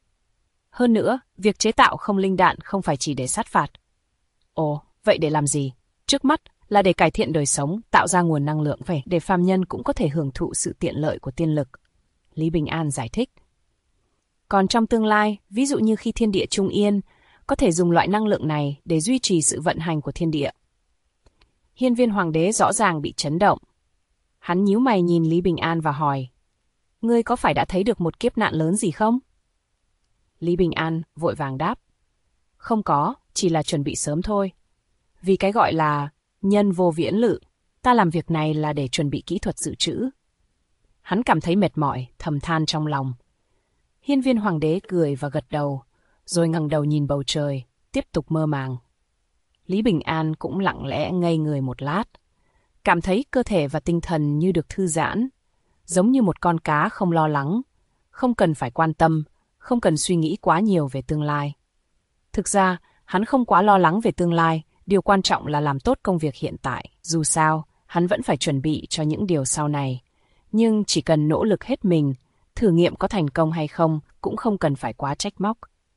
Hơn nữa, việc chế tạo không linh đạn không phải chỉ để sát phạt. Ồ, vậy để làm gì? Trước mắt là để cải thiện đời sống, tạo ra nguồn năng lượng về để phàm nhân cũng có thể hưởng thụ sự tiện lợi của tiên lực. Lý Bình An giải thích. Còn trong tương lai, ví dụ như khi thiên địa trung yên, có thể dùng loại năng lượng này để duy trì sự vận hành của thiên địa. Hiên Viên Hoàng đế rõ ràng bị chấn động. Hắn nhíu mày nhìn Lý Bình An và hỏi, ngươi có phải đã thấy được một kiếp nạn lớn gì không? Lý Bình An vội vàng đáp, không có, chỉ là chuẩn bị sớm thôi. Vì cái gọi là nhân vô viễn lự, ta làm việc này là để chuẩn bị kỹ thuật dự trữ. Hắn cảm thấy mệt mỏi, thầm than trong lòng. Hiên Viên Hoàng đế cười và gật đầu, rồi ngẩng đầu nhìn bầu trời, tiếp tục mơ màng. Lý Bình An cũng lặng lẽ ngây người một lát, cảm thấy cơ thể và tinh thần như được thư giãn, giống như một con cá không lo lắng, không cần phải quan tâm, không cần suy nghĩ quá nhiều về tương lai. Thực ra, hắn không quá lo lắng về tương lai, điều quan trọng là làm tốt công việc hiện tại. Dù sao, hắn vẫn phải chuẩn bị cho những điều sau này. Nhưng chỉ cần nỗ lực hết mình, thử nghiệm có thành công hay không cũng không cần phải quá trách móc.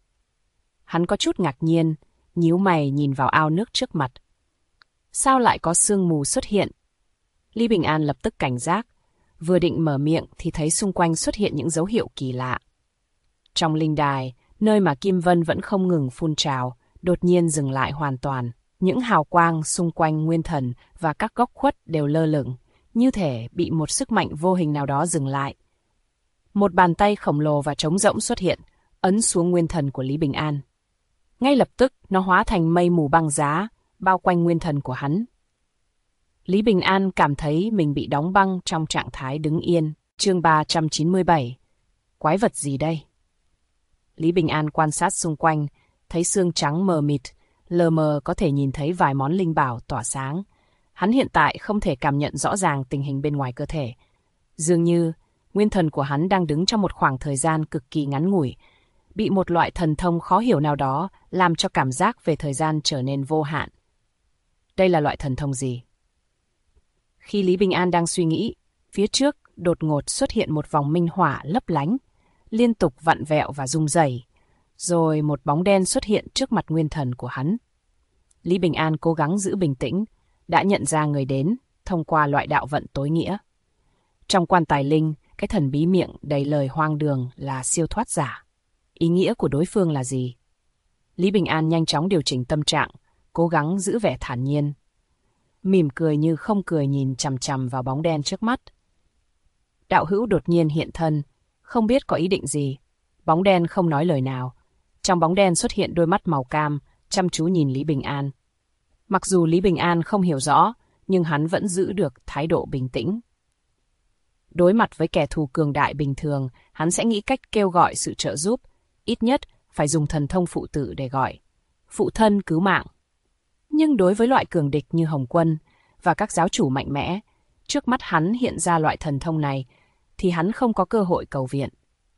Hắn có chút ngạc nhiên, nhíu mày nhìn vào ao nước trước mặt. Sao lại có sương mù xuất hiện? Lý Bình An lập tức cảnh giác, vừa định mở miệng thì thấy xung quanh xuất hiện những dấu hiệu kỳ lạ. Trong linh đài, nơi mà kim vân vẫn không ngừng phun trào, đột nhiên dừng lại hoàn toàn. Những hào quang xung quanh nguyên thần và các góc khuất đều lơ lửng, như thể bị một sức mạnh vô hình nào đó dừng lại. Một bàn tay khổng lồ và trống rỗng xuất hiện, ấn xuống nguyên thần của Lý Bình An. Ngay lập tức, nó hóa thành mây mù băng giá, bao quanh nguyên thần của hắn. Lý Bình An cảm thấy mình bị đóng băng trong trạng thái đứng yên. Chương 397. Quái vật gì đây? Lý Bình An quan sát xung quanh, thấy sương trắng mờ mịt, lờ mờ có thể nhìn thấy vài món linh bảo tỏa sáng. Hắn hiện tại không thể cảm nhận rõ ràng tình hình bên ngoài cơ thể. Dường như, nguyên thần của hắn đang đứng trong một khoảng thời gian cực kỳ ngắn ngủi, bị một loại thần thông khó hiểu nào đó làm cho cảm giác về thời gian trở nên vô hạn. Đây là loại thần thông gì? Khi Lý Bình An đang suy nghĩ, phía trước đột ngột xuất hiện một vòng minh hỏa lấp lánh, liên tục vặn vẹo và rung rẩy, rồi một bóng đen xuất hiện trước mặt nguyên thần của hắn. Lý Bình An cố gắng giữ bình tĩnh, đã nhận ra người đến thông qua loại đạo vận tối nghĩa. Trong quan tài linh, cái thần bí miệng đầy lời hoang đường là siêu thoát giả. Ý nghĩa của đối phương là gì? Lý Bình An nhanh chóng điều chỉnh tâm trạng, cố gắng giữ vẻ thản nhiên. Mỉm cười như không cười nhìn chằm chằm vào bóng đen trước mắt. Đạo hữu đột nhiên hiện thân, không biết có ý định gì. Bóng đen không nói lời nào. Trong bóng đen xuất hiện đôi mắt màu cam, chăm chú nhìn Lý Bình An. Mặc dù Lý Bình An không hiểu rõ, nhưng hắn vẫn giữ được thái độ bình tĩnh. Đối mặt với kẻ thù cường đại bình thường, hắn sẽ nghĩ cách kêu gọi sự trợ giúp, ít nhất phải dùng thần thông phụ tử để gọi. Phụ thân cứu mạng. Nhưng đối với loại cường địch như Hồng Quân và các giáo chủ mạnh mẽ, trước mắt hắn hiện ra loại thần thông này, thì hắn không có cơ hội cầu viện.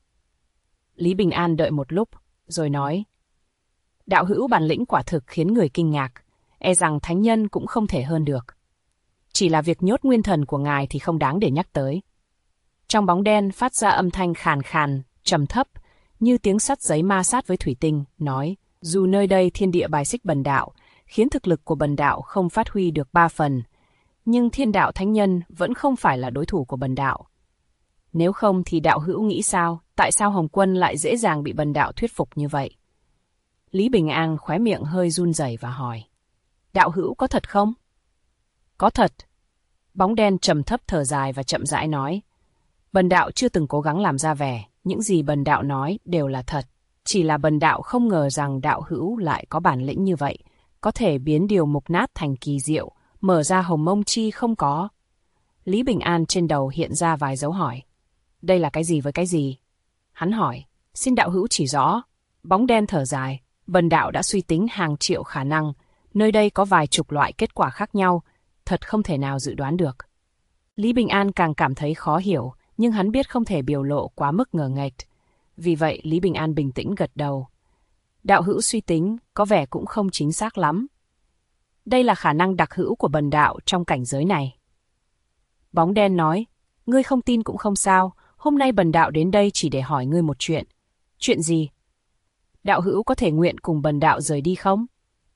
Lý Bình An đợi một lúc, rồi nói, đạo hữu bản lĩnh quả thực khiến người kinh ngạc, e rằng thánh nhân cũng không thể hơn được. Chỉ là việc nhốt nguyên thần của ngài thì không đáng để nhắc tới. Trong bóng đen phát ra âm thanh khàn khàn, trầm thấp, như tiếng sắt giấy ma sát với thủy tinh, nói, dù nơi đây thiên địa bài xích bần đạo, khiến thực lực của bần đạo không phát huy được 3 phần, nhưng thiên đạo thánh nhân vẫn không phải là đối thủ của bần đạo. Nếu không thì đạo hữu nghĩ sao, tại sao Hồng Quân lại dễ dàng bị bần đạo thuyết phục như vậy? Lý Bình An khóe miệng hơi run rẩy và hỏi, đạo hữu có thật không? Có thật. Bóng đen trầm thấp thở dài và chậm rãi nói, bần đạo chưa từng cố gắng làm ra vẻ, những gì bần đạo nói đều là thật. Chỉ là bần đạo không ngờ rằng đạo hữu lại có bản lĩnh như vậy, có thể biến điều mục nát thành kỳ diệu, mở ra hồng mông chi không có. Lý Bình An trên đầu hiện ra vài dấu hỏi. Đây là cái gì với cái gì? Hắn hỏi, xin đạo hữu chỉ rõ. Bóng đen thở dài, bần đạo đã suy tính hàng triệu khả năng, nơi đây có vài chục loại kết quả khác nhau, thật không thể nào dự đoán được. Lý Bình An càng cảm thấy khó hiểu, nhưng hắn biết không thể biểu lộ quá mức ngờ nghệch. Vì vậy Lý Bình An bình tĩnh gật đầu. Đạo hữu suy tính có vẻ cũng không chính xác lắm. Đây là khả năng đặc hữu của bần đạo trong cảnh giới này. Bóng đen nói, ngươi không tin cũng không sao, hôm nay bần đạo đến đây chỉ để hỏi ngươi một chuyện. Chuyện gì? Đạo hữu có thể nguyện cùng bần đạo rời đi không?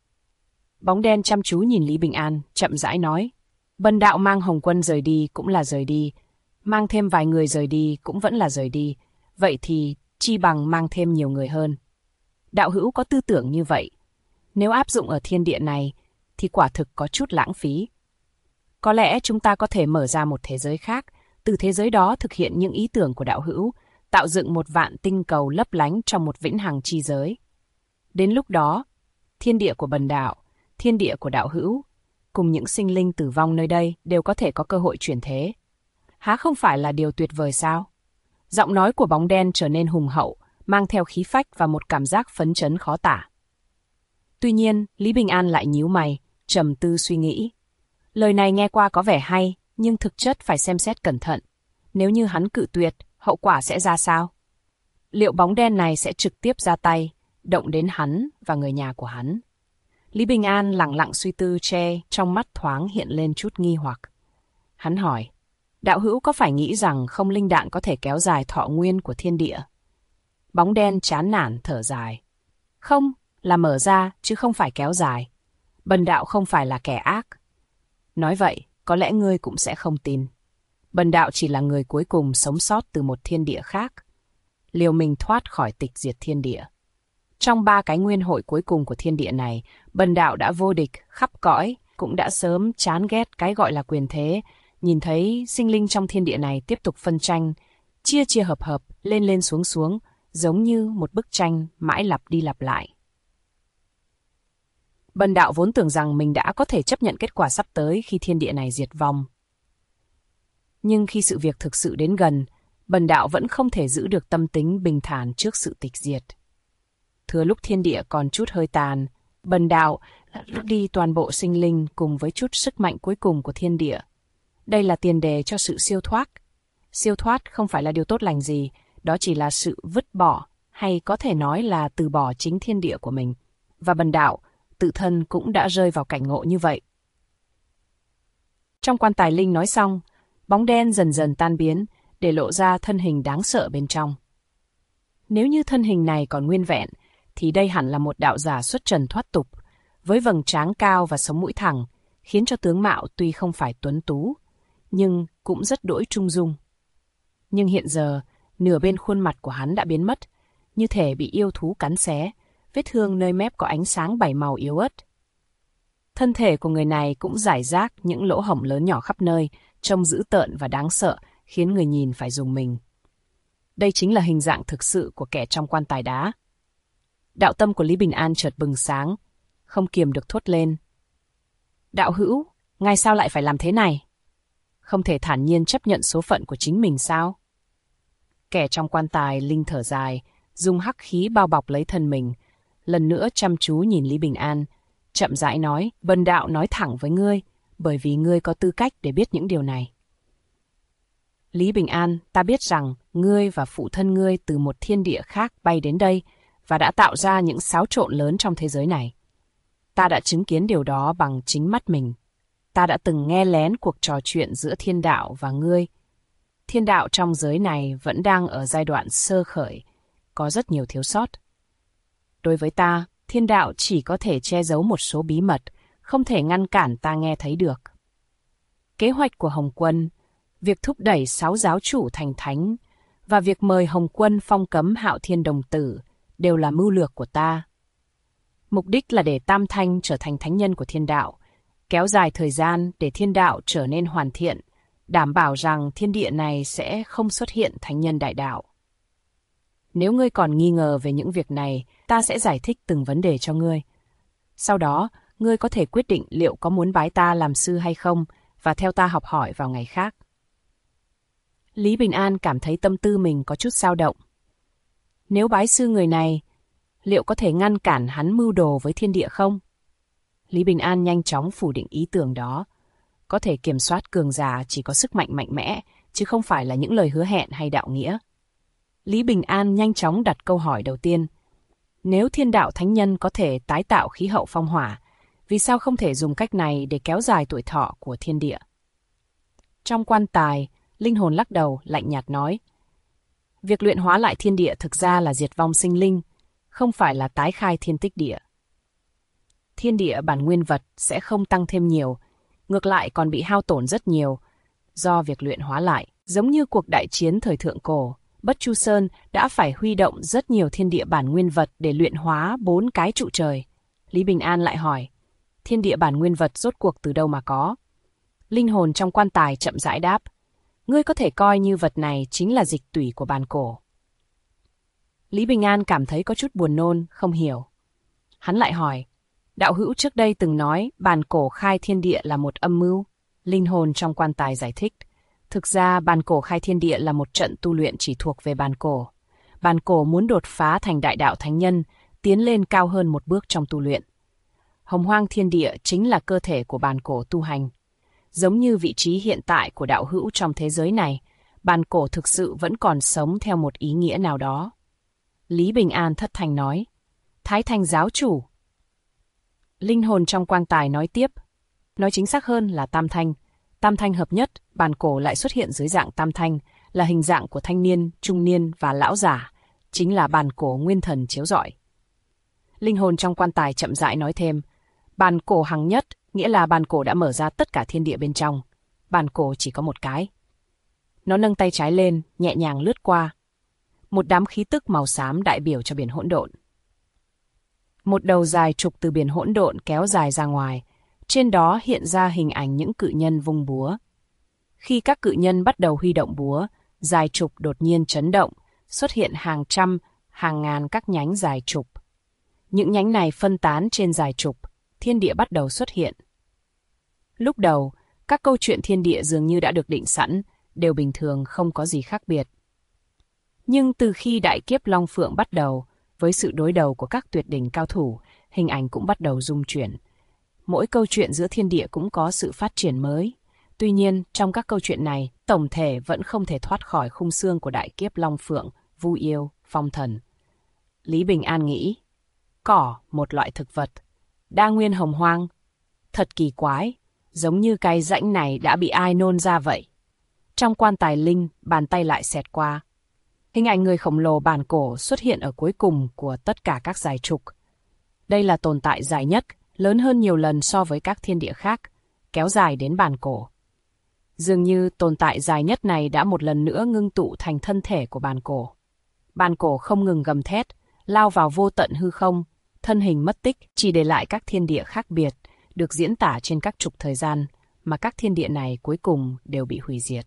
Bóng đen chăm chú nhìn Lý Bình An, chậm rãi nói, bần đạo mang Hồng Quân rời đi cũng là rời đi, mang thêm vài người rời đi cũng vẫn là rời đi, vậy thì chi bằng mang thêm nhiều người hơn. Đạo hữu có tư tưởng như vậy, nếu áp dụng ở thiên địa này thì quả thực có chút lãng phí. Có lẽ chúng ta có thể mở ra một thế giới khác, từ thế giới đó thực hiện những ý tưởng của đạo hữu, tạo dựng một vạn tinh cầu lấp lánh trong một vĩnh hằng chi giới. Đến lúc đó, thiên địa của bần đạo, thiên địa của đạo hữu, cùng những sinh linh tử vong nơi đây đều có thể có cơ hội chuyển thế. Há không phải là điều tuyệt vời sao? Giọng nói của bóng đen trở nên hùng hậu, mang theo khí phách và một cảm giác phấn chấn khó tả. Tuy nhiên, Lý Bình An lại nhíu mày, trầm tư suy nghĩ. Lời này nghe qua có vẻ hay, nhưng thực chất phải xem xét cẩn thận. Nếu như hắn cự tuyệt, hậu quả sẽ ra sao? Liệu bóng đen này sẽ trực tiếp ra tay, động đến hắn và người nhà của hắn? Lý Bình An lặng lặng suy tư, trong mắt thoáng hiện lên chút nghi hoặc. Hắn hỏi, đạo hữu có phải nghĩ rằng không linh đạn có thể kéo dài thọ nguyên của thiên địa? Bóng đen chán nản thở dài. Không, là mở ra chứ không phải kéo dài. Bần đạo không phải là kẻ ác. Nói vậy, có lẽ ngươi cũng sẽ không tin. Bần đạo chỉ là người cuối cùng sống sót từ một thiên địa khác, liều mình thoát khỏi tịch diệt thiên địa. Trong 3 cái nguyên hội cuối cùng của thiên địa này, bần đạo đã vô địch khắp cõi, cũng đã sớm chán ghét cái gọi là quyền thế, nhìn thấy sinh linh trong thiên địa này tiếp tục phân tranh, chia chia hợp hợp, lên lên xuống xuống, giống như một bức tranh mãi lặp đi lặp lại. Bần đạo vốn tưởng rằng mình đã có thể chấp nhận kết quả sắp tới khi thiên địa này diệt vong. Nhưng khi sự việc thực sự đến gần, bần đạo vẫn không thể giữ được tâm tính bình thản trước sự tịch diệt. Thừa lúc thiên địa còn chút hơi tàn, bần đạo rút đi toàn bộ sinh linh cùng với chút sức mạnh cuối cùng của thiên địa. Đây là tiền đề cho sự siêu thoát. Siêu thoát không phải là điều tốt lành gì, đó chỉ là sự vứt bỏ, hay có thể nói là từ bỏ chính thiên địa của mình. Và bần đạo, tự thân cũng đã rơi vào cảnh ngộ như vậy. Trong quan tài linh nói xong, bóng đen dần dần tan biến, để lộ ra thân hình đáng sợ bên trong. Nếu như thân hình này còn nguyên vẹn, thì đây hẳn là một đạo giả xuất trần thoát tục, với vầng trán cao và sống mũi thẳng, khiến cho tướng mạo tuy không phải tuấn tú, nhưng cũng rất đỗi trung dung. Nhưng hiện giờ, nửa bên khuôn mặt của hắn đã biến mất, như thể bị yêu thú cắn xé, vết thương nơi mép có ánh sáng 7 màu yếu ớt. Thân thể của người này cũng rải rác những lỗ hổng lớn nhỏ khắp nơi, trông dữ tợn và đáng sợ, khiến người nhìn phải rùng mình. Đây chính là hình dạng thực sự của kẻ trong quan tài đá. Đạo tâm của Lý Bình An chợt bừng sáng, không kiềm được thốt lên. Đạo hữu, ngài sao lại phải làm thế này? Không thể thản nhiên chấp nhận số phận của chính mình sao? Kẻ trong quan tài linh thở dài, dùng hắc khí bao bọc lấy thân mình, lần nữa chăm chú nhìn Lý Bình An, chậm rãi nói, bần đạo nói thẳng với ngươi, bởi vì ngươi có tư cách để biết những điều này. Lý Bình An, ta biết rằng ngươi và phụ thân ngươi từ một thiên địa khác bay đến đây và đã tạo ra những xáo trộn lớn trong thế giới này. Ta đã chứng kiến điều đó bằng chính mắt mình. Ta đã từng nghe lén cuộc trò chuyện giữa thiên đạo và ngươi. thiên đạo trong giới này vẫn đang ở giai đoạn sơ khởi, có rất nhiều thiếu sót. Đối với ta, thiên đạo chỉ có thể che giấu một số bí mật, không thể ngăn cản ta nghe thấy được. Kế hoạch của Hồng Quân, việc thúc đẩy 6 giáo chủ thành thánh và việc mời Hồng Quân phong cấm Hạo Thiên Đồng Tử đều là mưu lược của ta. Mục đích là để Tam Thanh trở thành thánh nhân của thiên đạo, kéo dài thời gian để thiên đạo trở nên hoàn thiện, đảm bảo rằng thiên địa này sẽ không xuất hiện thánh nhân đại đạo. Nếu ngươi còn nghi ngờ về những việc này, ta sẽ giải thích từng vấn đề cho ngươi. Sau đó, ngươi có thể quyết định liệu có muốn bái ta làm sư hay không và theo ta học hỏi vào ngày khác. Lý Bình An cảm thấy tâm tư mình có chút dao động. Nếu bái sư người này, liệu có thể ngăn cản hắn mưu đồ với thiên địa không? Lý Bình An nhanh chóng phủ định ý tưởng đó. Có thể kiểm soát cường giả chỉ có sức mạnh mạnh mẽ, chứ không phải là những lời hứa hẹn hay đạo nghĩa. Lý Bình An nhanh chóng đặt câu hỏi đầu tiên. Nếu thiên đạo thánh nhân có thể tái tạo khí hậu phong hỏa, vì sao không thể dùng cách này để kéo dài tuổi thọ của thiên địa? Trong quan tài, linh hồn lắc đầu, lạnh nhạt nói. Việc luyện hóa lại thiên địa thực ra là diệt vong sinh linh, không phải là tái khai thiên tích địa. Thiên địa bản nguyên vật sẽ không tăng thêm nhiều, ngược lại còn bị hao tổn rất nhiều, do việc luyện hóa lại. Giống như cuộc đại chiến thời thượng cổ, Bất Chu Sơn đã phải huy động rất nhiều thiên địa bản nguyên vật để luyện hóa 4 cái trụ trời. Lý Bình An lại hỏi, thiên địa bản nguyên vật rốt cuộc từ đâu mà có? Linh hồn trong quan tài chậm rãi đáp, ngươi có thể coi như vật này chính là dịch tủy của bàn cổ. Lý Bình An cảm thấy có chút buồn nôn, không hiểu. Hắn lại hỏi, đạo hữu trước đây từng nói bàn cổ khai thiên địa là một âm mưu. Linh hồn trong quan tài giải thích, thực ra bàn cổ khai thiên địa là một trận tu luyện chỉ thuộc về bàn cổ. Bàn cổ muốn đột phá thành đại đạo thánh nhân, tiến lên cao hơn một bước trong tu luyện. Hồng hoang thiên địa chính là cơ thể của bàn cổ tu hành. Giống như vị trí hiện tại của đạo hữu trong thế giới này, bàn cổ thực sự vẫn còn sống theo một ý nghĩa nào đó. Lý Bình An thất thanh nói, Thái Thanh giáo chủ. Linh hồn trong quan tài nói tiếp, nói chính xác hơn là tam thanh. Tam thanh hợp nhất, bàn cổ lại xuất hiện dưới dạng tam thanh, là hình dạng của thanh niên, trung niên và lão giả, chính là bàn cổ nguyên thần chiếu rọi. Linh hồn trong quan tài chậm rãi nói thêm, bàn cổ hằng nhất, nghĩa là bàn cổ đã mở ra tất cả thiên địa bên trong. Bàn cổ chỉ có một cái. Nó nâng tay trái lên, nhẹ nhàng lướt qua. Một đám khí tức màu xám đại biểu cho biển hỗn độn. Một đầu dài trục từ biển hỗn độn kéo dài ra ngoài, trên đó hiện ra hình ảnh những cự nhân vung búa. Khi các cự nhân bắt đầu huy động búa, dài trục đột nhiên chấn động, xuất hiện hàng trăm, hàng ngàn các nhánh dài trục. Những nhánh này phân tán trên dài trục, thiên địa bắt đầu xuất hiện. Lúc đầu, các câu chuyện thiên địa dường như đã được định sẵn, đều bình thường không có gì khác biệt. Nhưng từ khi đại kiếp Long Phượng bắt đầu, với sự đối đầu của các tuyệt đỉnh cao thủ, hình ảnh cũng bắt đầu rung chuyển. Mỗi câu chuyện giữa thiên địa cũng có sự phát triển mới. Tuy nhiên, trong các câu chuyện này, tổng thể vẫn không thể thoát khỏi khung xương của đại kiếp Long Phượng, Vu Yêu, Phong Thần. Lý Bình An nghĩ, cỏ, một loại thực vật, đa nguyên hồng hoang. Thật kỳ quái, giống như cái rãnh này đã bị ai nôn ra vậy. Trong quan tài linh, bàn tay lại xẹt qua. Hình ảnh người khổng lồ bàn cổ xuất hiện ở cuối cùng của tất cả các dài trục. Đây là tồn tại dài nhất, lớn hơn nhiều lần so với các thiên địa khác, kéo dài đến bàn cổ. Dường như tồn tại dài nhất này đã một lần nữa ngưng tụ thành thân thể của bàn cổ. Bàn cổ không ngừng gầm thét, lao vào vô tận hư không, thân hình mất tích, chỉ để lại các thiên địa khác biệt, được diễn tả trên các trục thời gian, mà các thiên địa này cuối cùng đều bị hủy diệt.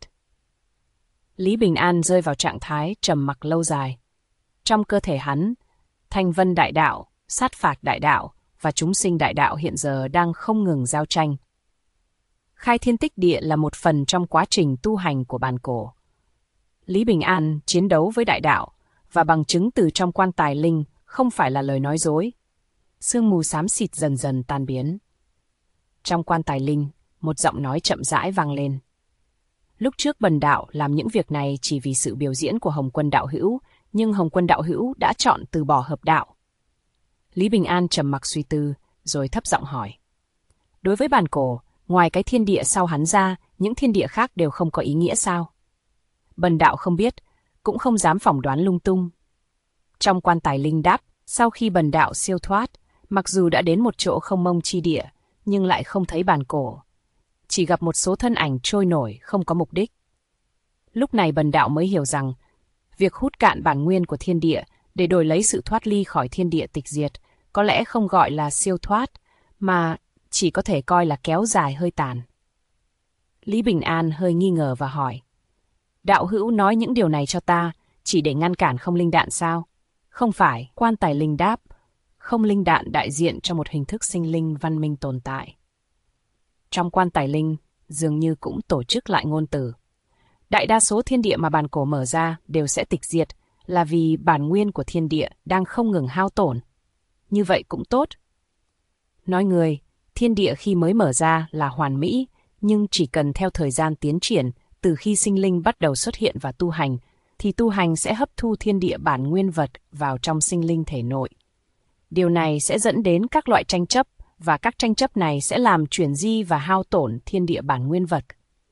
Lý Bình An rơi vào trạng thái trầm mặc lâu dài. Trong cơ thể hắn, thanh vân đại đạo, sát phạt đại đạo và chúng sinh đại đạo hiện giờ đang không ngừng giao tranh. Khai thiên tích địa là một phần trong quá trình tu hành của bàn cổ. Lý Bình An chiến đấu với đại đạo, và bằng chứng từ trong quan tài linh không phải là lời nói dối. Sương mù xám xịt dần dần tan biến. Trong quan tài linh, một giọng nói chậm rãi vang lên. Lúc trước Bần đạo làm những việc này chỉ vì sự biểu diễn của Hồng Quân đạo hữu, nhưng Hồng Quân đạo hữu đã chọn từ bỏ hợp đạo. Lý Bình An trầm mặc suy tư, rồi thấp giọng hỏi. Đối với bàn cổ, ngoài cái thiên địa sau hắn ra, những thiên địa khác đều không có ý nghĩa sao? Bần đạo không biết, cũng không dám phỏng đoán lung tung. Trong quan tài linh đáp, sau khi bần đạo siêu thoát, mặc dù đã đến một chỗ không mông chi địa, nhưng lại không thấy bản cổ. Chỉ gặp một số thân ảnh trôi nổi không có mục đích. Lúc này bần đạo mới hiểu rằng, việc hút cạn bản nguyên của thiên địa để đổi lấy sự thoát ly khỏi thiên địa tịch diệt có lẽ không gọi là siêu thoát, mà chỉ có thể coi là kéo dài hơi tàn. Lý Bình An hơi nghi ngờ và hỏi, đạo hữu nói những điều này cho ta, chỉ để ngăn cản không linh đạn sao? Không phải, quan tài linh đáp, không linh đạn đại diện cho một hình thức sinh linh văn minh tồn tại. Trong quan tài linh, dường như cũng tổ chức lại ngôn từ. Đại đa số thiên địa mà bản cổ mở ra đều sẽ tịch diệt, là vì bản nguyên của thiên địa đang không ngừng hao tổn. Như vậy cũng tốt. Nói người, thiên địa khi mới mở ra là hoàn mỹ, nhưng chỉ cần theo thời gian tiến triển, từ khi sinh linh bắt đầu xuất hiện và tu hành, thì tu hành sẽ hấp thu thiên địa bản nguyên vật vào trong sinh linh thể nội. Điều này sẽ dẫn đến các loại tranh chấp, và các tranh chấp này sẽ làm chuyển di và hao tổn thiên địa bản nguyên vật.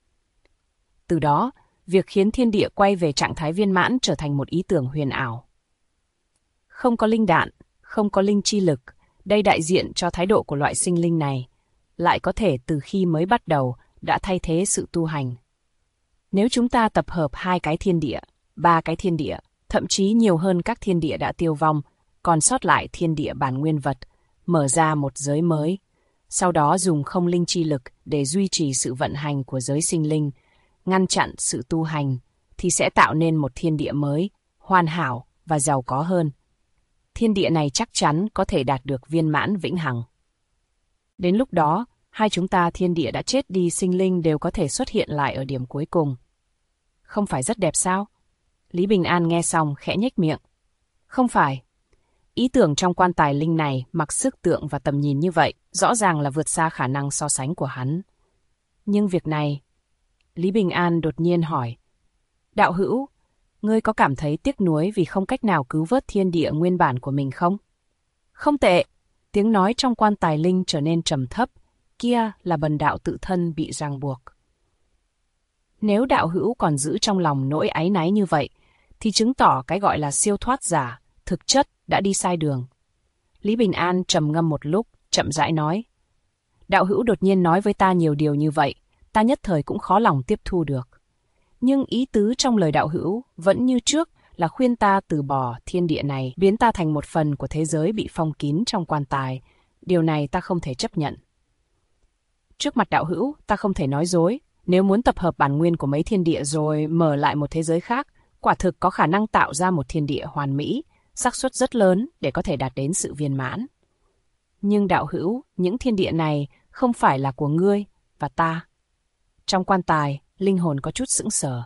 Từ đó, việc khiến thiên địa quay về trạng thái viên mãn trở thành một ý tưởng huyền ảo. Không có linh đạn, không có linh chi lực, đây đại diện cho thái độ của loại sinh linh này, lại có thể từ khi mới bắt đầu đã thay thế sự tu hành. Nếu chúng ta tập hợp 2 cái thiên địa, 3 cái thiên địa, thậm chí nhiều hơn các thiên địa đã tiêu vong, còn sót lại thiên địa bản nguyên vật, mở ra một giới mới, sau đó dùng không linh chi lực để duy trì sự vận hành của giới sinh linh, ngăn chặn sự tu hành, thì sẽ tạo nên một thiên địa mới, hoàn hảo và giàu có hơn. Thiên địa này chắc chắn có thể đạt được viên mãn vĩnh hằng. Đến lúc đó, hai chúng ta thiên địa đã chết đi sinh linh đều có thể xuất hiện lại ở điểm cuối cùng. Không phải rất đẹp sao? Lý Bình An nghe xong khẽ nhếch miệng. Không phải. Ý tưởng trong quan tài linh này mặc sức tượng và tầm nhìn như vậy, rõ ràng là vượt xa khả năng so sánh của hắn. Nhưng việc này... Lý Bình An đột nhiên hỏi. Đạo hữu, ngươi có cảm thấy tiếc nuối vì không cách nào cứu vớt thiên địa nguyên bản của mình không? Không tệ. Tiếng nói trong quan tài linh trở nên trầm thấp. Kia là bần đạo tự thân bị ràng buộc. Nếu đạo hữu còn giữ trong lòng nỗi áy náy như vậy, thì chứng tỏ cái gọi là siêu thoát giả, thực chất đã đi sai đường. Lý Bình An trầm ngâm một lúc, chậm rãi nói. Đạo hữu đột nhiên nói với ta nhiều điều như vậy, ta nhất thời cũng khó lòng tiếp thu được. Nhưng ý tứ trong lời đạo hữu vẫn như trước là khuyên ta từ bỏ thiên địa này, biến ta thành một phần của thế giới bị phong kín trong quan tài. Điều này ta không thể chấp nhận. Trước mặt đạo hữu, ta không thể nói dối. Nếu muốn tập hợp bản nguyên của mấy thiên địa rồi mở lại một thế giới khác, quả thực có khả năng tạo ra một thiên địa hoàn mỹ, xác suất rất lớn để có thể đạt đến sự viên mãn. Nhưng đạo hữu, những thiên địa này không phải là của ngươi và ta. Trong quan tài, linh hồn có chút sững sờ.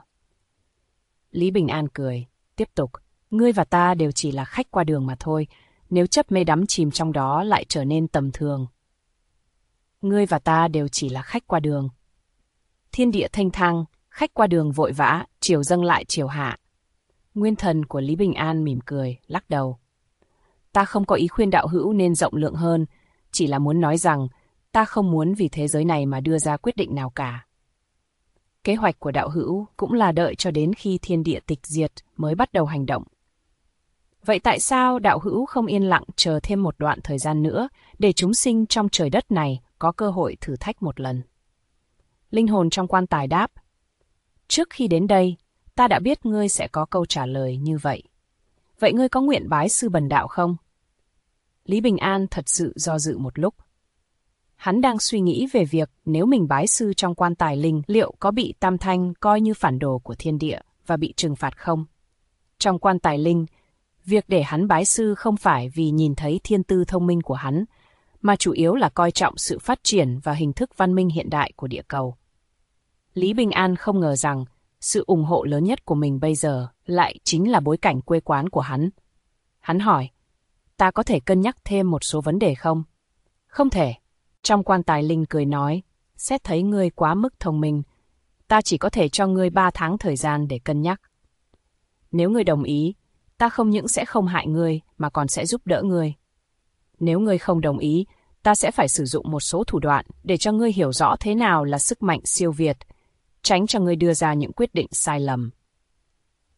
Lý Bình An cười, tiếp tục. Ngươi và ta đều chỉ là khách qua đường mà thôi, nếu chấp mê đắm chìm trong đó lại trở nên tầm thường. Ngươi và ta đều chỉ là khách qua đường. Thiên địa thênh thang, khách qua đường vội vã, chiều dâng lại chiều hạ. Nguyên thần của Lý Bình An mỉm cười, lắc đầu. Ta không có ý khuyên đạo hữu nên rộng lượng hơn, chỉ là muốn nói rằng ta không muốn vì thế giới này mà đưa ra quyết định nào cả. Kế hoạch của đạo hữu cũng là đợi cho đến khi thiên địa tịch diệt mới bắt đầu hành động. Vậy tại sao đạo hữu không yên lặng chờ thêm một đoạn thời gian nữa để chúng sinh trong trời đất này có cơ hội thử thách một lần? Linh hồn trong quan tài đáp. Trước khi đến đây, ta đã biết ngươi sẽ có câu trả lời như vậy. Vậy ngươi có nguyện bái sư bần đạo không? Lý Bình An thật sự do dự một lúc. Hắn đang suy nghĩ về việc nếu mình bái sư trong quan tài linh liệu có bị Tam Thanh coi như phản đồ của thiên địa và bị trừng phạt không? Trong quan tài linh, việc để hắn bái sư không phải vì nhìn thấy thiên tư thông minh của hắn, mà chủ yếu là coi trọng sự phát triển và hình thức văn minh hiện đại của địa cầu. Lý Bình An không ngờ rằng sự ủng hộ lớn nhất của mình bây giờ lại chính là bối cảnh quê quán của hắn. Hắn hỏi, ta có thể cân nhắc thêm một số vấn đề không? Không thể. Trong quan tài linh cười nói, xét thấy ngươi quá mức thông minh, ta chỉ có thể cho ngươi 3 tháng thời gian để cân nhắc. Nếu ngươi đồng ý, ta không những sẽ không hại ngươi mà còn sẽ giúp đỡ ngươi. Nếu ngươi không đồng ý, ta sẽ phải sử dụng một số thủ đoạn để cho ngươi hiểu rõ thế nào là sức mạnh siêu việt, tránh cho ngươi đưa ra những quyết định sai lầm.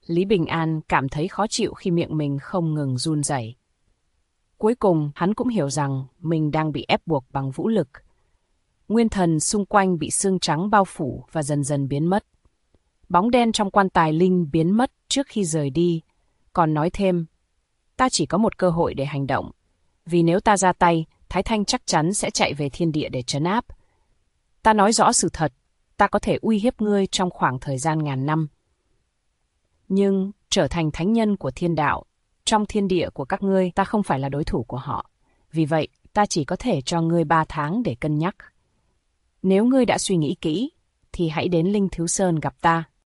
Lý Bình An cảm thấy khó chịu khi miệng mình không ngừng run rẩy. Cuối cùng, hắn cũng hiểu rằng mình đang bị ép buộc bằng vũ lực. Nguyên thần xung quanh bị xương trắng bao phủ và dần dần biến mất. Bóng đen trong quan tài linh biến mất trước khi rời đi, còn nói thêm, ta chỉ có một cơ hội để hành động. Vì nếu ta ra tay, Thái Thanh chắc chắn sẽ chạy về thiên địa để trấn áp. Ta nói rõ sự thật, ta có thể uy hiếp ngươi trong khoảng thời gian ngàn năm. Nhưng trở thành thánh nhân của thiên đạo, trong thiên địa của các ngươi ta không phải là đối thủ của họ. Vì vậy, ta chỉ có thể cho ngươi 3 tháng để cân nhắc. Nếu ngươi đã suy nghĩ kỹ, thì hãy đến Linh Thiếu Sơn gặp ta.